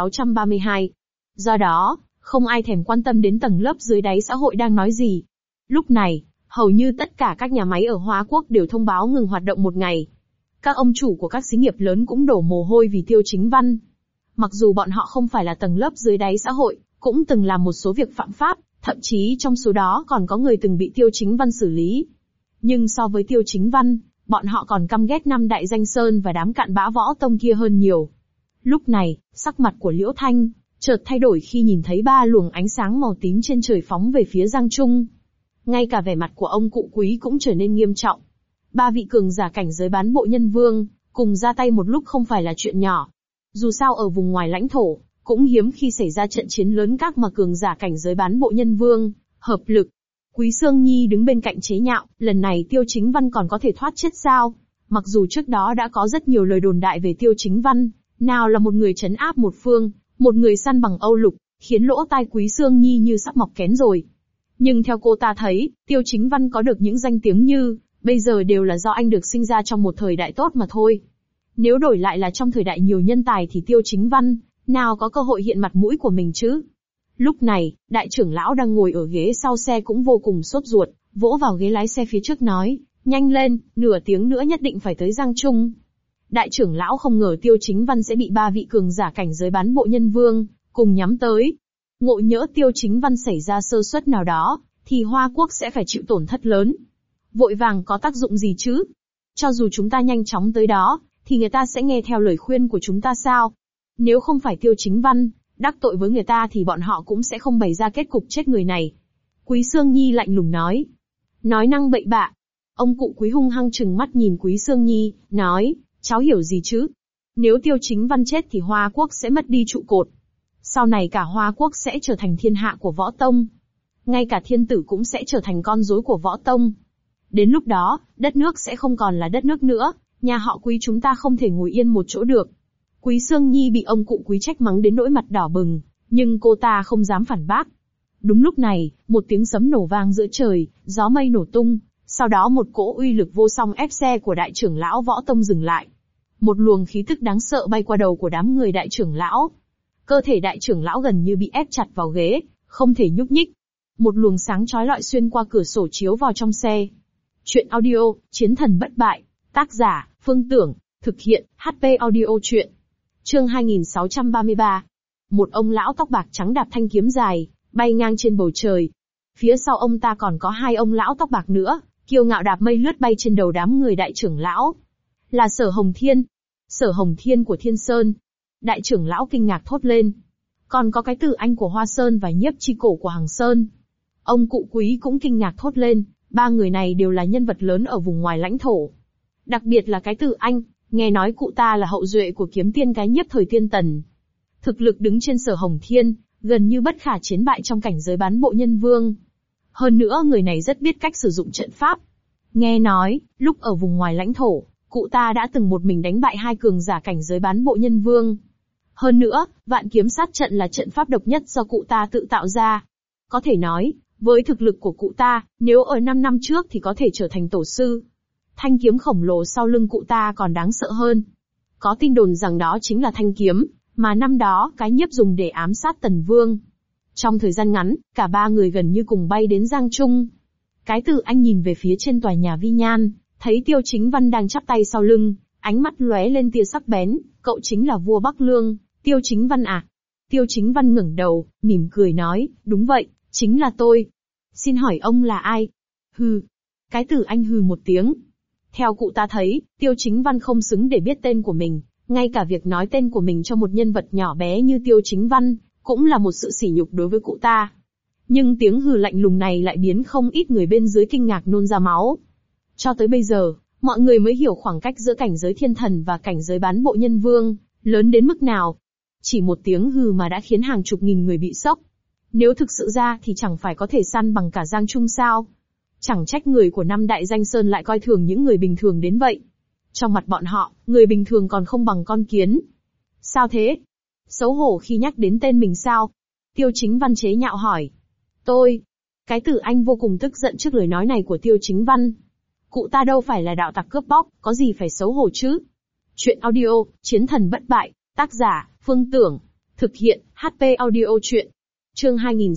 2632. Do đó, không ai thèm quan tâm đến tầng lớp dưới đáy xã hội đang nói gì. Lúc này, hầu như tất cả các nhà máy ở Hoa Quốc đều thông báo ngừng hoạt động một ngày. Các ông chủ của các xí nghiệp lớn cũng đổ mồ hôi vì Tiêu Chính Văn. Mặc dù bọn họ không phải là tầng lớp dưới đáy xã hội, cũng từng làm một số việc phạm pháp, thậm chí trong số đó còn có người từng bị Tiêu Chính Văn xử lý. Nhưng so với Tiêu Chính Văn, bọn họ còn căm ghét năm đại danh sơn và đám cặn bã võ tông kia hơn nhiều. Lúc này, sắc mặt của Liễu Thanh chợt thay đổi khi nhìn thấy ba luồng ánh sáng màu tím trên trời phóng về phía Giang Trung. Ngay cả vẻ mặt của ông cụ Quý cũng trở nên nghiêm trọng. Ba vị cường giả cảnh giới bán bộ nhân vương cùng ra tay một lúc không phải là chuyện nhỏ. Dù sao ở vùng ngoài lãnh thổ, cũng hiếm khi xảy ra trận chiến lớn các mà cường giả cảnh giới bán bộ nhân vương hợp lực. Quý Sương Nhi đứng bên cạnh chế nhạo, lần này Tiêu Chính Văn còn có thể thoát chết sao? Mặc dù trước đó đã có rất nhiều lời đồn đại về Tiêu Chính Văn, nào là một người trấn áp một phương, một người săn bằng Âu Lục, khiến lỗ tai Quý Sương Nhi như sắp mọc kén rồi. Nhưng theo cô ta thấy, Tiêu Chính Văn có được những danh tiếng như, bây giờ đều là do anh được sinh ra trong một thời đại tốt mà thôi. Nếu đổi lại là trong thời đại nhiều nhân tài thì Tiêu Chính Văn, nào có cơ hội hiện mặt mũi của mình chứ? Lúc này, đại trưởng lão đang ngồi ở ghế sau xe cũng vô cùng sốt ruột, vỗ vào ghế lái xe phía trước nói, nhanh lên, nửa tiếng nữa nhất định phải tới Giang Trung. Đại trưởng lão không ngờ Tiêu Chính Văn sẽ bị ba vị cường giả cảnh giới bán bộ nhân vương cùng nhắm tới. Ngộ nhỡ Tiêu Chính Văn xảy ra sơ suất nào đó, thì Hoa Quốc sẽ phải chịu tổn thất lớn. Vội vàng có tác dụng gì chứ? Cho dù chúng ta nhanh chóng tới đó, thì người ta sẽ nghe theo lời khuyên của chúng ta sao? Nếu không phải Tiêu Chính Văn đắc tội với người ta thì bọn họ cũng sẽ không bày ra kết cục chết người này. Quý Sương Nhi lạnh lùng nói. Nói năng bậy bạ. Ông cụ Quý hung hăng trừng mắt nhìn Quý Sương Nhi, nói, cháu hiểu gì chứ? Nếu Tiêu Chính Văn chết thì Hoa Quốc sẽ mất đi trụ cột. Sau này cả Hoa Quốc sẽ trở thành thiên hạ của Võ Tông. Ngay cả thiên tử cũng sẽ trở thành con rối của Võ Tông. Đến lúc đó, đất nước sẽ không còn là đất nước nữa, nhà họ Quý chúng ta không thể ngồi yên một chỗ được. Quý Sương Nhi bị ông cụ Quý trách mắng đến nỗi mặt đỏ bừng, nhưng cô ta không dám phản bác. Đúng lúc này, một tiếng sấm nổ vang giữa trời, gió mây nổ tung, sau đó một cỗ uy lực vô song ép xe của đại trưởng lão Võ Tông dừng lại. Một luồng khí tức đáng sợ bay qua đầu của đám người đại trưởng lão. Cơ thể đại trưởng lão gần như bị ép chặt vào ghế, không thể nhúc nhích. Một luồng sáng chói lọi xuyên qua cửa sổ chiếu vào trong xe. Chuyện audio, Chiến thần bất bại. Tác giả, Phương Tưởng. Thực hiện, HP Audio Chuyện. Chương 2633. Một ông lão tóc bạc trắng đạp thanh kiếm dài, bay ngang trên bầu trời. Phía sau ông ta còn có hai ông lão tóc bạc nữa, kiêu ngạo đạp mây lướt bay trên đầu đám người đại trưởng lão. Là Sở Hồng Thiên. Sở Hồng Thiên của Thiên Sơn. Đại trưởng lão kinh ngạc thốt lên. Còn có cái Tử Anh của Hoa Sơn và Nhiếp Chi Cổ của Hằng Sơn. Ông cụ Quý cũng kinh ngạc thốt lên, ba người này đều là nhân vật lớn ở vùng ngoài lãnh thổ. Đặc biệt là cái Tử Anh, nghe nói cụ ta là hậu duệ của kiếm tiên cái Nhiếp thời Tiên Tần. Thực lực đứng trên Sở Hồng Thiên, gần như bất khả chiến bại trong cảnh giới bán bộ nhân vương. Hơn nữa người này rất biết cách sử dụng trận pháp. Nghe nói, lúc ở vùng ngoài lãnh thổ, cụ ta đã từng một mình đánh bại hai cường giả cảnh giới bán bộ nhân vương. Hơn nữa, Vạn Kiếm Sát Trận là trận pháp độc nhất do cụ ta tự tạo ra. Có thể nói, với thực lực của cụ ta, nếu ở 5 năm trước thì có thể trở thành tổ sư. Thanh kiếm khổng lồ sau lưng cụ ta còn đáng sợ hơn. Có tin đồn rằng đó chính là thanh kiếm mà năm đó cái Nhiếp dùng để ám sát Tần Vương. Trong thời gian ngắn, cả ba người gần như cùng bay đến Giang Trung. Cái Tử Anh nhìn về phía trên tòa nhà Vi Nhan, thấy Tiêu Chính Văn đang chắp tay sau lưng, ánh mắt lóe lên tia sắc bén, cậu chính là vua Bắc Lương, Tiêu Chính Văn à? Tiêu Chính Văn ngẩng đầu, mỉm cười nói, đúng vậy, chính là tôi. Xin hỏi ông là ai? Hừ. Cái Tử Anh hừ một tiếng. Theo cụ ta thấy, Tiêu Chính Văn không xứng để biết tên của mình, ngay cả việc nói tên của mình cho một nhân vật nhỏ bé như Tiêu Chính Văn, cũng là một sự sỉ nhục đối với cụ ta. Nhưng tiếng hừ lạnh lùng này lại biến không ít người bên dưới kinh ngạc nôn ra máu. Cho tới bây giờ, mọi người mới hiểu khoảng cách giữa cảnh giới thiên thần và cảnh giới bán bộ nhân vương, lớn đến mức nào. Chỉ một tiếng hừ mà đã khiến hàng chục nghìn người bị sốc. Nếu thực sự ra thì chẳng phải có thể săn bằng cả Giang Trung sao? Chẳng trách người của năm đại danh sơn lại coi thường những người bình thường đến vậy. Trong mặt bọn họ, người bình thường còn không bằng con kiến. Sao thế? Xấu hổ khi nhắc đến tên mình sao? Tiêu Chính Văn chế nhạo hỏi. Tôi. Cái Tử Anh vô cùng tức giận trước lời nói này của Tiêu Chính Văn. Cụ ta đâu phải là đạo tặc cướp bóc, có gì phải xấu hổ chứ? Chuyện audio, Chiến thần bất bại. Tác giả, Phương Tưởng. Thực hiện, HP Audio Chuyện. Chương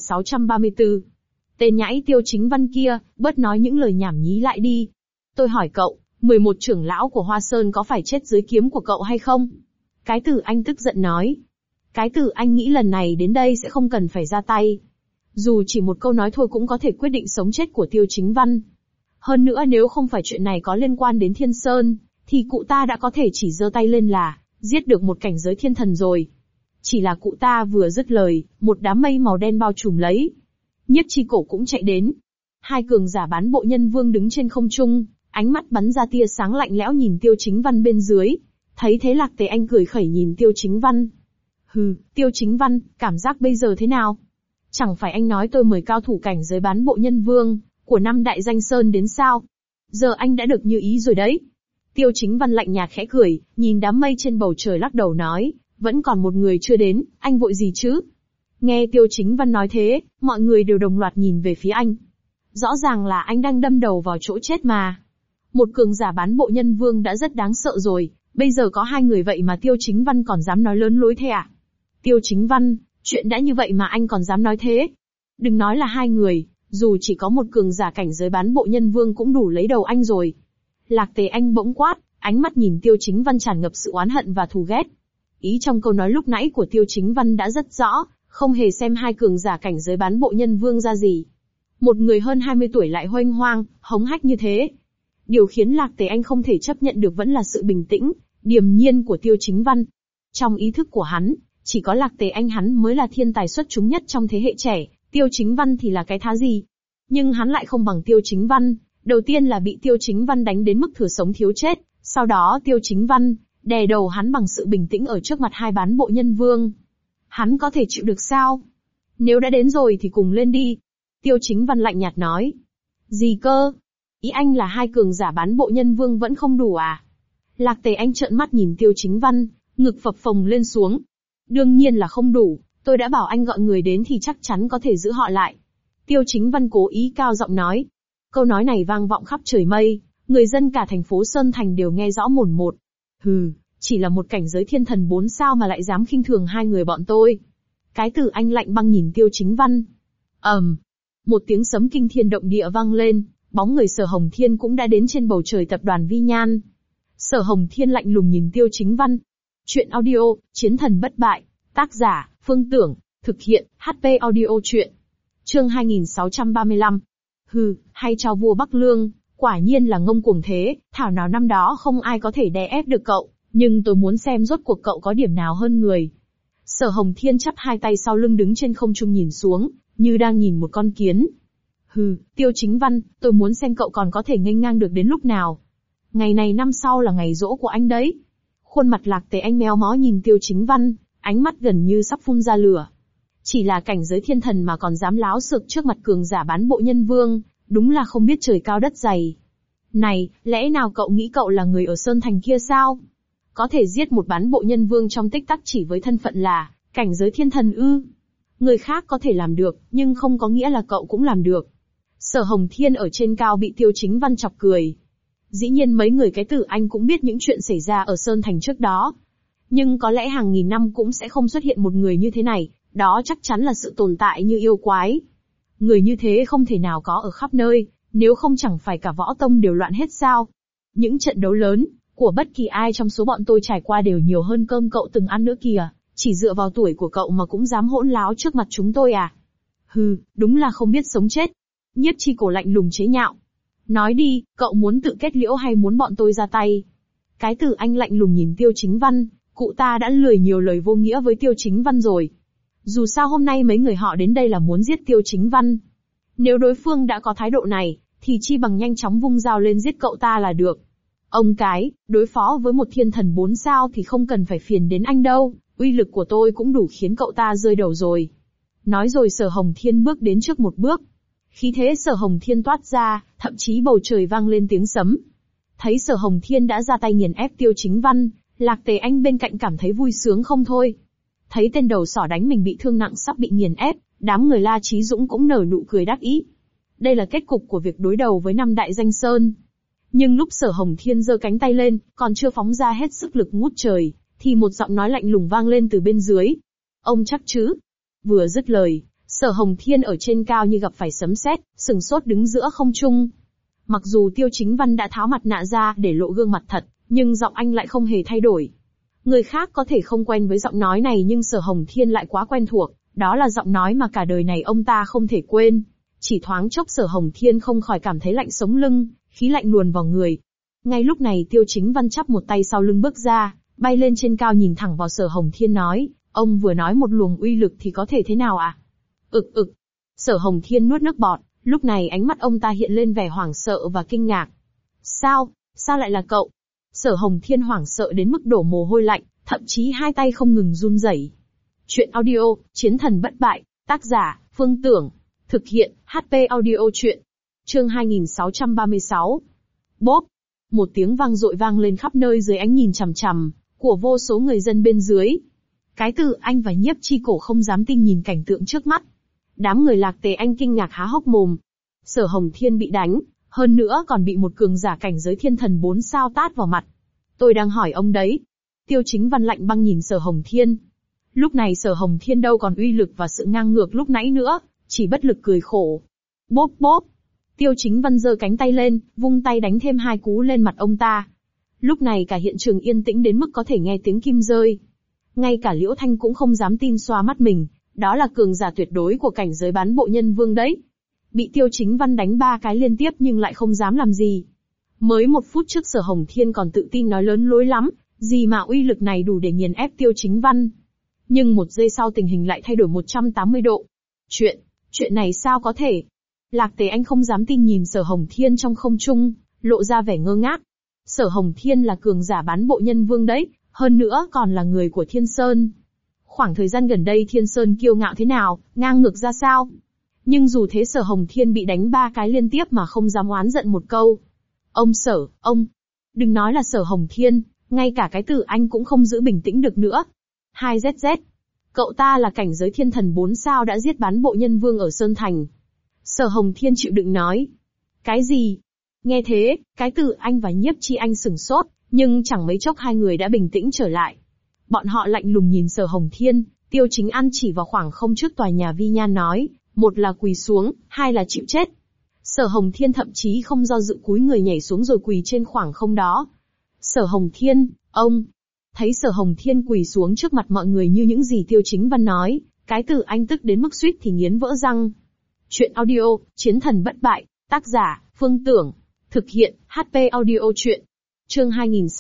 2634. Tên nhãi Tiêu Chính Văn kia, bớt nói những lời nhảm nhí lại đi. Tôi hỏi cậu, 11 trưởng lão của Hoa Sơn có phải chết dưới kiếm của cậu hay không? Cái Tử Anh tức giận nói. Cái Tử Anh nghĩ lần này đến đây sẽ không cần phải ra tay. Dù chỉ một câu nói thôi cũng có thể quyết định sống chết của Tiêu Chính Văn. Hơn nữa nếu không phải chuyện này có liên quan đến Thiên Sơn, thì cụ ta đã có thể chỉ giơ tay lên là giết được một cảnh giới thiên thần rồi. Chỉ là cụ ta vừa dứt lời, một đám mây màu đen bao trùm lấy. Nhiếp Chi Cổ cũng chạy đến. Hai cường giả bán bộ nhân vương đứng trên không trung, ánh mắt bắn ra tia sáng lạnh lẽo nhìn Tiêu Chính Văn bên dưới. Thấy thế Lạc Tề Anh cười khẩy nhìn Tiêu Chính Văn. Hừ, Tiêu Chính Văn, cảm giác bây giờ thế nào? Chẳng phải anh nói tôi mời cao thủ cảnh giới bán bộ nhân vương của năm đại danh sơn đến sao? Giờ anh đã được như ý rồi đấy. Tiêu Chính Văn lạnh nhạt khẽ cười, nhìn đám mây trên bầu trời lắc đầu nói, vẫn còn một người chưa đến, anh vội gì chứ? Nghe Tiêu Chính Văn nói thế, mọi người đều đồng loạt nhìn về phía anh. Rõ ràng là anh đang đâm đầu vào chỗ chết mà. Một cường giả bán bộ nhân vương đã rất đáng sợ rồi, bây giờ có hai người vậy mà Tiêu Chính Văn còn dám nói lớn lối thế à? Tiêu Chính Văn, chuyện đã như vậy mà anh còn dám nói thế? Đừng nói là hai người, dù chỉ có một cường giả cảnh giới bán bộ nhân vương cũng đủ lấy đầu anh rồi. Lạc Tề Anh bỗng quát, ánh mắt nhìn Tiêu Chính Văn tràn ngập sự oán hận và thù ghét. Ý trong câu nói lúc nãy của Tiêu Chính Văn đã rất rõ, không hề xem hai cường giả cảnh giới bán bộ nhân vương ra gì. Một người hơn 20 tuổi lại huênh hoang, hống hách như thế. Điều khiến Lạc Tề Anh không thể chấp nhận được vẫn là sự bình tĩnh, điềm nhiên của Tiêu Chính Văn. Trong ý thức của hắn, chỉ có Lạc Tề Anh hắn mới là thiên tài xuất chúng nhất trong thế hệ trẻ, Tiêu Chính Văn thì là cái thá gì. Nhưng hắn lại không bằng Tiêu Chính Văn, đầu tiên là bị Tiêu Chính Văn đánh đến mức thừa sống thiếu chết, sau đó Tiêu Chính Văn đè đầu hắn bằng sự bình tĩnh ở trước mặt hai bán bộ nhân vương. Hắn có thể chịu được sao? Nếu đã đến rồi thì cùng lên đi. Tiêu Chính Văn lạnh nhạt nói. Gì cơ? Ý anh là hai cường giả bán bộ nhân vương vẫn không đủ à? Lạc Tề Anh trợn mắt nhìn Tiêu Chính Văn, ngực phập phồng lên xuống. Đương nhiên là không đủ, tôi đã bảo anh gọi người đến thì chắc chắn có thể giữ họ lại. Tiêu Chính Văn cố ý cao giọng nói. Câu nói này vang vọng khắp trời mây, người dân cả thành phố Sơn Thành đều nghe rõ mồn một. Hừ, chỉ là một cảnh giới thiên thần 4 sao mà lại dám khinh thường hai người bọn tôi. Cái Tử Anh lạnh băng nhìn Tiêu Chính Văn. Một tiếng sấm kinh thiên động địa vang lên, bóng người Sở Hồng Thiên cũng đã đến trên bầu trời tập đoàn Vi Nhan. Sở Hồng Thiên lạnh lùng nhìn Tiêu Chính Văn. Chuyện audio, Chiến thần bất bại, tác giả, Phương Tưởng, thực hiện, HP audio chuyện. Chương 2635. Hừ, hay cho vua Bắc Lương, quả nhiên là ngông cuồng thế, thảo nào năm đó không ai có thể đè ép được cậu, nhưng tôi muốn xem rốt cuộc cậu có điểm nào hơn người. Sở Hồng Thiên chắp hai tay sau lưng đứng trên không trung nhìn xuống, như đang nhìn một con kiến. Hừ, Tiêu Chính Văn, tôi muốn xem cậu còn có thể nghênh ngang được đến lúc nào. Ngày này năm sau là ngày giỗ của anh đấy. Khuôn mặt Lạc Tề Anh méo mó nhìn Tiêu Chính Văn, ánh mắt gần như sắp phun ra lửa. Chỉ là cảnh giới thiên thần mà còn dám láo xược trước mặt cường giả bán bộ nhân vương, đúng là không biết trời cao đất dày. Này, lẽ nào cậu nghĩ cậu là người ở Sơn Thành kia sao? Có thể giết một bán bộ nhân vương trong tích tắc chỉ với thân phận là cảnh giới thiên thần ư? Người khác có thể làm được, nhưng không có nghĩa là cậu cũng làm được. Sở Hồng Thiên ở trên cao bị Tiêu Chính Văn chọc cười. Dĩ nhiên mấy người cái Tử Anh cũng biết những chuyện xảy ra ở Sơn Thành trước đó. Nhưng có lẽ hàng nghìn năm cũng sẽ không xuất hiện một người như thế này, đó chắc chắn là sự tồn tại như yêu quái. Người như thế không thể nào có ở khắp nơi, nếu không chẳng phải cả võ tông đều loạn hết sao. Những trận đấu lớn, của bất kỳ ai trong số bọn tôi trải qua đều nhiều hơn cơm cậu từng ăn nữa kìa, chỉ dựa vào tuổi của cậu mà cũng dám hỗn láo trước mặt chúng tôi à? Hừ, đúng là không biết sống chết. Nhiếp Chi Cổ lạnh lùng chế nhạo. Nói đi, cậu muốn tự kết liễu hay muốn bọn tôi ra tay? Cái Tử Anh lạnh lùng nhìn Tiêu Chính Văn, cụ ta đã lười nhiều lời vô nghĩa với Tiêu Chính Văn rồi. Dù sao hôm nay mấy người họ đến đây là muốn giết Tiêu Chính Văn. Nếu đối phương đã có thái độ này, thì chi bằng nhanh chóng vung dao lên giết cậu ta là được. Ông cái, đối phó với một thiên thần 4 sao thì không cần phải phiền đến anh đâu, uy lực của tôi cũng đủ khiến cậu ta rơi đầu rồi. Nói rồi Sở Hồng Thiên bước đến trước một bước. Khí thế Sở Hồng Thiên toát ra, thậm chí bầu trời vang lên tiếng sấm. Thấy Sở Hồng Thiên đã ra tay nghiền ép Tiêu Chính Văn, Lạc Tề Anh bên cạnh cảm thấy vui sướng không thôi. Thấy tên đầu sỏ đánh mình bị thương nặng sắp bị nghiền ép, đám người La Chí Dũng cũng nở nụ cười đắc ý. Đây là kết cục của việc đối đầu với 5 đại danh sơn. Nhưng lúc Sở Hồng Thiên giơ cánh tay lên, còn chưa phóng ra hết sức lực ngút trời, thì một giọng nói lạnh lùng vang lên từ bên dưới. Ông chắc chứ? Vừa dứt lời, Sở Hồng Thiên ở trên cao như gặp phải sấm sét, sừng sốt đứng giữa không trung. Mặc dù Tiêu Chính Văn đã tháo mặt nạ ra để lộ gương mặt thật, nhưng giọng anh lại không hề thay đổi. Người khác có thể không quen với giọng nói này nhưng Sở Hồng Thiên lại quá quen thuộc, đó là giọng nói mà cả đời này ông ta không thể quên. Chỉ thoáng chốc Sở Hồng Thiên không khỏi cảm thấy lạnh sống lưng, khí lạnh luồn vào người. Ngay lúc này Tiêu Chính Văn chắp một tay sau lưng bước ra, bay lên trên cao nhìn thẳng vào Sở Hồng Thiên nói, ông vừa nói một luồng uy lực thì có thể thế nào à? Ực. Sở Hồng Thiên nuốt nước bọt, lúc này ánh mắt ông ta hiện lên vẻ hoảng sợ và kinh ngạc. Sao lại là cậu? Sở Hồng Thiên hoảng sợ đến mức đổ mồ hôi lạnh, thậm chí hai tay không ngừng run rẩy. Chuyện audio, Chiến thần bất bại, tác giả, Phương Tưởng, thực hiện, HP audio chuyện. Chương 2636. Bốp! Một tiếng vang dội vang lên khắp nơi dưới ánh nhìn chằm chằm của vô số người dân bên dưới. Cái Tử Anh và Nhiếp Chi Cổ không dám tin nhìn cảnh tượng trước mắt. Đám người Lạc Tề Anh kinh ngạc há hốc mồm. Sở Hồng Thiên bị đánh, hơn nữa còn bị một cường giả cảnh giới thiên thần 4 sao tát vào mặt. Tôi đang hỏi ông đấy. Tiêu Chính Văn lạnh băng nhìn Sở Hồng Thiên. Lúc này Sở Hồng Thiên đâu còn uy lực và sự ngang ngược lúc nãy nữa, chỉ bất lực cười khổ. Bốp bốp. Tiêu Chính Văn giơ cánh tay lên, vung tay đánh thêm 2 cú lên mặt ông ta. Lúc này cả hiện trường yên tĩnh đến mức có thể nghe tiếng kim rơi. Ngay cả Liễu Thanh cũng không dám tin xoa mắt mình, đó là cường giả tuyệt đối của cảnh giới bán bộ nhân vương đấy. Bị Tiêu Chính Văn đánh 3 cái liên tiếp nhưng lại không dám làm gì. Mới 1 phút trước Sở Hồng Thiên còn tự tin nói lớn lối lắm, gì mà uy lực này đủ để nghiền ép Tiêu Chính Văn. Nhưng 1 giây sau tình hình lại thay đổi 180 độ. Chuyện này sao có thể? Lạc Tề Anh không dám tin nhìn Sở Hồng Thiên trong không trung, lộ ra vẻ ngơ ngác. Sở Hồng Thiên là cường giả bán bộ nhân vương đấy, hơn nữa còn là người của Thiên Sơn. Khoảng thời gian gần đây Thiên Sơn kiêu ngạo thế nào, ngang ngược ra sao? Nhưng dù thế Sở Hồng Thiên bị đánh 3 cái liên tiếp mà không dám oán giận một câu. Ông Sở, ông! Đừng nói là Sở Hồng Thiên, ngay cả cái Từ Anh cũng không giữ bình tĩnh được nữa. 2ZZ. Cậu ta là cảnh giới thiên thần 4 sao đã giết bán bộ nhân vương ở Sơn Thành. Sở Hồng Thiên chịu đựng nói. Cái gì? Nghe thế, cái Từ Anh và Nhiếp Chi Anh sửng sốt, nhưng chẳng mấy chốc hai người đã bình tĩnh trở lại. Bọn họ lạnh lùng nhìn Sở Hồng Thiên, Tiêu Chính An chỉ vào khoảng không trước tòa nhà Vi Nhan nói, một là quỳ xuống, hai là chịu chết. Sở Hồng Thiên thậm chí không do dự cúi người nhảy xuống rồi quỳ trên khoảng không đó. Sở Hồng Thiên, ông! Thấy Sở Hồng Thiên quỳ xuống trước mặt mọi người như những gì Tiêu Chính Văn nói, cái Từ Anh tức đến mức suýt thì nghiến vỡ răng. Chuyện audio, Chiến thần bất bại, tác giả, Phương Tưởng. Thực hiện, HP audio chuyện. Chương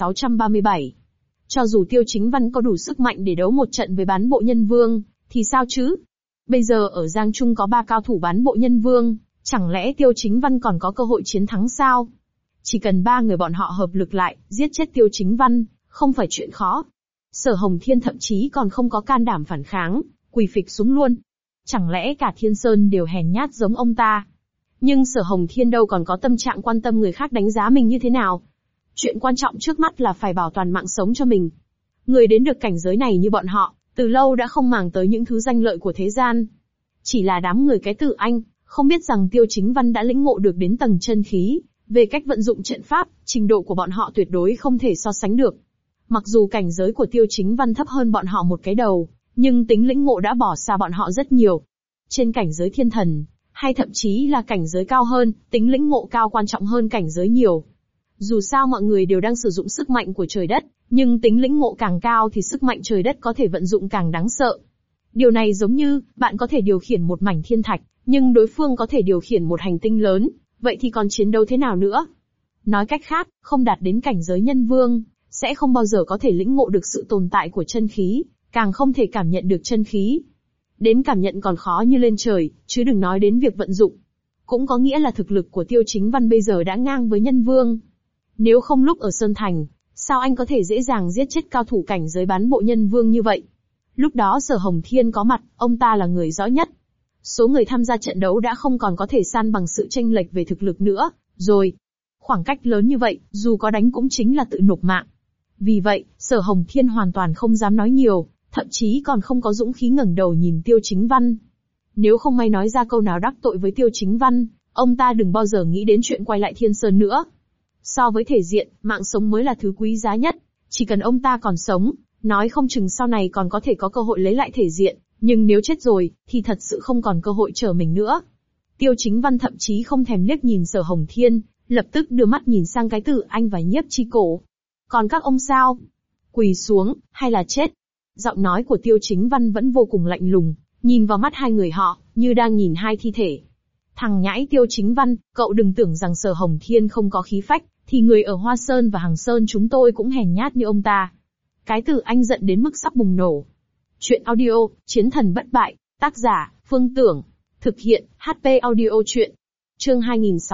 2637. Cho dù Tiêu Chính Văn có đủ sức mạnh để đấu một trận với bán bộ nhân vương, thì sao chứ? Bây giờ ở Giang Trung có 3 cao thủ bán bộ nhân vương, chẳng lẽ Tiêu Chính Văn còn có cơ hội chiến thắng sao? Chỉ cần 3 người bọn họ hợp lực lại, giết chết Tiêu Chính Văn, không phải chuyện khó. Sở Hồng Thiên thậm chí còn không có can đảm phản kháng, quỳ phịch xuống luôn. Chẳng lẽ cả Thiên Sơn đều hèn nhát giống ông ta? Nhưng Sở Hồng Thiên đâu còn có tâm trạng quan tâm người khác đánh giá mình như thế nào. Chuyện quan trọng trước mắt là phải bảo toàn mạng sống cho mình. Người đến được cảnh giới này như bọn họ, từ lâu đã không màng tới những thứ danh lợi của thế gian. Chỉ là đám người cái Từ Anh, không biết rằng Tiêu Chính Văn đã lĩnh ngộ được đến tầng chân khí, về cách vận dụng trận pháp, trình độ của bọn họ tuyệt đối không thể so sánh được. Mặc dù cảnh giới của Tiêu Chính Văn thấp hơn bọn họ một cái đầu, nhưng tính lĩnh ngộ đã bỏ xa bọn họ rất nhiều. Trên cảnh giới thiên thần, hay thậm chí là cảnh giới cao hơn, tính lĩnh ngộ cao quan trọng hơn cảnh giới nhiều. Dù sao mọi người đều đang sử dụng sức mạnh của trời đất, nhưng tính lĩnh ngộ càng cao thì sức mạnh trời đất có thể vận dụng càng đáng sợ. Điều này giống như, bạn có thể điều khiển một mảnh thiên thạch, nhưng đối phương có thể điều khiển một hành tinh lớn, vậy thì còn chiến đấu thế nào nữa? Nói cách khác, không đạt đến cảnh giới nhân vương, sẽ không bao giờ có thể lĩnh ngộ được sự tồn tại của chân khí, càng không thể cảm nhận được chân khí. Đến cảm nhận còn khó như lên trời, chứ đừng nói đến việc vận dụng. Cũng có nghĩa là thực lực của Tiêu Chính Văn bây giờ đã ngang với nhân vương. Nếu không lúc ở Sơn Thành, sao anh có thể dễ dàng giết chết cao thủ cảnh giới bán bộ nhân vương như vậy? Lúc đó Sở Hồng Thiên có mặt, ông ta là người rõ nhất. Số người tham gia trận đấu đã không còn có thể san bằng sự chênh lệch về thực lực nữa, rồi. Khoảng cách lớn như vậy, dù có đánh cũng chính là tự nộp mạng. Vì vậy, Sở Hồng Thiên hoàn toàn không dám nói nhiều, thậm chí còn không có dũng khí ngẩng đầu nhìn Tiêu Chính Văn. Nếu không may nói ra câu nào đắc tội với Tiêu Chính Văn, ông ta đừng bao giờ nghĩ đến chuyện quay lại Thiên Sơn nữa. So với thể diện, mạng sống mới là thứ quý giá nhất. Chỉ cần ông ta còn sống, nói không chừng sau này còn có thể có cơ hội lấy lại thể diện, nhưng nếu chết rồi, thì thật sự không còn cơ hội trở mình nữa. Tiêu Chính Văn thậm chí không thèm liếc nhìn Sở Hồng Thiên, lập tức đưa mắt nhìn sang cái Từ Anh và Nhiếp Chi Cổ. Còn các ông sao? Quỳ xuống, hay là chết? Giọng nói của Tiêu Chính Văn vẫn vô cùng lạnh lùng, nhìn vào mắt hai người họ, như đang nhìn hai thi thể. Thằng nhãi Tiêu Chính Văn, cậu đừng tưởng rằng Sở Hồng Thiên không có khí phách, thì người ở Hoa Sơn và Hằng Sơn chúng tôi cũng hèn nhát như ông ta. Cái Từ Anh giận đến mức sắp bùng nổ. Chuyện audio, Chiến thần bất bại, tác giả, Phương Tưởng. Thực hiện, HP audio chuyện. Chương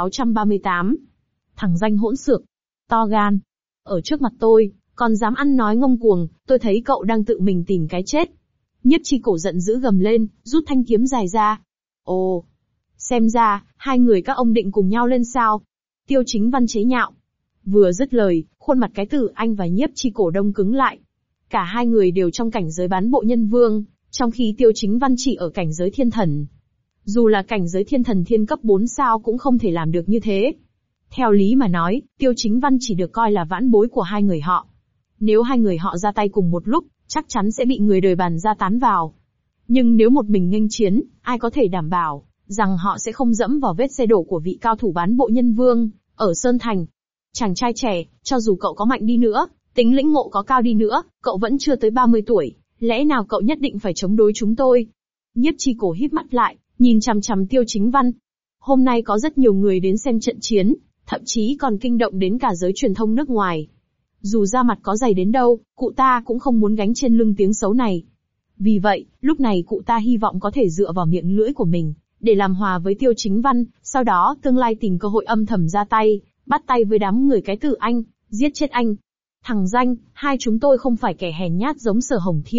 2638. Thằng danh hỗn xược. To gan. Ở trước mặt tôi, còn dám ăn nói ngông cuồng, tôi thấy cậu đang tự mình tìm cái chết. Nhiếp Chi Cổ giận dữ gầm lên, rút thanh kiếm dài ra. Ồ, xem ra, hai người các ông định cùng nhau lên sao? Tiêu Chính Văn chế nhạo. Vừa dứt lời, khuôn mặt cái Từ Anh và Nhiếp Chi Cổ đông cứng lại. Cả hai người đều trong cảnh giới bán bộ nhân vương, trong khi Tiêu Chính Văn chỉ ở cảnh giới thiên thần. Dù là cảnh giới thiên thần thiên cấp 4 sao cũng không thể làm được như thế. Theo lý mà nói, Tiêu Chính Văn chỉ được coi là vãn bối của hai người họ. Nếu hai người họ ra tay cùng một lúc, chắc chắn sẽ bị người đời bàn ra tán vào. Nhưng nếu một mình nghênh chiến, ai có thể đảm bảo rằng họ sẽ không dẫm vào vết xe đổ của vị cao thủ bán bộ nhân vương ở Sơn Thành. Chàng trai trẻ, cho dù cậu có mạnh đi nữa, tính lĩnh ngộ có cao đi nữa, cậu vẫn chưa tới 30 tuổi, lẽ nào cậu nhất định phải chống đối chúng tôi? Nhiếp Chi Cổ híp mắt lại, nhìn chằm chằm Tiêu Chính Văn. Hôm nay có rất nhiều người đến xem trận chiến, thậm chí còn kinh động đến cả giới truyền thông nước ngoài. Dù da mặt có dày đến đâu, cụ ta cũng không muốn gánh trên lưng tiếng xấu này. Vì vậy, lúc này cụ ta hy vọng có thể dựa vào miệng lưỡi của mình, để làm hòa với Tiêu Chính Văn, sau đó tương lai tìm cơ hội âm thầm ra tay, bắt tay với đám người cái Từ Anh, giết chết anh. Thằng danh, hai chúng tôi không phải kẻ hèn nhát giống Sở Hồng Thiên,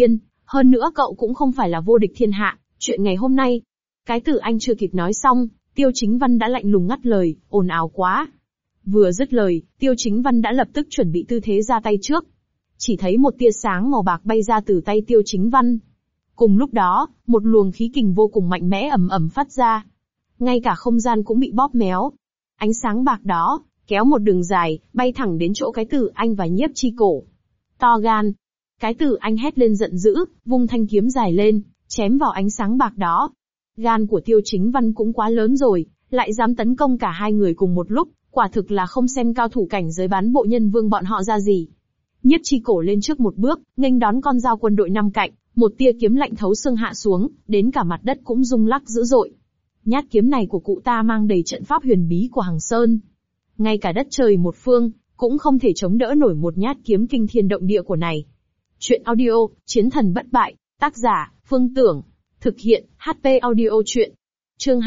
Hơn nữa cậu cũng không phải là vô địch thiên hạ, chuyện ngày hôm nay. Cái Tử Anh chưa kịp nói xong, Tiêu Chính Văn đã lạnh lùng ngắt lời, ồn ào quá. Vừa dứt lời, Tiêu Chính Văn đã lập tức chuẩn bị tư thế ra tay trước. Chỉ thấy một tia sáng màu bạc bay ra từ tay Tiêu Chính Văn. Cùng lúc đó, một luồng khí kình vô cùng mạnh mẽ ầm ầm phát ra. Ngay cả không gian cũng bị bóp méo. Ánh sáng bạc đó, kéo một đường dài, bay thẳng đến chỗ cái Tử Anh và Nhiếp Chi Cổ. To gan. Cái Tử Anh hét lên giận dữ, vung thanh kiếm dài lên, chém vào ánh sáng bạc đó. Gan của Tiêu Chính Văn cũng quá lớn rồi, lại dám tấn công cả hai người cùng một lúc, quả thực là không xem cao thủ cảnh giới bán bộ nhân vương bọn họ ra gì. Nhiếp Chi Cổ lên trước một bước, nghênh đón con dao quân đội năm cạnh, một tia kiếm lạnh thấu xương hạ xuống, đến cả mặt đất cũng rung lắc dữ dội. Nhát kiếm này của cụ ta mang đầy trận pháp huyền bí của Hằng Sơn. Ngay cả đất trời một phương, cũng không thể chống đỡ nổi một nhát kiếm kinh thiên động địa của này. Chuyện audio, Chiến thần bất bại, tác giả, Phương Tưởng. Thực hiện, HP audio chuyện. Chương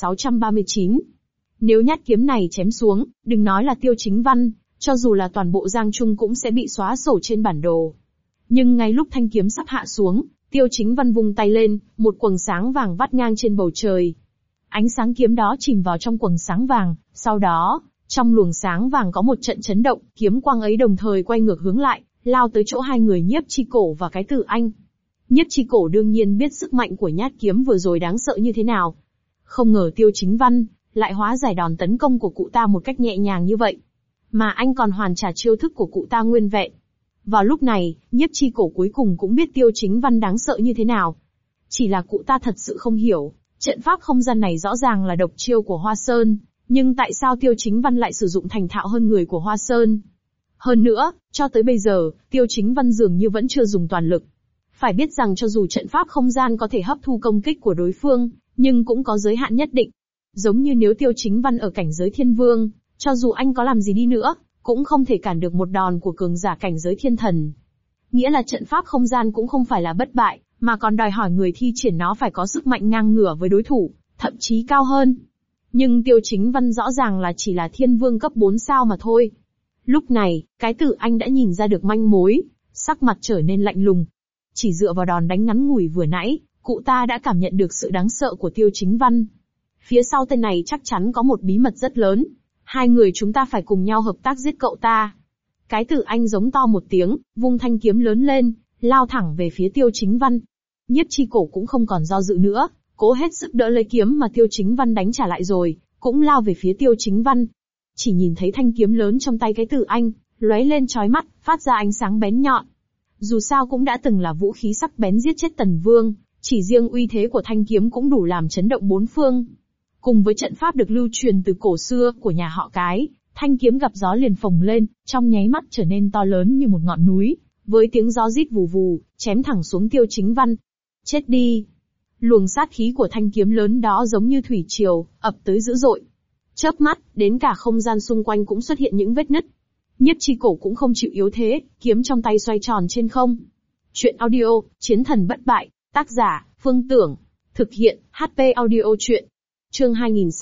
2639. Nếu nhát kiếm này chém xuống, đừng nói là Tiêu Chính Văn, cho dù là toàn bộ Giang Trung cũng sẽ bị xóa sổ trên bản đồ. Nhưng ngay lúc thanh kiếm sắp hạ xuống, Tiêu Chính Văn vung tay lên, một quầng sáng vàng vắt ngang trên bầu trời. Ánh sáng kiếm đó chìm vào trong quầng sáng vàng, sau đó, trong luồng sáng vàng có một trận chấn động, kiếm quang ấy đồng thời quay ngược hướng lại, lao tới chỗ hai người Nhiếp Chi Cổ và cái Tử Anh. Nhiếp Chi Cổ đương nhiên biết sức mạnh của nhát kiếm vừa rồi đáng sợ như thế nào. Không ngờ Tiêu Chính Văn lại hóa giải đòn tấn công của cụ ta một cách nhẹ nhàng như vậy. Mà anh còn hoàn trả chiêu thức của cụ ta nguyên vẹn. Vào lúc này, Nhiếp Chi Cổ cuối cùng cũng biết Tiêu Chính Văn đáng sợ như thế nào. Chỉ là cụ ta thật sự không hiểu, trận pháp không gian này rõ ràng là độc chiêu của Hoa Sơn, nhưng tại sao Tiêu Chính Văn lại sử dụng thành thạo hơn người của Hoa Sơn? Hơn nữa, cho tới bây giờ, Tiêu Chính Văn dường như vẫn chưa dùng toàn lực. Phải biết rằng cho dù trận pháp không gian có thể hấp thu công kích của đối phương, nhưng cũng có giới hạn nhất định. Giống như nếu Tiêu Chính Văn ở cảnh giới thiên vương, cho dù anh có làm gì đi nữa, cũng không thể cản được một đòn của cường giả cảnh giới thiên thần. Nghĩa là trận pháp không gian cũng không phải là bất bại, mà còn đòi hỏi người thi triển nó phải có sức mạnh ngang ngửa với đối thủ, thậm chí cao hơn. Nhưng Tiêu Chính Văn rõ ràng là chỉ là thiên vương cấp 4 sao mà thôi. Lúc này, cái Tử Anh đã nhìn ra được manh mối, sắc mặt trở nên lạnh lùng. Chỉ dựa vào đòn đánh ngắn ngủi vừa nãy, cụ ta đã cảm nhận được sự đáng sợ của Tiêu Chính Văn. Phía sau tên này chắc chắn có một bí mật rất lớn. Hai người chúng ta phải cùng nhau hợp tác giết cậu ta. Cái Tử Anh giống to một tiếng, vung thanh kiếm lớn lên, lao thẳng về phía Tiêu Chính Văn. Nhiếp Chi Cổ cũng không còn do dự nữa, cố hết sức đỡ lấy kiếm mà Tiêu Chính Văn đánh trả lại rồi, cũng lao về phía Tiêu Chính Văn. Chỉ nhìn thấy thanh kiếm lớn trong tay cái Tử Anh, lóe lên chói mắt, phát ra ánh sáng bén nhọn. Dù sao cũng đã từng là vũ khí sắc bén giết chết Tần Vương, chỉ riêng uy thế của thanh kiếm cũng đủ làm chấn động bốn phương. Cùng với trận pháp được lưu truyền từ cổ xưa của nhà họ Cái, thanh kiếm gặp gió liền phồng lên, trong nháy mắt trở nên to lớn như một ngọn núi, với tiếng gió rít vù vù, chém thẳng xuống Tiêu Chính Văn. Chết đi! Luồng sát khí của thanh kiếm lớn đó giống như thủy triều, ập tới dữ dội. Chớp mắt, đến cả không gian xung quanh cũng xuất hiện những vết nứt. Nhiếp Chi Cổ cũng không chịu yếu thế, kiếm trong tay xoay tròn trên không. Chuyện audio, Chiến thần bất bại, tác giả, Phương Tưởng. Thực hiện, HP audio chuyện. Chương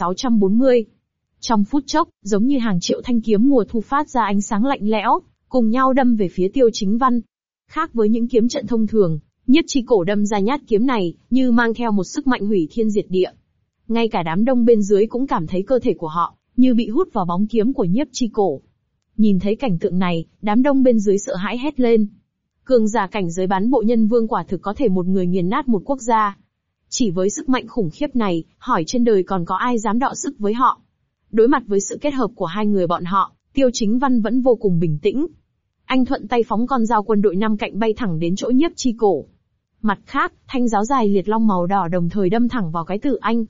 2640. Trong phút chốc, giống như hàng triệu thanh kiếm mùa thu phát ra ánh sáng lạnh lẽo, cùng nhau đâm về phía Tiêu Chính Văn. Khác với những kiếm trận thông thường, Nhiếp Chi Cổ đâm ra nhát kiếm này, như mang theo một sức mạnh hủy thiên diệt địa. Ngay cả đám đông bên dưới cũng cảm thấy cơ thể của họ, như bị hút vào bóng kiếm của Nhiếp Chi Cổ. Nhìn thấy cảnh tượng này, đám đông bên dưới sợ hãi hét lên. Cường giả cảnh giới bán bộ nhân vương quả thực có thể một người nghiền nát một quốc gia. Chỉ với sức mạnh khủng khiếp này, hỏi trên đời còn có ai dám đọ sức với họ. Đối mặt với sự kết hợp của hai người bọn họ, Tiêu Chính Văn vẫn vô cùng bình tĩnh. Anh thuận tay phóng con dao quân đội năm cạnh bay thẳng đến chỗ Nhiếp Chi Cổ. Mặt khác, thanh giáo dài liệt long màu đỏ đồng thời đâm thẳng vào cái Tử Anh.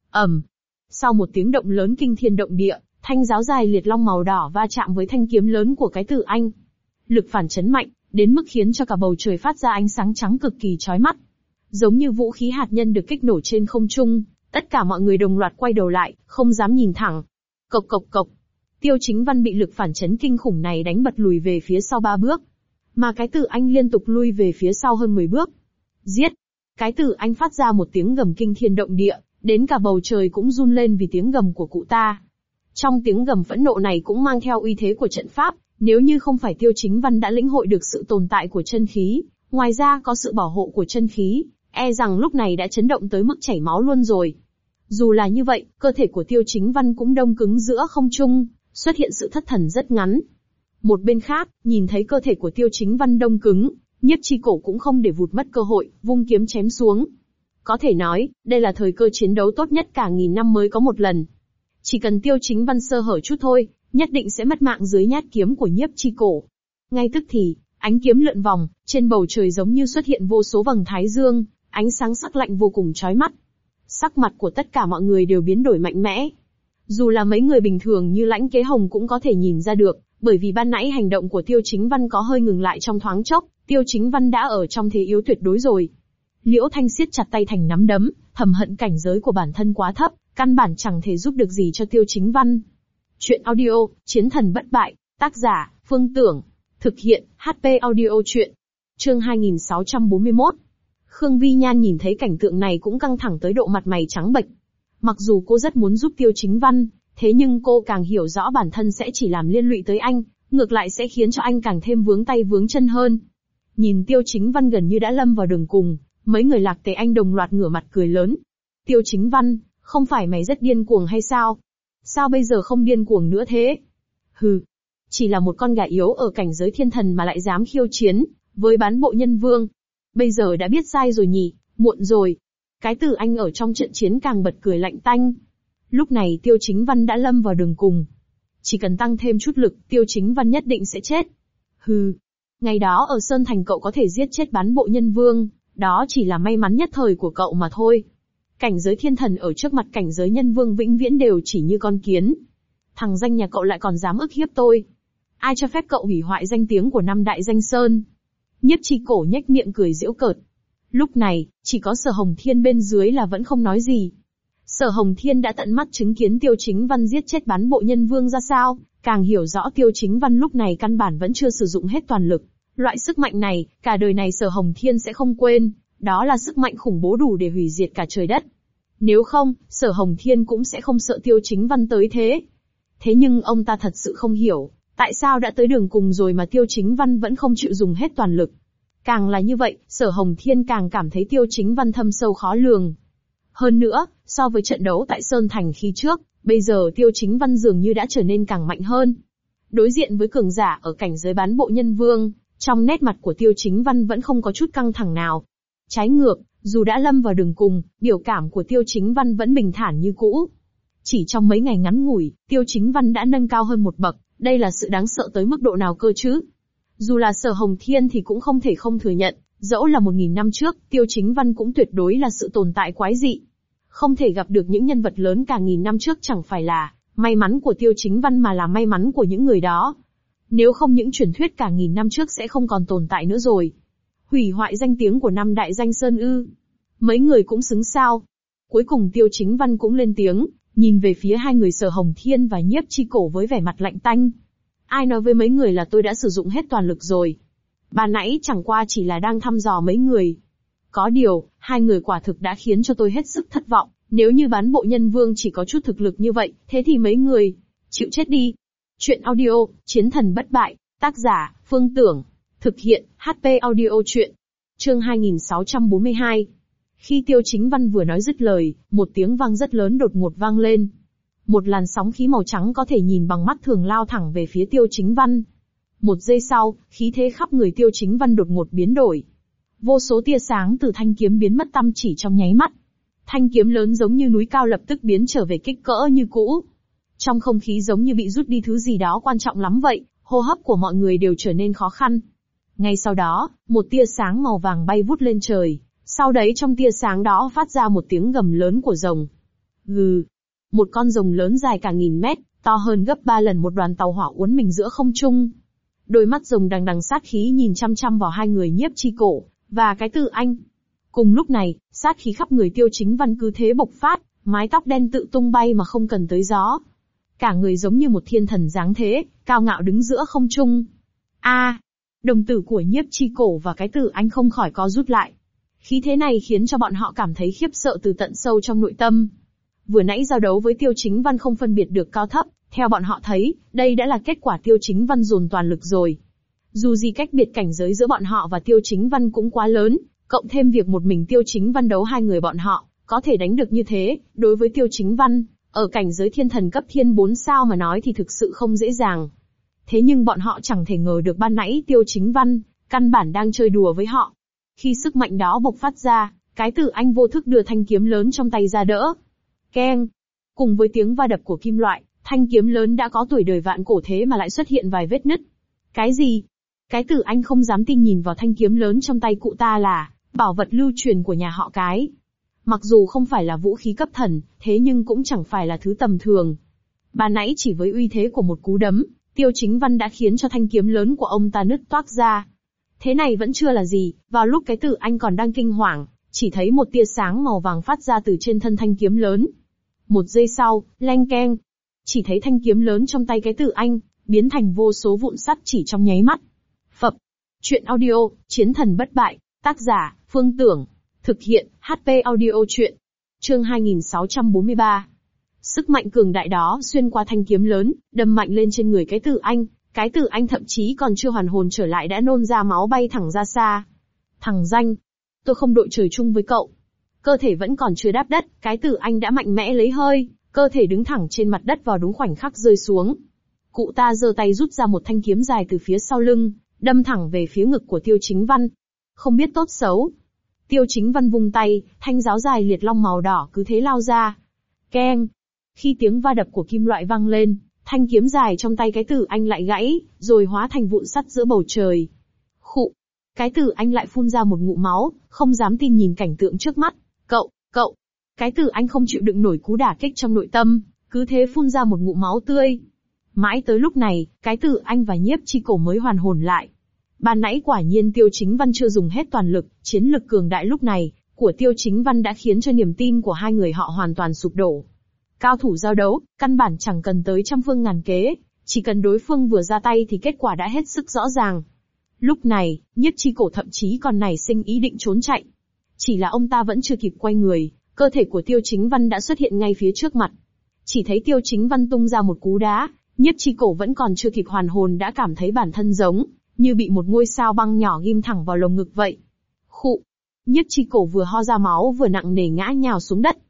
Sau một tiếng động lớn kinh thiên động địa, thanh giáo dài liệt long màu đỏ va chạm với thanh kiếm lớn của cái Tử Anh. Lực phản chấn mạnh, đến mức khiến cho cả bầu trời phát ra ánh sáng trắng cực kỳ chói mắt. Giống như vũ khí hạt nhân được kích nổ trên không trung, tất cả mọi người đồng loạt quay đầu lại, không dám nhìn thẳng. Cộc cộc cộc. Tiêu Chính Văn bị lực phản chấn kinh khủng này đánh bật lùi về phía sau 3 bước. Mà cái Tử Anh liên tục lui về phía sau hơn 10 bước. Giết! Cái Tử Anh phát ra một tiếng gầm kinh thiên động địa, đến cả bầu trời cũng run lên vì tiếng gầm của cụ ta. Trong tiếng gầm phẫn nộ này cũng mang theo uy thế của trận pháp, nếu như không phải Tiêu Chính Văn đã lĩnh hội được sự tồn tại của chân khí, Ngoài ra có sự bảo hộ của chân khí, e rằng lúc này đã chấn động tới mức chảy máu luôn rồi. Dù là như vậy, cơ thể của Tiêu Chính Văn cũng đông cứng giữa không trung, xuất hiện sự thất thần rất ngắn. Một bên khác, nhìn thấy cơ thể của Tiêu Chính Văn đông cứng, Nhiếp Chi Cổ cũng không để vụt mất cơ hội, vung kiếm chém xuống. Có thể nói, đây là thời cơ chiến đấu tốt nhất cả nghìn năm mới có một lần. Chỉ cần Tiêu Chính Văn sơ hở chút thôi, nhất định sẽ mất mạng dưới nhát kiếm của Nhiếp Chi Cổ. Ngay tức thì, ánh kiếm lượn vòng, trên bầu trời giống như xuất hiện vô số vầng thái dương, ánh sáng sắc lạnh vô cùng chói mắt. Sắc mặt của tất cả mọi người đều biến đổi mạnh mẽ. Dù là mấy người bình thường như Lãnh Kế Hồng cũng có thể nhìn ra được, bởi vì ban nãy hành động của Tiêu Chính Văn có hơi ngừng lại trong thoáng chốc, Tiêu Chính Văn đã ở trong thế yếu tuyệt đối rồi. Liễu Thanh siết chặt tay thành nắm đấm, thầm hận cảnh giới của bản thân quá thấp, căn bản chẳng thể giúp được gì cho Tiêu Chính Văn. Chuyện audio, Chiến thần bất bại, tác giả, Phương Tưởng. Thực hiện, HP audio chuyện. Chương 2641. Khương Vi Nhan nhìn thấy cảnh tượng này cũng căng thẳng tới độ mặt mày trắng bệch. Mặc dù cô rất muốn giúp Tiêu Chính Văn, thế nhưng cô càng hiểu rõ bản thân sẽ chỉ làm liên lụy tới anh, ngược lại sẽ khiến cho anh càng thêm vướng tay vướng chân hơn. Nhìn Tiêu Chính Văn gần như đã lâm vào đường cùng, mấy người Lạc Tề Anh đồng loạt ngửa mặt cười lớn. Tiêu Chính Văn, không phải mày rất điên cuồng hay sao? Sao bây giờ không điên cuồng nữa thế? Hừ, chỉ là một con gà yếu ở cảnh giới thiên thần mà lại dám khiêu chiến với bán bộ nhân vương. Bây giờ đã biết sai rồi nhỉ, muộn rồi. Cái Từ Anh ở trong trận chiến càng bật cười lạnh tanh. Lúc này Tiêu Chính Văn đã lâm vào đường cùng. Chỉ cần tăng thêm chút lực, Tiêu Chính Văn nhất định sẽ chết. Hừ, ngày đó ở Sơn Thành cậu có thể giết chết bán bộ nhân vương, đó chỉ là may mắn nhất thời của cậu mà thôi. Cảnh giới thiên thần ở trước mặt cảnh giới nhân vương vĩnh viễn đều chỉ như con kiến. Thằng danh nhà cậu lại còn dám ức hiếp tôi. Ai cho phép cậu hủy hoại danh tiếng của năm đại danh sơn? Nhiếp Chi Cổ nhếch miệng cười giễu cợt. Lúc này, chỉ có Sở Hồng Thiên bên dưới là vẫn không nói gì. Sở Hồng Thiên đã tận mắt chứng kiến Tiêu Chính Văn giết chết bán bộ nhân vương ra sao, càng hiểu rõ Tiêu Chính Văn lúc này căn bản vẫn chưa sử dụng hết toàn lực. Loại sức mạnh này, cả đời này Sở Hồng Thiên sẽ không quên, đó là sức mạnh khủng bố đủ để hủy diệt cả trời đất. Nếu không, Sở Hồng Thiên cũng sẽ không sợ Tiêu Chính Văn tới thế. Thế nhưng ông ta thật sự không hiểu, tại sao đã tới đường cùng rồi mà Tiêu Chính Văn vẫn không chịu dùng hết toàn lực. Càng là như vậy, Sở Hồng Thiên càng cảm thấy Tiêu Chính Văn thâm sâu khó lường. Hơn nữa, so với trận đấu tại Sơn Thành khi trước, bây giờ Tiêu Chính Văn dường như đã trở nên càng mạnh hơn. Đối diện với cường giả ở cảnh giới bán bộ nhân vương, trong nét mặt của Tiêu Chính Văn vẫn không có chút căng thẳng nào. Trái ngược, dù đã lâm vào đường cùng, biểu cảm của Tiêu Chính Văn vẫn bình thản như cũ. Chỉ trong mấy ngày ngắn ngủi, Tiêu Chính Văn đã nâng cao hơn một bậc, đây là sự đáng sợ tới mức độ nào cơ chứ? Dù là Sở Hồng Thiên thì cũng không thể không thừa nhận, dẫu là 1000 năm trước, Tiêu Chính Văn cũng tuyệt đối là sự tồn tại quái dị. Không thể gặp được những nhân vật lớn cả nghìn năm trước chẳng phải là may mắn của Tiêu Chính Văn mà là may mắn của những người đó. Nếu không những truyền thuyết cả nghìn năm trước sẽ không còn tồn tại nữa rồi. Hủy hoại danh tiếng của năm đại danh sơn ư? Mấy người cũng xứng sao? Cuối cùng Tiêu Chính Văn cũng lên tiếng, nhìn về phía hai người Sở Hồng Thiên và Nhiếp Chi Cổ với vẻ mặt lạnh tanh. Ai nói với mấy người là tôi đã sử dụng hết toàn lực rồi? Ban nãy chẳng qua chỉ là đang thăm dò mấy người. Có điều, hai người quả thực đã khiến cho tôi hết sức thất vọng. Nếu như bán bộ nhân vương chỉ có chút thực lực như vậy, thế thì mấy người chịu chết đi. Chuyện audio, Chiến thần bất bại, tác giả, Phương Tưởng. Thực hiện, HP audio chuyện. Chương 2642. Khi Tiêu Chính Văn vừa nói dứt lời, một tiếng vang rất lớn đột ngột vang lên. Một làn sóng khí màu trắng có thể nhìn bằng mắt thường lao thẳng về phía Tiêu Chính Văn. Một giây sau, khí thế khắp người Tiêu Chính Văn đột ngột biến đổi. Vô số tia sáng từ thanh kiếm biến mất tăm chỉ trong nháy mắt. Thanh kiếm lớn giống như núi cao lập tức biến trở về kích cỡ như cũ. Trong không khí giống như bị rút đi thứ gì đó quan trọng lắm vậy, hô hấp của mọi người đều trở nên khó khăn. Ngay sau đó, một tia sáng màu vàng bay vút lên trời, sau đấy trong tia sáng đó phát ra một tiếng gầm lớn của rồng. Gừ. Một con rồng lớn dài cả 1000 mét, to hơn gấp 3 lần một đoàn tàu hỏa uốn mình giữa không trung. Đôi mắt rồng đằng đằng sát khí nhìn chăm chăm vào hai người Nhiếp Chi Cổ và cái Từ Anh. Cùng lúc này, sát khí khắp người Tiêu Chính Văn cứ thế bộc phát, mái tóc đen tự tung bay mà không cần tới gió. Cả người giống như một thiên thần dáng thế, cao ngạo đứng giữa không trung. Đồng tử của Nhiếp Chi Cổ và cái Từ Anh không khỏi co rút lại. Khí thế này khiến cho bọn họ cảm thấy khiếp sợ từ tận sâu trong nội tâm. Vừa nãy giao đấu với Tiêu Chính Văn không phân biệt được cao thấp, theo bọn họ thấy, đây đã là kết quả Tiêu Chính Văn dồn toàn lực rồi. Dù gì cách biệt cảnh giới giữa bọn họ và Tiêu Chính Văn cũng quá lớn, cộng thêm việc một mình Tiêu Chính Văn đấu hai người bọn họ, có thể đánh được như thế, đối với Tiêu Chính Văn, ở cảnh giới thiên thần cấp thiên 4 sao mà nói thì thực sự không dễ dàng. Thế nhưng bọn họ chẳng thể ngờ được ban nãy Tiêu Chính Văn, căn bản đang chơi đùa với họ. Khi sức mạnh đó bộc phát ra, cái Tử Anh vô thức đưa thanh kiếm lớn trong tay ra đỡ. Keng! Cùng với tiếng va đập của kim loại, thanh kiếm lớn đã có tuổi đời vạn cổ thế mà lại xuất hiện vài vết nứt. Cái gì? Cái Tử Anh không dám tin nhìn vào thanh kiếm lớn trong tay cụ ta là bảo vật lưu truyền của nhà họ Cái. Mặc dù không phải là vũ khí cấp thần, thế nhưng cũng chẳng phải là thứ tầm thường. Ban nãy chỉ với uy thế của một cú đấm, Tiêu Chính Văn đã khiến cho thanh kiếm lớn của ông ta nứt toác ra. Thế này vẫn chưa là gì, vào lúc cái Tử Anh còn đang kinh hoàng, chỉ thấy một tia sáng màu vàng phát ra từ trên thân thanh kiếm lớn. Một giây sau, leng keng, chỉ thấy thanh kiếm lớn trong tay cái Tử Anh biến thành vô số vụn sắt chỉ trong nháy mắt. Phập. Chuyện audio, Chiến thần bất bại, tác giả, Phương Tưởng. Thực hiện, HP audio chuyện. Chương 2643. Sức mạnh cường đại đó xuyên qua thanh kiếm lớn, đâm mạnh lên trên người cái Tử Anh. Cái Tử Anh thậm chí còn chưa hoàn hồn trở lại đã nôn ra máu bay thẳng ra xa. Thằng danh, tôi không đội trời chung với cậu. Cơ thể vẫn còn chưa đáp đất, cái Tử Anh đã mạnh mẽ lấy hơi, cơ thể đứng thẳng trên mặt đất vào đúng khoảnh khắc rơi xuống. Cụ ta giơ tay rút ra một thanh kiếm dài từ phía sau lưng, đâm thẳng về phía ngực của Tiêu Chính Văn. Không biết tốt xấu. Tiêu Chính Văn vung tay, thanh giáo dài liệt long màu đỏ cứ thế lao ra. Keng! Khi tiếng va đập của kim loại vang lên, thanh kiếm dài trong tay cái Tử Anh lại gãy, rồi hóa thành vụn sắt giữa bầu trời. Khụ! Cái Tử Anh lại phun ra một ngụm máu, không dám tin nhìn cảnh tượng trước mắt. Cậu! Cái Tử Anh không chịu đựng nổi cú đả kích trong nội tâm, cứ thế phun ra một ngụm máu tươi. Mãi tới lúc này, cái Tử Anh và Nhiếp Chi Cổ mới hoàn hồn lại. Ban nãy quả nhiên Tiêu Chính Văn chưa dùng hết toàn lực, chiến lực cường đại lúc này của Tiêu Chính Văn đã khiến cho niềm tin của hai người họ hoàn toàn sụp đổ. Cao thủ giao đấu, căn bản chẳng cần tới trăm phương ngàn kế, chỉ cần đối phương vừa ra tay thì kết quả đã hết sức rõ ràng. Lúc này, Nhiếp Chi Cổ thậm chí còn nảy sinh ý định trốn chạy. Chỉ là ông ta vẫn chưa kịp quay người, cơ thể của Tiêu Chính Văn đã xuất hiện ngay phía trước mặt. Chỉ thấy Tiêu Chính Văn tung ra một cú đá, Nhiếp Chi Cổ vẫn còn chưa kịp hoàn hồn đã cảm thấy bản thân giống như bị một ngôi sao băng nhỏ ghim thẳng vào lồng ngực vậy. Khụ! Nhiếp Chi Cổ vừa ho ra máu vừa nặng nề ngã nhào xuống đất.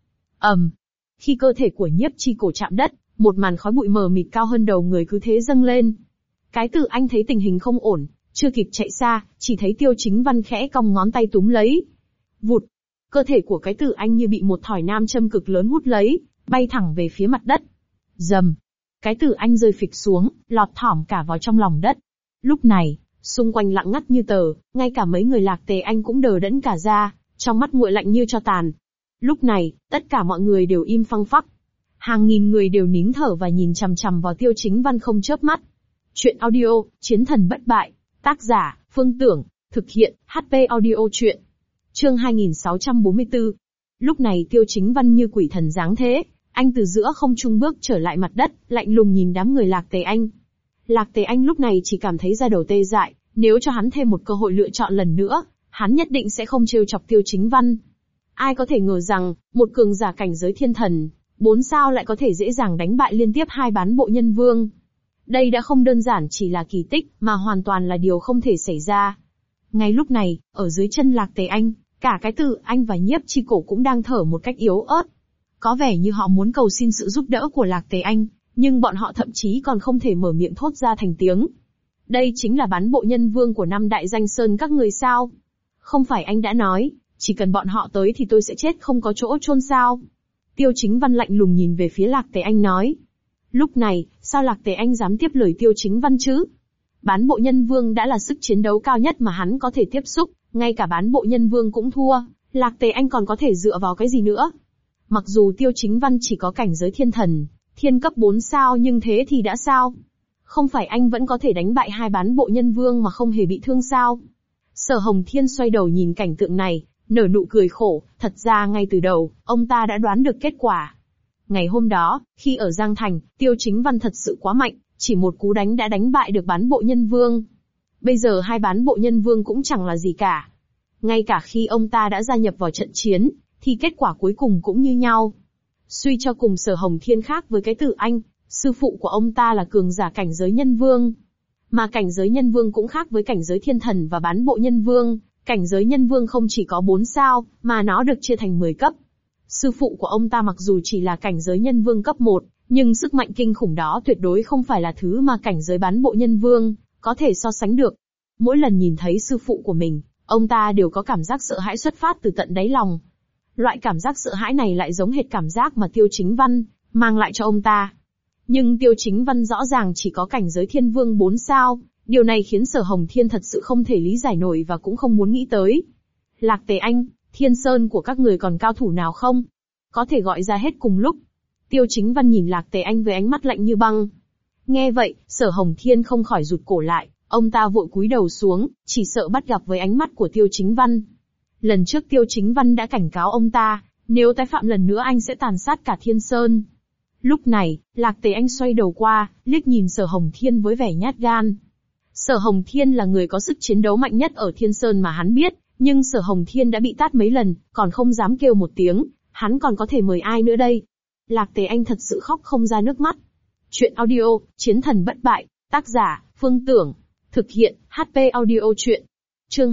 Khi cơ thể của Nhiếp Chi Cổ chạm đất, một màn khói bụi mờ mịt cao hơn đầu người cứ thế dâng lên. Cái Tử Anh thấy tình hình không ổn, chưa kịp chạy xa, chỉ thấy Tiêu Chính Văn khẽ cong ngón tay túm lấy. Vụt! Cơ thể của cái Tử Anh như bị một thỏi nam châm cực lớn hút lấy, bay thẳng về phía mặt đất. Rầm! Cái Tử Anh rơi phịch xuống, lọt thỏm cả vào trong lòng đất. Lúc này, xung quanh lặng ngắt như tờ, ngay cả mấy người Lạc Tề Anh cũng đờ đẫn cả ra, trong mắt nguội lạnh như tro tàn. Lúc này, tất cả mọi người đều im phăng phắc. Hàng nghìn người đều nín thở và nhìn chằm chằm vào Tiêu Chính Văn không chớp mắt. Chuyện audio, Chiến thần bất bại, tác giả, Phương Tưởng, thực hiện, HP audio chuyện. Chương 2644. Lúc này Tiêu Chính Văn như quỷ thần giáng thế, anh từ giữa không trung bước trở lại mặt đất, lạnh lùng nhìn đám người Lạc Tề Anh. Lạc Tề Anh lúc này chỉ cảm thấy da đầu tê dại, nếu cho hắn thêm một cơ hội lựa chọn lần nữa, hắn nhất định sẽ không trêu chọc Tiêu Chính Văn. Ai có thể ngờ rằng, một cường giả cảnh giới thiên thần, 4 sao lại có thể dễ dàng đánh bại liên tiếp hai bán bộ nhân vương. Đây đã không đơn giản chỉ là kỳ tích, mà hoàn toàn là điều không thể xảy ra. Ngay lúc này, ở dưới chân Lạc Tề Anh, cả cái Tử Anh và Nhiếp Chi Cổ cũng đang thở một cách yếu ớt. Có vẻ như họ muốn cầu xin sự giúp đỡ của Lạc Tề Anh, nhưng bọn họ thậm chí còn không thể mở miệng thốt ra thành tiếng. Đây chính là bán bộ nhân vương của năm đại danh sơn các người sao? Không phải anh đã nói, chỉ cần bọn họ tới thì tôi sẽ chết không có chỗ chôn sao? Tiêu Chính Văn lạnh lùng nhìn về phía Lạc Tề Anh nói. Lúc này, sao Lạc Tề Anh dám tiếp lời Tiêu Chính Văn chứ? Bán bộ nhân vương đã là sức chiến đấu cao nhất mà hắn có thể tiếp xúc, ngay cả bán bộ nhân vương cũng thua, Lạc Tề Anh còn có thể dựa vào cái gì nữa? Mặc dù Tiêu Chính Văn chỉ có cảnh giới thiên thần, thiên cấp 4 sao nhưng thế thì đã sao? Không phải anh vẫn có thể đánh bại hai bán bộ nhân vương mà không hề bị thương sao? Sở Hồng Thiên xoay đầu nhìn cảnh tượng này, nở nụ cười khổ, thật ra ngay từ đầu, ông ta đã đoán được kết quả. Ngày hôm đó, khi ở Giang Thành, Tiêu Chính Văn thật sự quá mạnh, chỉ một cú đánh đã đánh bại được bán bộ nhân vương. Bây giờ hai bán bộ nhân vương cũng chẳng là gì cả. Ngay cả khi ông ta đã gia nhập vào trận chiến, thì kết quả cuối cùng cũng như nhau. Suy cho cùng Sở Hồng Thiên khác với cái Tử Anh, sư phụ của ông ta là cường giả cảnh giới nhân vương. Mà cảnh giới nhân vương cũng khác với cảnh giới thiên thần và bán bộ nhân vương, cảnh giới nhân vương không chỉ có 4 sao, mà nó được chia thành 10 cấp. Sư phụ của ông ta mặc dù chỉ là cảnh giới nhân vương cấp 1, nhưng sức mạnh kinh khủng đó tuyệt đối không phải là thứ mà cảnh giới bán bộ nhân vương có thể so sánh được. Mỗi lần nhìn thấy sư phụ của mình, ông ta đều có cảm giác sợ hãi xuất phát từ tận đáy lòng. Loại cảm giác sợ hãi này lại giống hệt cảm giác mà Tiêu Chính Văn mang lại cho ông ta. Nhưng Tiêu Chính Văn rõ ràng chỉ có cảnh giới thiên vương 4 sao, điều này khiến Sở Hồng Thiên thật sự không thể lý giải nổi và cũng không muốn nghĩ tới. Lạc Tề Anh, Thiên Sơn của các người còn cao thủ nào không? Có thể gọi ra hết cùng lúc. Tiêu Chính Văn nhìn Lạc Tề Anh với ánh mắt lạnh như băng. Nghe vậy, Sở Hồng Thiên không khỏi rụt cổ lại, ông ta vội cúi đầu xuống, chỉ sợ bắt gặp với ánh mắt của Tiêu Chính Văn. Lần trước Tiêu Chính Văn đã cảnh cáo ông ta, nếu tái phạm lần nữa anh sẽ tàn sát cả Thiên Sơn. Lúc này, Lạc Tề Anh xoay đầu qua, liếc nhìn Sở Hồng Thiên với vẻ nhát gan. Sở Hồng Thiên là người có sức chiến đấu mạnh nhất ở Thiên Sơn mà hắn biết, nhưng Sở Hồng Thiên đã bị tát mấy lần, còn không dám kêu một tiếng, hắn còn có thể mời ai nữa đây? Lạc Tề Anh thật sự khóc không ra nước mắt. Chuyện audio, Chiến thần bất bại, tác giả, Phương Tưởng. Thực hiện, HP audio chuyện. Chương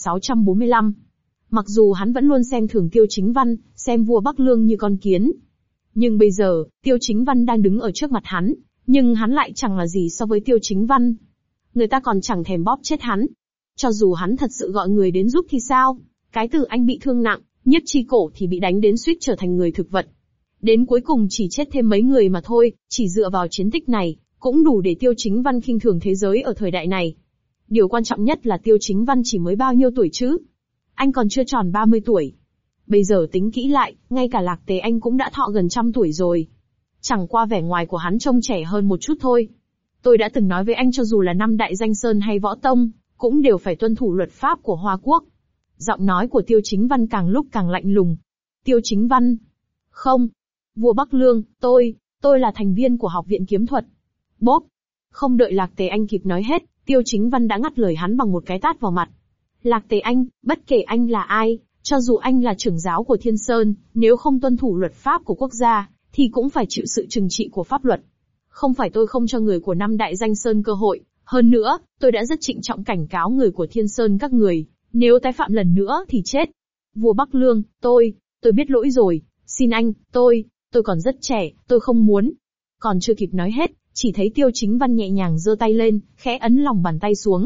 2645. Mặc dù hắn vẫn luôn xem thường Tiêu Chính Văn, xem vua Bắc Lương như con kiến. Nhưng bây giờ, Tiêu Chính Văn đang đứng ở trước mặt hắn, nhưng hắn lại chẳng là gì so với Tiêu Chính Văn. Người ta còn chẳng thèm bóp chết hắn. Cho dù hắn thật sự gọi người đến giúp thì sao? Cái Tử Anh bị thương nặng, Nhiếp Chi Cổ thì bị đánh đến suýt trở thành người thực vật. Đến cuối cùng chỉ chết thêm mấy người mà thôi, chỉ dựa vào chiến tích này, cũng đủ để Tiêu Chính Văn khinh thường thế giới ở thời đại này. Điều quan trọng nhất là Tiêu Chính Văn chỉ mới bao nhiêu tuổi chứ? Anh còn chưa tròn 30 tuổi. Bây giờ tính kỹ lại, ngay cả Lạc Tề Anh cũng đã thọ gần 100 tuổi rồi. Chẳng qua vẻ ngoài của hắn trông trẻ hơn một chút thôi. Tôi đã từng nói với anh cho dù là 5 đại danh sơn hay võ tông, cũng đều phải tuân thủ luật pháp của Hoa Quốc. Giọng nói của Tiêu Chính Văn càng lúc càng lạnh lùng. Tiêu Chính Văn. Không. Vua Bắc Lương, tôi là thành viên của Học viện Kiếm Thuật. Bốp. Không đợi Lạc Tề Anh kịp nói hết, Tiêu Chính Văn đã ngắt lời hắn bằng một cái tát vào mặt. Lạc Tề Anh, bất kể anh là ai, cho dù anh là trưởng giáo của Thiên Sơn, nếu không tuân thủ luật pháp của quốc gia, thì cũng phải chịu sự trừng trị của pháp luật. Không phải tôi không cho người của 5 đại danh sơn cơ hội, hơn nữa, tôi đã rất trịnh trọng cảnh cáo người của Thiên Sơn các người, nếu tái phạm lần nữa thì chết. Vua Bắc Lương, tôi biết lỗi rồi, xin anh, tôi còn rất trẻ, tôi không muốn. Còn chưa kịp nói hết, chỉ thấy Tiêu Chính Văn nhẹ nhàng giơ tay lên, khẽ ấn lòng bàn tay xuống.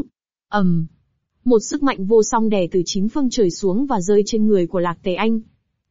Một sức mạnh vô song đè từ 9 phương trời xuống và rơi trên người của Lạc Tề Anh.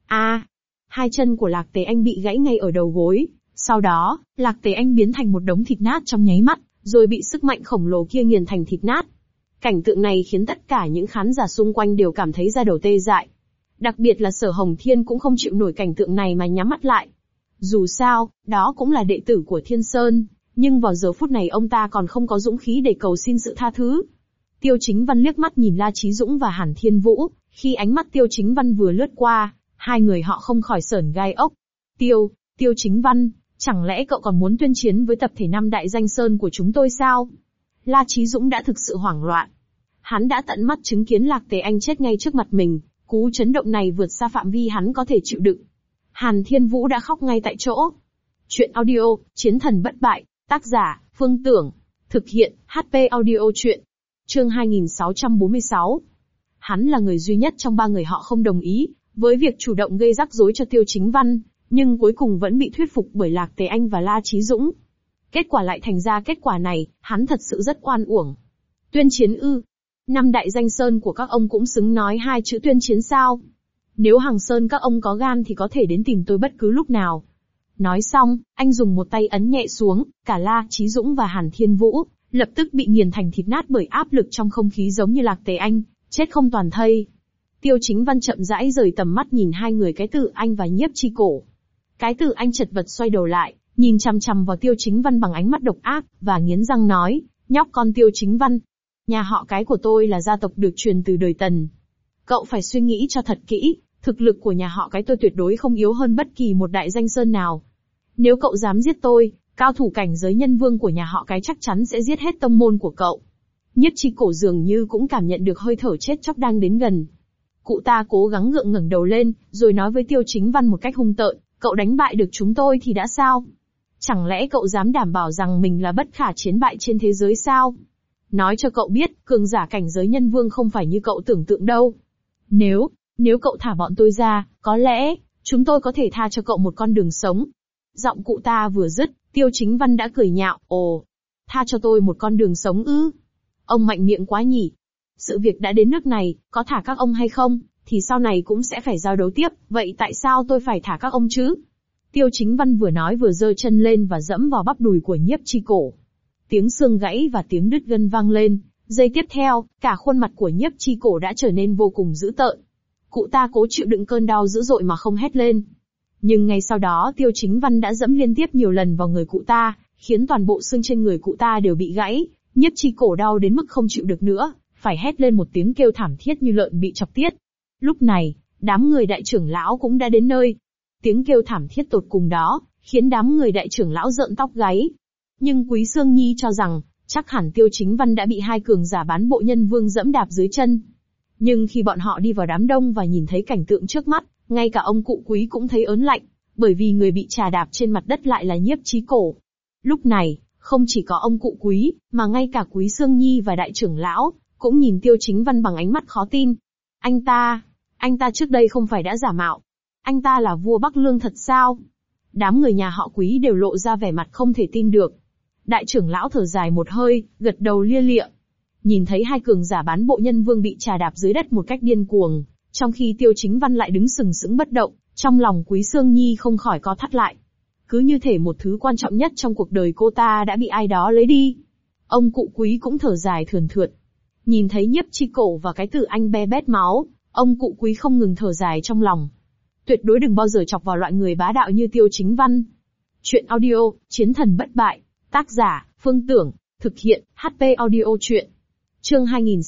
Hai chân của Lạc Tề Anh bị gãy ngay ở đầu gối. Sau đó, Lạc Tề Anh biến thành một đống thịt nát trong nháy mắt, rồi bị sức mạnh khổng lồ kia nghiền thành thịt nát. Cảnh tượng này khiến tất cả những khán giả xung quanh đều cảm thấy da đầu tê dại. Đặc biệt là Sở Hồng Thiên cũng không chịu nổi cảnh tượng này mà nhắm mắt lại. Dù sao, đó cũng là đệ tử của Thiên Sơn, nhưng vào giờ phút này ông ta còn không có dũng khí để cầu xin sự tha thứ. Tiêu Chính Văn liếc mắt nhìn La Chí Dũng và Hàn Thiên Vũ, khi ánh mắt Tiêu Chính Văn vừa lướt qua, hai người họ không khỏi sởn gai ốc. Tiêu Chính Văn, chẳng lẽ cậu còn muốn tuyên chiến với tập thể 5 đại danh sơn của chúng tôi sao? La Chí Dũng đã thực sự hoảng loạn. Hắn đã tận mắt chứng kiến Lạc Tề Anh chết ngay trước mặt mình, cú chấn động này vượt xa phạm vi hắn có thể chịu đựng. Hàn Thiên Vũ đã khóc ngay tại chỗ. Chuyện audio, Chiến thần bất bại, tác giả, Phương Tưởng. Thực hiện, HP audio chuyện. Chương 2646. Hắn là người duy nhất trong 3 người họ không đồng ý với việc chủ động gây rắc rối cho Tiêu Chính Văn, nhưng cuối cùng vẫn bị thuyết phục bởi Lạc Tề Anh và La Chí Dũng. Kết quả lại thành ra kết quả này, hắn thật sự rất oan uổng. Tuyên chiến ư? 5 đại danh sơn của các ông cũng xứng nói 2 chữ tuyên chiến sao? Nếu Hằng Sơn các ông có gan thì có thể đến tìm tôi bất cứ lúc nào. Nói xong, anh dùng một tay ấn nhẹ xuống, cả La Chí Dũng và Hàn Thiên Vũ lập tức bị nghiền thành thịt nát bởi áp lực trong không khí giống như Lạc Tề Anh, chết không toàn thây. Tiêu Chính Văn chậm rãi rời tầm mắt nhìn hai người Cái Tử Anh và Nhiếp Chi Cổ. Cái Tử Anh chật vật xoay đầu lại, nhìn chằm chằm vào Tiêu Chính Văn bằng ánh mắt độc ác, và nghiến răng nói, nhóc con Tiêu Chính Văn. Nhà họ Cái của tôi là gia tộc được truyền từ đời Tần. Cậu phải suy nghĩ cho thật kỹ, thực lực của nhà họ Cái tôi tuyệt đối không yếu hơn bất kỳ một đại danh sơn nào. Nếu cậu dám giết tôi, cao thủ cảnh giới nhân vương của nhà họ Cái chắc chắn sẽ giết hết tông môn của cậu. Nhiếp Chi Cổ dường như cũng cảm nhận được hơi thở chết chóc đang đến gần. Cụ ta cố gắng gượng ngẩng đầu lên, rồi nói với Tiêu Chính Văn một cách hung tợn, cậu đánh bại được chúng tôi thì đã sao? Chẳng lẽ cậu dám đảm bảo rằng mình là bất khả chiến bại trên thế giới sao? Nói cho cậu biết, cường giả cảnh giới nhân vương không phải như cậu tưởng tượng đâu. Nếu cậu thả bọn tôi ra, có lẽ, chúng tôi có thể tha cho cậu một con đường sống. Giọng cụ ta vừa dứt, Tiêu Chính Văn đã cười nhạo, ồ, tha cho tôi một con đường sống ư? Ông mạnh miệng quá nhỉ. Sự việc đã đến nước này, có thả các ông hay không, thì sau này cũng sẽ phải giao đấu tiếp, vậy tại sao tôi phải thả các ông chứ? Tiêu Chính Văn vừa nói vừa giơ chân lên và dẫm vào bắp đùi của Nhiếp Chi Cổ. Tiếng xương gãy và tiếng đứt gân vang lên, giây tiếp theo, cả khuôn mặt của Nhiếp Chi Cổ đã trở nên vô cùng dữ tợn. Cụ ta cố chịu đựng cơn đau dữ dội mà không hét lên. Nhưng ngay sau đó Tiêu Chính Văn đã dẫm liên tiếp nhiều lần vào người cụ ta, khiến toàn bộ xương trên người cụ ta đều bị gãy. Nhiếp Chi Cổ đau đến mức không chịu được nữa, phải hét lên một tiếng kêu thảm thiết như lợn bị chọc tiết. Lúc này, đám người đại trưởng lão cũng đã đến nơi. Tiếng kêu thảm thiết tột cùng đó, khiến đám người đại trưởng lão rợn tóc gáy. Nhưng Quý Sương Nhi cho rằng, chắc hẳn Tiêu Chính Văn đã bị hai cường giả bán bộ nhân vương dẫm đạp dưới chân. Nhưng khi bọn họ đi vào đám đông và nhìn thấy cảnh tượng trước mắt, ngay cả ông cụ Quý cũng thấy ớn lạnh, bởi vì người bị chà đạp trên mặt đất lại là Nhiếp Chí Cổ. Lúc này, không chỉ có ông cụ Quý, mà ngay cả Quý Sương Nhi và đại trưởng lão, cũng nhìn Tiêu Chính Văn bằng ánh mắt khó tin. Anh ta trước đây không phải đã giả mạo. Anh ta là vua Bắc Lương thật sao? Đám người nhà họ Quý đều lộ ra vẻ mặt không thể tin được. Đại trưởng lão thở dài một hơi, gật đầu lia lịa. Nhìn thấy hai cường giả bán bộ nhân vương bị chà đạp dưới đất một cách điên cuồng, trong khi Tiêu Chính Văn lại đứng sừng sững bất động, trong lòng Quý Sương Nhi không khỏi co thắt lại. Cứ như thể một thứ quan trọng nhất trong cuộc đời cô ta đã bị ai đó lấy đi. Ông cụ Quý cũng thở dài thườn thượt. Nhìn thấy Nhiếp Chi Cổ và cái tử anh be bét máu, ông cụ Quý không ngừng thở dài trong lòng. Tuyệt đối đừng bao giờ chọc vào loại người bá đạo như Tiêu Chính Văn. Chuyện audio, Chiến thần bất bại. Tác giả, Phương Tưởng. Thực hiện, HP Audio Chuyện. Chương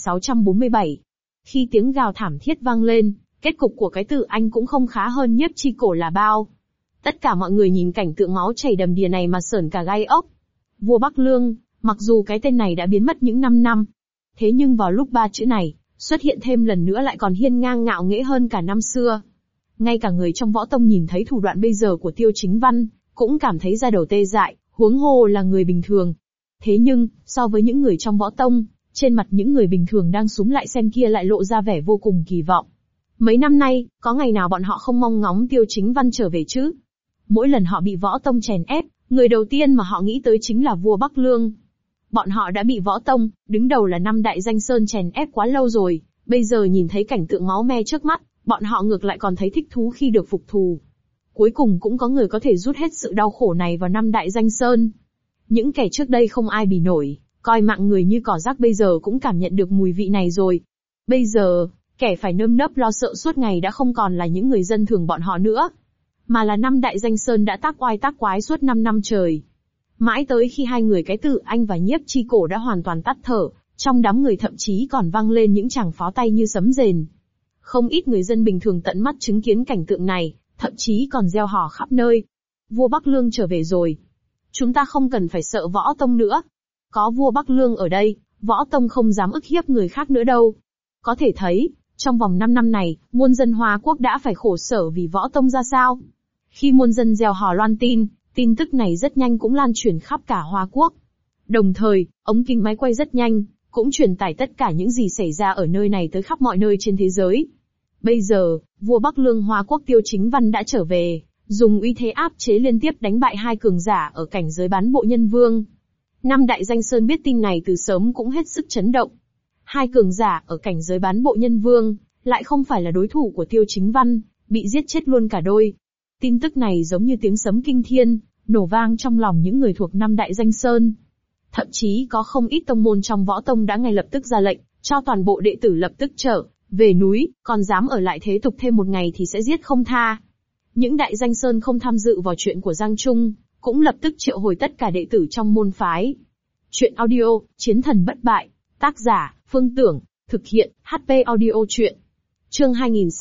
2647. Khi tiếng gào thảm thiết vang lên, kết cục của cái tử anh cũng không khá hơn Nhiếp Chi Cổ là bao. Tất cả mọi người nhìn cảnh tượng máu chảy đầm đìa này mà sởn cả gai ốc. Vua Bắc Lương, mặc dù cái tên này đã biến mất những 5 năm. Thế nhưng vào lúc ba chữ này, xuất hiện thêm lần nữa lại còn hiên ngang ngạo nghễ hơn cả năm xưa. Ngay cả người trong võ tông nhìn thấy thủ đoạn bây giờ của Tiêu Chính Văn, cũng cảm thấy da đầu tê dại, huống hồ là người bình thường. Thế nhưng, so với những người trong võ tông, trên mặt những người bình thường đang súm lại xem kia lại lộ ra vẻ vô cùng kỳ vọng. Mấy năm nay, có ngày nào bọn họ không mong ngóng Tiêu Chính Văn trở về chứ? Mỗi lần họ bị võ tông chèn ép, người đầu tiên mà họ nghĩ tới chính là vua Bắc Lương. Bọn họ đã bị võ tông, đứng đầu là 5 đại danh sơn chèn ép quá lâu rồi, bây giờ nhìn thấy cảnh tượng máu me trước mắt, bọn họ ngược lại còn thấy thích thú khi được phục thù. Cuối cùng cũng có người có thể rút hết sự đau khổ này vào 5 đại danh sơn. Những kẻ trước đây không ai bì nổi, coi mạng người như cỏ rác bây giờ cũng cảm nhận được mùi vị này rồi. Bây giờ, kẻ phải nơm nớp lo sợ suốt ngày đã không còn là những người dân thường bọn họ nữa, mà là 5 đại danh sơn đã tác oai tác quái suốt 5 năm trời. Mãi tới khi hai người cái tử anh và Nhiếp Chi Cổ đã hoàn toàn tắt thở, trong đám người thậm chí còn vang lên những tràng pháo tay như sấm rền. Không ít người dân bình thường tận mắt chứng kiến cảnh tượng này, thậm chí còn reo hò khắp nơi. Vua Bắc Lương trở về rồi. Chúng ta không cần phải sợ võ tông nữa. Có vua Bắc Lương ở đây, võ tông không dám ức hiếp người khác nữa đâu. Có thể thấy, trong vòng 5 năm này, muôn dân Hoa Quốc đã phải khổ sở vì võ tông ra sao. Khi muôn dân reo hò loan tin, tin tức này rất nhanh cũng lan truyền khắp cả Hoa Quốc. Đồng thời, ống kính máy quay rất nhanh, cũng truyền tải tất cả những gì xảy ra ở nơi này tới khắp mọi nơi trên thế giới. Bây giờ, vua Bắc Lương Hoa Quốc Tiêu Chính Văn đã trở về, dùng uy thế áp chế liên tiếp đánh bại hai cường giả ở cảnh giới bán bộ nhân vương. 5 đại danh sơn biết tin này từ sớm cũng hết sức chấn động. Hai cường giả ở cảnh giới bán bộ nhân vương, lại không phải là đối thủ của Tiêu Chính Văn, bị giết chết luôn cả đôi. Tin tức này giống như tiếng sấm kinh thiên, nổ vang trong lòng những người thuộc 5 đại danh sơn. Thậm chí có không ít tông môn trong võ tông đã ngay lập tức ra lệnh, cho toàn bộ đệ tử lập tức trở về núi, còn dám ở lại thế tục thêm một ngày thì sẽ giết không tha. Những đại danh sơn không tham dự vào chuyện của Giang Trung, cũng lập tức triệu hồi tất cả đệ tử trong môn phái. Chuyện audio, Chiến thần bất bại. Tác giả, Phương Tưởng. Thực hiện, HP Audio Chuyện. Chương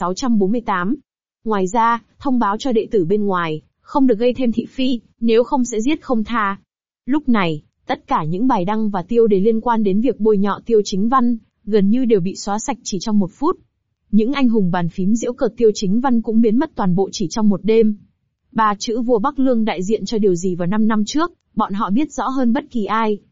2648. Ngoài ra, thông báo cho đệ tử bên ngoài, không được gây thêm thị phi, nếu không sẽ giết không tha. Lúc này, tất cả những bài đăng và tiêu đề liên quan đến việc bôi nhọ Tiêu Chính Văn, gần như đều bị xóa sạch chỉ trong 1 phút. Những anh hùng bàn phím giễu cợt Tiêu Chính Văn cũng biến mất toàn bộ chỉ trong 1 đêm. 3 chữ vua Bắc Lương đại diện cho điều gì vào 5 năm trước, bọn họ biết rõ hơn bất kỳ ai.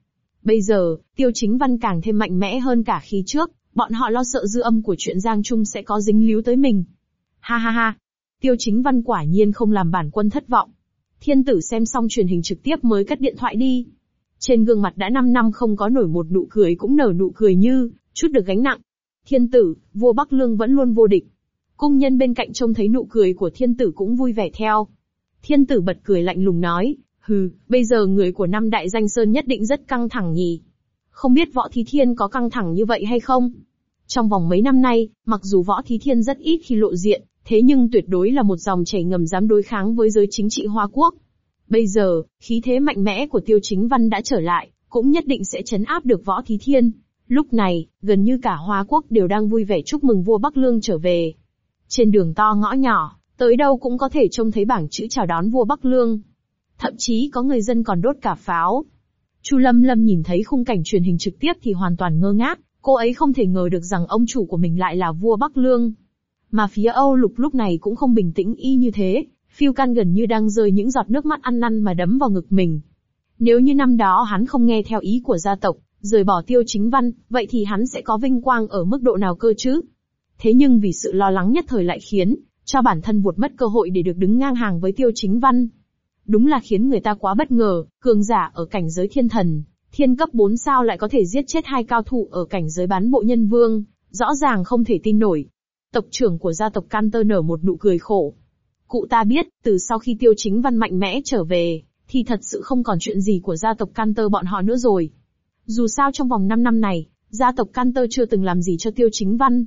Bây giờ, Tiêu Chính Văn càng thêm mạnh mẽ hơn cả khi trước, bọn họ lo sợ dư âm của chuyện Giang Trung sẽ có dính líu tới mình. Ha ha ha, Tiêu Chính Văn quả nhiên không làm bản quân thất vọng. Thiên tử xem xong truyền hình trực tiếp mới cất điện thoại đi. Trên gương mặt đã 5 năm không có nổi một nụ cười cũng nở nụ cười như, chút được gánh nặng. Thiên tử, vua Bắc Lương vẫn luôn vô địch. Cung nhân bên cạnh trông thấy nụ cười của thiên tử cũng vui vẻ theo. Thiên tử bật cười lạnh lùng nói, hừ, bây giờ người của năm đại danh sơn nhất định rất căng thẳng nhỉ. Không biết Võ Thí Thiên có căng thẳng như vậy hay không? Trong vòng mấy năm nay, mặc dù Võ Thí Thiên rất ít khi lộ diện, thế nhưng tuyệt đối là một dòng chảy ngầm dám đối kháng với giới chính trị Hoa Quốc. Bây giờ, khí thế mạnh mẽ của Tiêu Chính Văn đã trở lại, cũng nhất định sẽ trấn áp được Võ Thí Thiên. Lúc này, gần như cả Hoa Quốc đều đang vui vẻ chúc mừng vua Bắc Lương trở về. Trên đường to ngõ nhỏ, tới đâu cũng có thể trông thấy bảng chữ chào đón vua Bắc Lương. Thậm chí có người dân còn đốt cả pháo. Chu Lâm Lâm nhìn thấy khung cảnh truyền hình trực tiếp thì hoàn toàn ngơ ngác, cô ấy không thể ngờ được rằng ông chủ của mình lại là vua Bắc Lương. Mà phía Âu Lục lúc này cũng không bình tĩnh y như thế, Phiêu Can gần như đang rơi những giọt nước mắt ăn năn mà đấm vào ngực mình. Nếu như năm đó hắn không nghe theo ý của gia tộc, rời bỏ Tiêu Chính Văn, vậy thì hắn sẽ có vinh quang ở mức độ nào cơ chứ? Thế nhưng vì sự lo lắng nhất thời lại khiến cho bản thân vụt mất cơ hội để được đứng ngang hàng với Tiêu Chính Văn. Đúng là khiến người ta quá bất ngờ, cường giả ở cảnh giới thiên thần, thiên cấp 4 sao lại có thể giết chết hai cao thủ ở cảnh giới bán bộ nhân vương, rõ ràng không thể tin nổi. Tộc trưởng của gia tộc Cantor nở một nụ cười khổ. Cụ ta biết, từ sau khi Tiêu Chính Văn mạnh mẽ trở về, thì thật sự không còn chuyện gì của gia tộc Cantor bọn họ nữa rồi. Dù sao trong vòng 5 năm này, gia tộc Cantor chưa từng làm gì cho Tiêu Chính Văn.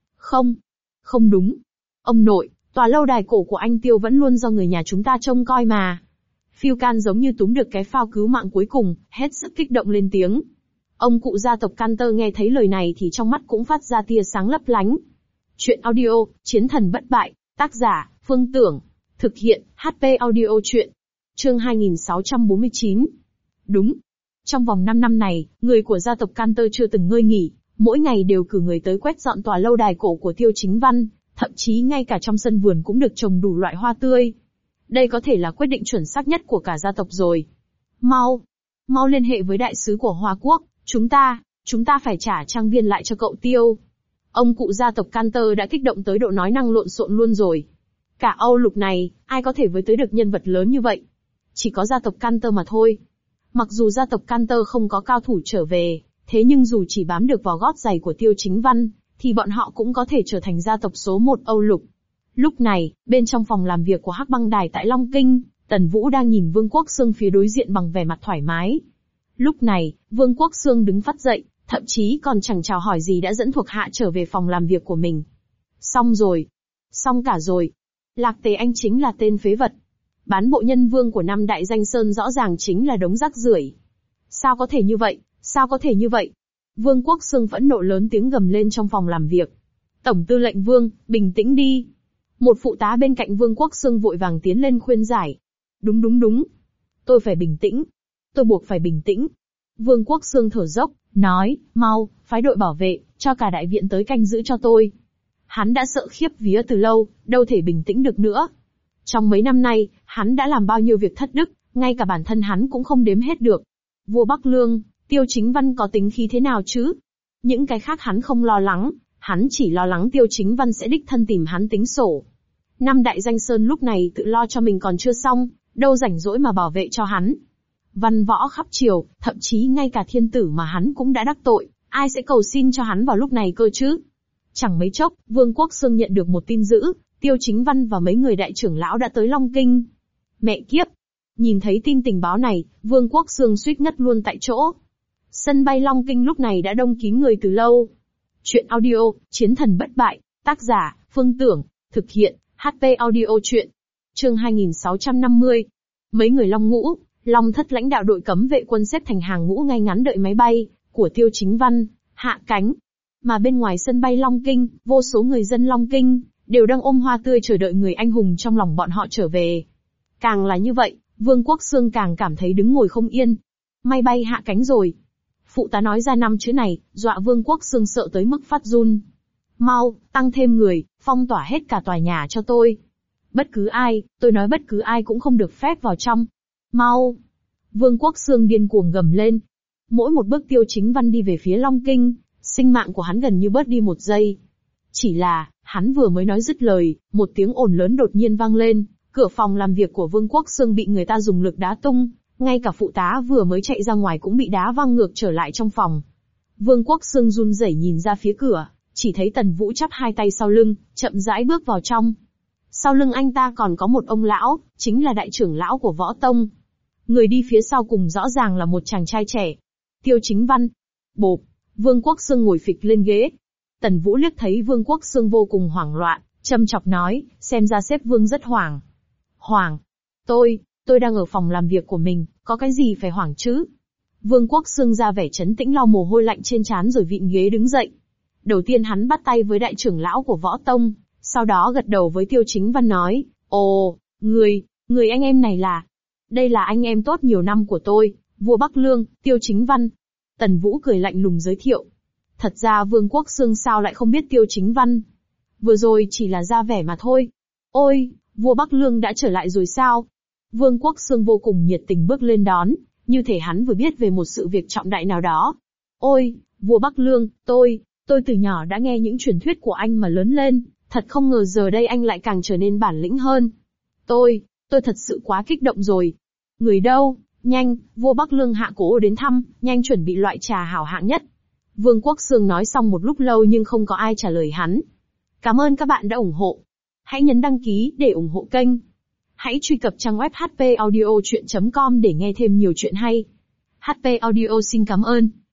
Không đúng. Ông nội, tòa lâu đài cổ của anh Tiêu vẫn luôn do người nhà chúng ta trông coi mà. Phiêu Can giống như túm được cái phao cứu mạng cuối cùng, hết sức kích động lên tiếng. Ông cụ gia tộc Cantor nghe thấy lời này thì trong mắt cũng phát ra tia sáng lấp lánh. Chuyện audio, Chiến thần bất bại, tác giả, Phương Tưởng. Thực hiện, HP audio chuyện. Chương 2649. Đúng. Trong vòng 5 năm này, người của gia tộc Cantor chưa từng ngơi nghỉ, mỗi ngày đều cử người tới quét dọn tòa lâu đài cổ của Tiêu Chính Văn, thậm chí ngay cả trong sân vườn cũng được trồng đủ loại hoa tươi. Đây có thể là quyết định chuẩn xác nhất của cả gia tộc rồi. Mau liên hệ với đại sứ của Hoa Quốc, chúng ta phải trả trang viên lại cho cậu Tiêu. Ông cụ gia tộc Cantor đã kích động tới độ nói năng lộn xộn luôn rồi. Cả Âu Lục này, ai có thể với tới được nhân vật lớn như vậy? Chỉ có gia tộc Cantor mà thôi. Mặc dù gia tộc Cantor không có cao thủ trở về, thế nhưng dù chỉ bám được vào gót giày của Tiêu Chính Văn, thì bọn họ cũng có thể trở thành gia tộc số 1 Âu Lục. Lúc này, bên trong phòng làm việc của Hắc Băng Đài tại Long Kinh, Tần Vũ đang nhìn Vương Quốc Xương phía đối diện bằng vẻ mặt thoải mái. Lúc này, Vương Quốc Xương đứng phắt dậy, thậm chí còn chẳng chào hỏi gì đã dẫn thuộc hạ trở về phòng làm việc của mình. Xong cả rồi. Lạc Tề Anh chính là tên phế vật. Bán bộ nhân vương của năm đại danh sơn rõ ràng chính là đống rác rưởi. Sao có thể như vậy? Vương Quốc Xương phẫn nộ lớn tiếng gầm lên trong phòng làm việc. Tổng tư lệnh Vương, bình tĩnh đi. Một phụ tá bên cạnh Vương Quốc Xương vội vàng tiến lên khuyên giải. Đúng. Tôi phải bình tĩnh. Tôi buộc phải bình tĩnh. Vương Quốc Xương thở dốc, nói, mau, phái đội bảo vệ, cho cả đại viện tới canh giữ cho tôi. Hắn đã sợ khiếp vía từ lâu, đâu thể bình tĩnh được nữa. Trong mấy năm nay, hắn đã làm bao nhiêu việc thất đức, ngay cả bản thân hắn cũng không đếm hết được. Vua Bắc Lương, Tiêu Chính Văn có tính khí thế nào chứ? Những cái khác hắn không lo lắng, hắn chỉ lo lắng Tiêu Chính Văn sẽ đích thân tìm hắn tính sổ. Năm đại danh sơn lúc này tự lo cho mình còn chưa xong, đâu rảnh rỗi mà bảo vệ cho hắn. Văn võ khắp triều, thậm chí ngay cả thiên tử mà hắn cũng đã đắc tội, ai sẽ cầu xin cho hắn vào lúc này cơ chứ? Chẳng mấy chốc, Vương Quốc Xương nhận được một tin dữ, Tiêu Chính Văn và mấy người đại trưởng lão đã tới Long Kinh. Mẹ kiếp! Nhìn thấy tin tình báo này, Vương Quốc Xương suýt ngất luôn tại chỗ. Sân bay Long Kinh lúc này đã đông kín người từ lâu. Chuyện audio, Chiến thần bất bại, tác giả, Phương Tưởng, thực hiện, HP audio chuyện. Chương 2650. Mấy người Long Ngũ, Long Thất lãnh đạo đội cấm vệ quân xếp thành hàng ngũ ngay ngắn đợi máy bay của Tiêu Chính Văn hạ cánh. Mà bên ngoài sân bay Long Kinh, vô số người dân Long Kinh đều đang ôm hoa tươi chờ đợi người anh hùng trong lòng bọn họ trở về. Càng là như vậy, Vương Quốc Xương càng cảm thấy đứng ngồi không yên. Máy bay hạ cánh rồi. Phụ tá nói ra 5 chữ này, dọa Vương Quốc Xương sợ tới mức phát run. Mau, tăng thêm người, phong tỏa hết cả tòa nhà cho tôi. Bất cứ ai, tôi nói bất cứ ai cũng không được phép vào trong. Mau! Vương Quốc Xương điên cuồng gầm lên. Mỗi một bước Tiêu Chính Văn đi về phía Long Kinh, sinh mạng của hắn gần như bớt đi một giây. Chỉ là, hắn vừa mới nói dứt lời, một tiếng ồn lớn đột nhiên vang lên, cửa phòng làm việc của Vương Quốc Xương bị người ta dùng lực đá tung, ngay cả phụ tá vừa mới chạy ra ngoài cũng bị đá văng ngược trở lại trong phòng. Vương Quốc Xương run rẩy nhìn ra phía cửa, chỉ thấy Tần Vũ chắp hai tay sau lưng, chậm rãi bước vào trong. Sau lưng anh ta còn có một ông lão, chính là đại trưởng lão của Võ Tông. Người đi phía sau cùng rõ ràng là một chàng trai trẻ. Tiêu Chính Văn. Bộp, Vương Quốc Xương ngồi phịch lên ghế. Tần Vũ liếc thấy Vương Quốc Xương vô cùng hoảng loạn, châm chọc nói, xem ra sếp Vương rất hoảng. Hoảng? Tôi đang ở phòng làm việc của mình, có cái gì phải hoảng chứ? Vương Quốc Xương ra vẻ trấn tĩnh lau mồ hôi lạnh trên trán rồi vịn ghế đứng dậy. Đầu tiên hắn bắt tay với đại trưởng lão của Võ Tông, sau đó gật đầu với Tiêu Chính Văn nói, ồ, người anh em này là... Đây là anh em tốt nhiều năm của tôi, vua Bắc Lương, Tiêu Chính Văn. Tần Vũ cười lạnh lùng giới thiệu. Thật ra Vương Quốc Xương sao lại không biết Tiêu Chính Văn? Vừa rồi chỉ là ra vẻ mà thôi. Ôi, vua Bắc Lương đã trở lại rồi sao? Vương Quốc Xương vô cùng nhiệt tình bước lên đón, như thể hắn vừa biết về một sự việc trọng đại nào đó. Ôi, vua Bắc Lương, tôi từ nhỏ đã nghe những truyền thuyết của anh mà lớn lên, thật không ngờ giờ đây anh lại càng trở nên bản lĩnh hơn. Tôi thật sự quá kích động rồi. Người đâu, nhanh, vua Bắc Lương hạ cổ đến thăm, nhanh chuẩn bị loại trà hảo hạng nhất. Vương Quốc Xương nói xong một lúc lâu nhưng không có ai trả lời hắn. Cảm ơn các bạn đã ủng hộ. Hãy nhấn đăng ký để ủng hộ kênh. Hãy truy cập trang web hpaudiochuyen.com để nghe thêm nhiều chuyện hay. HP Audio xin cảm ơn.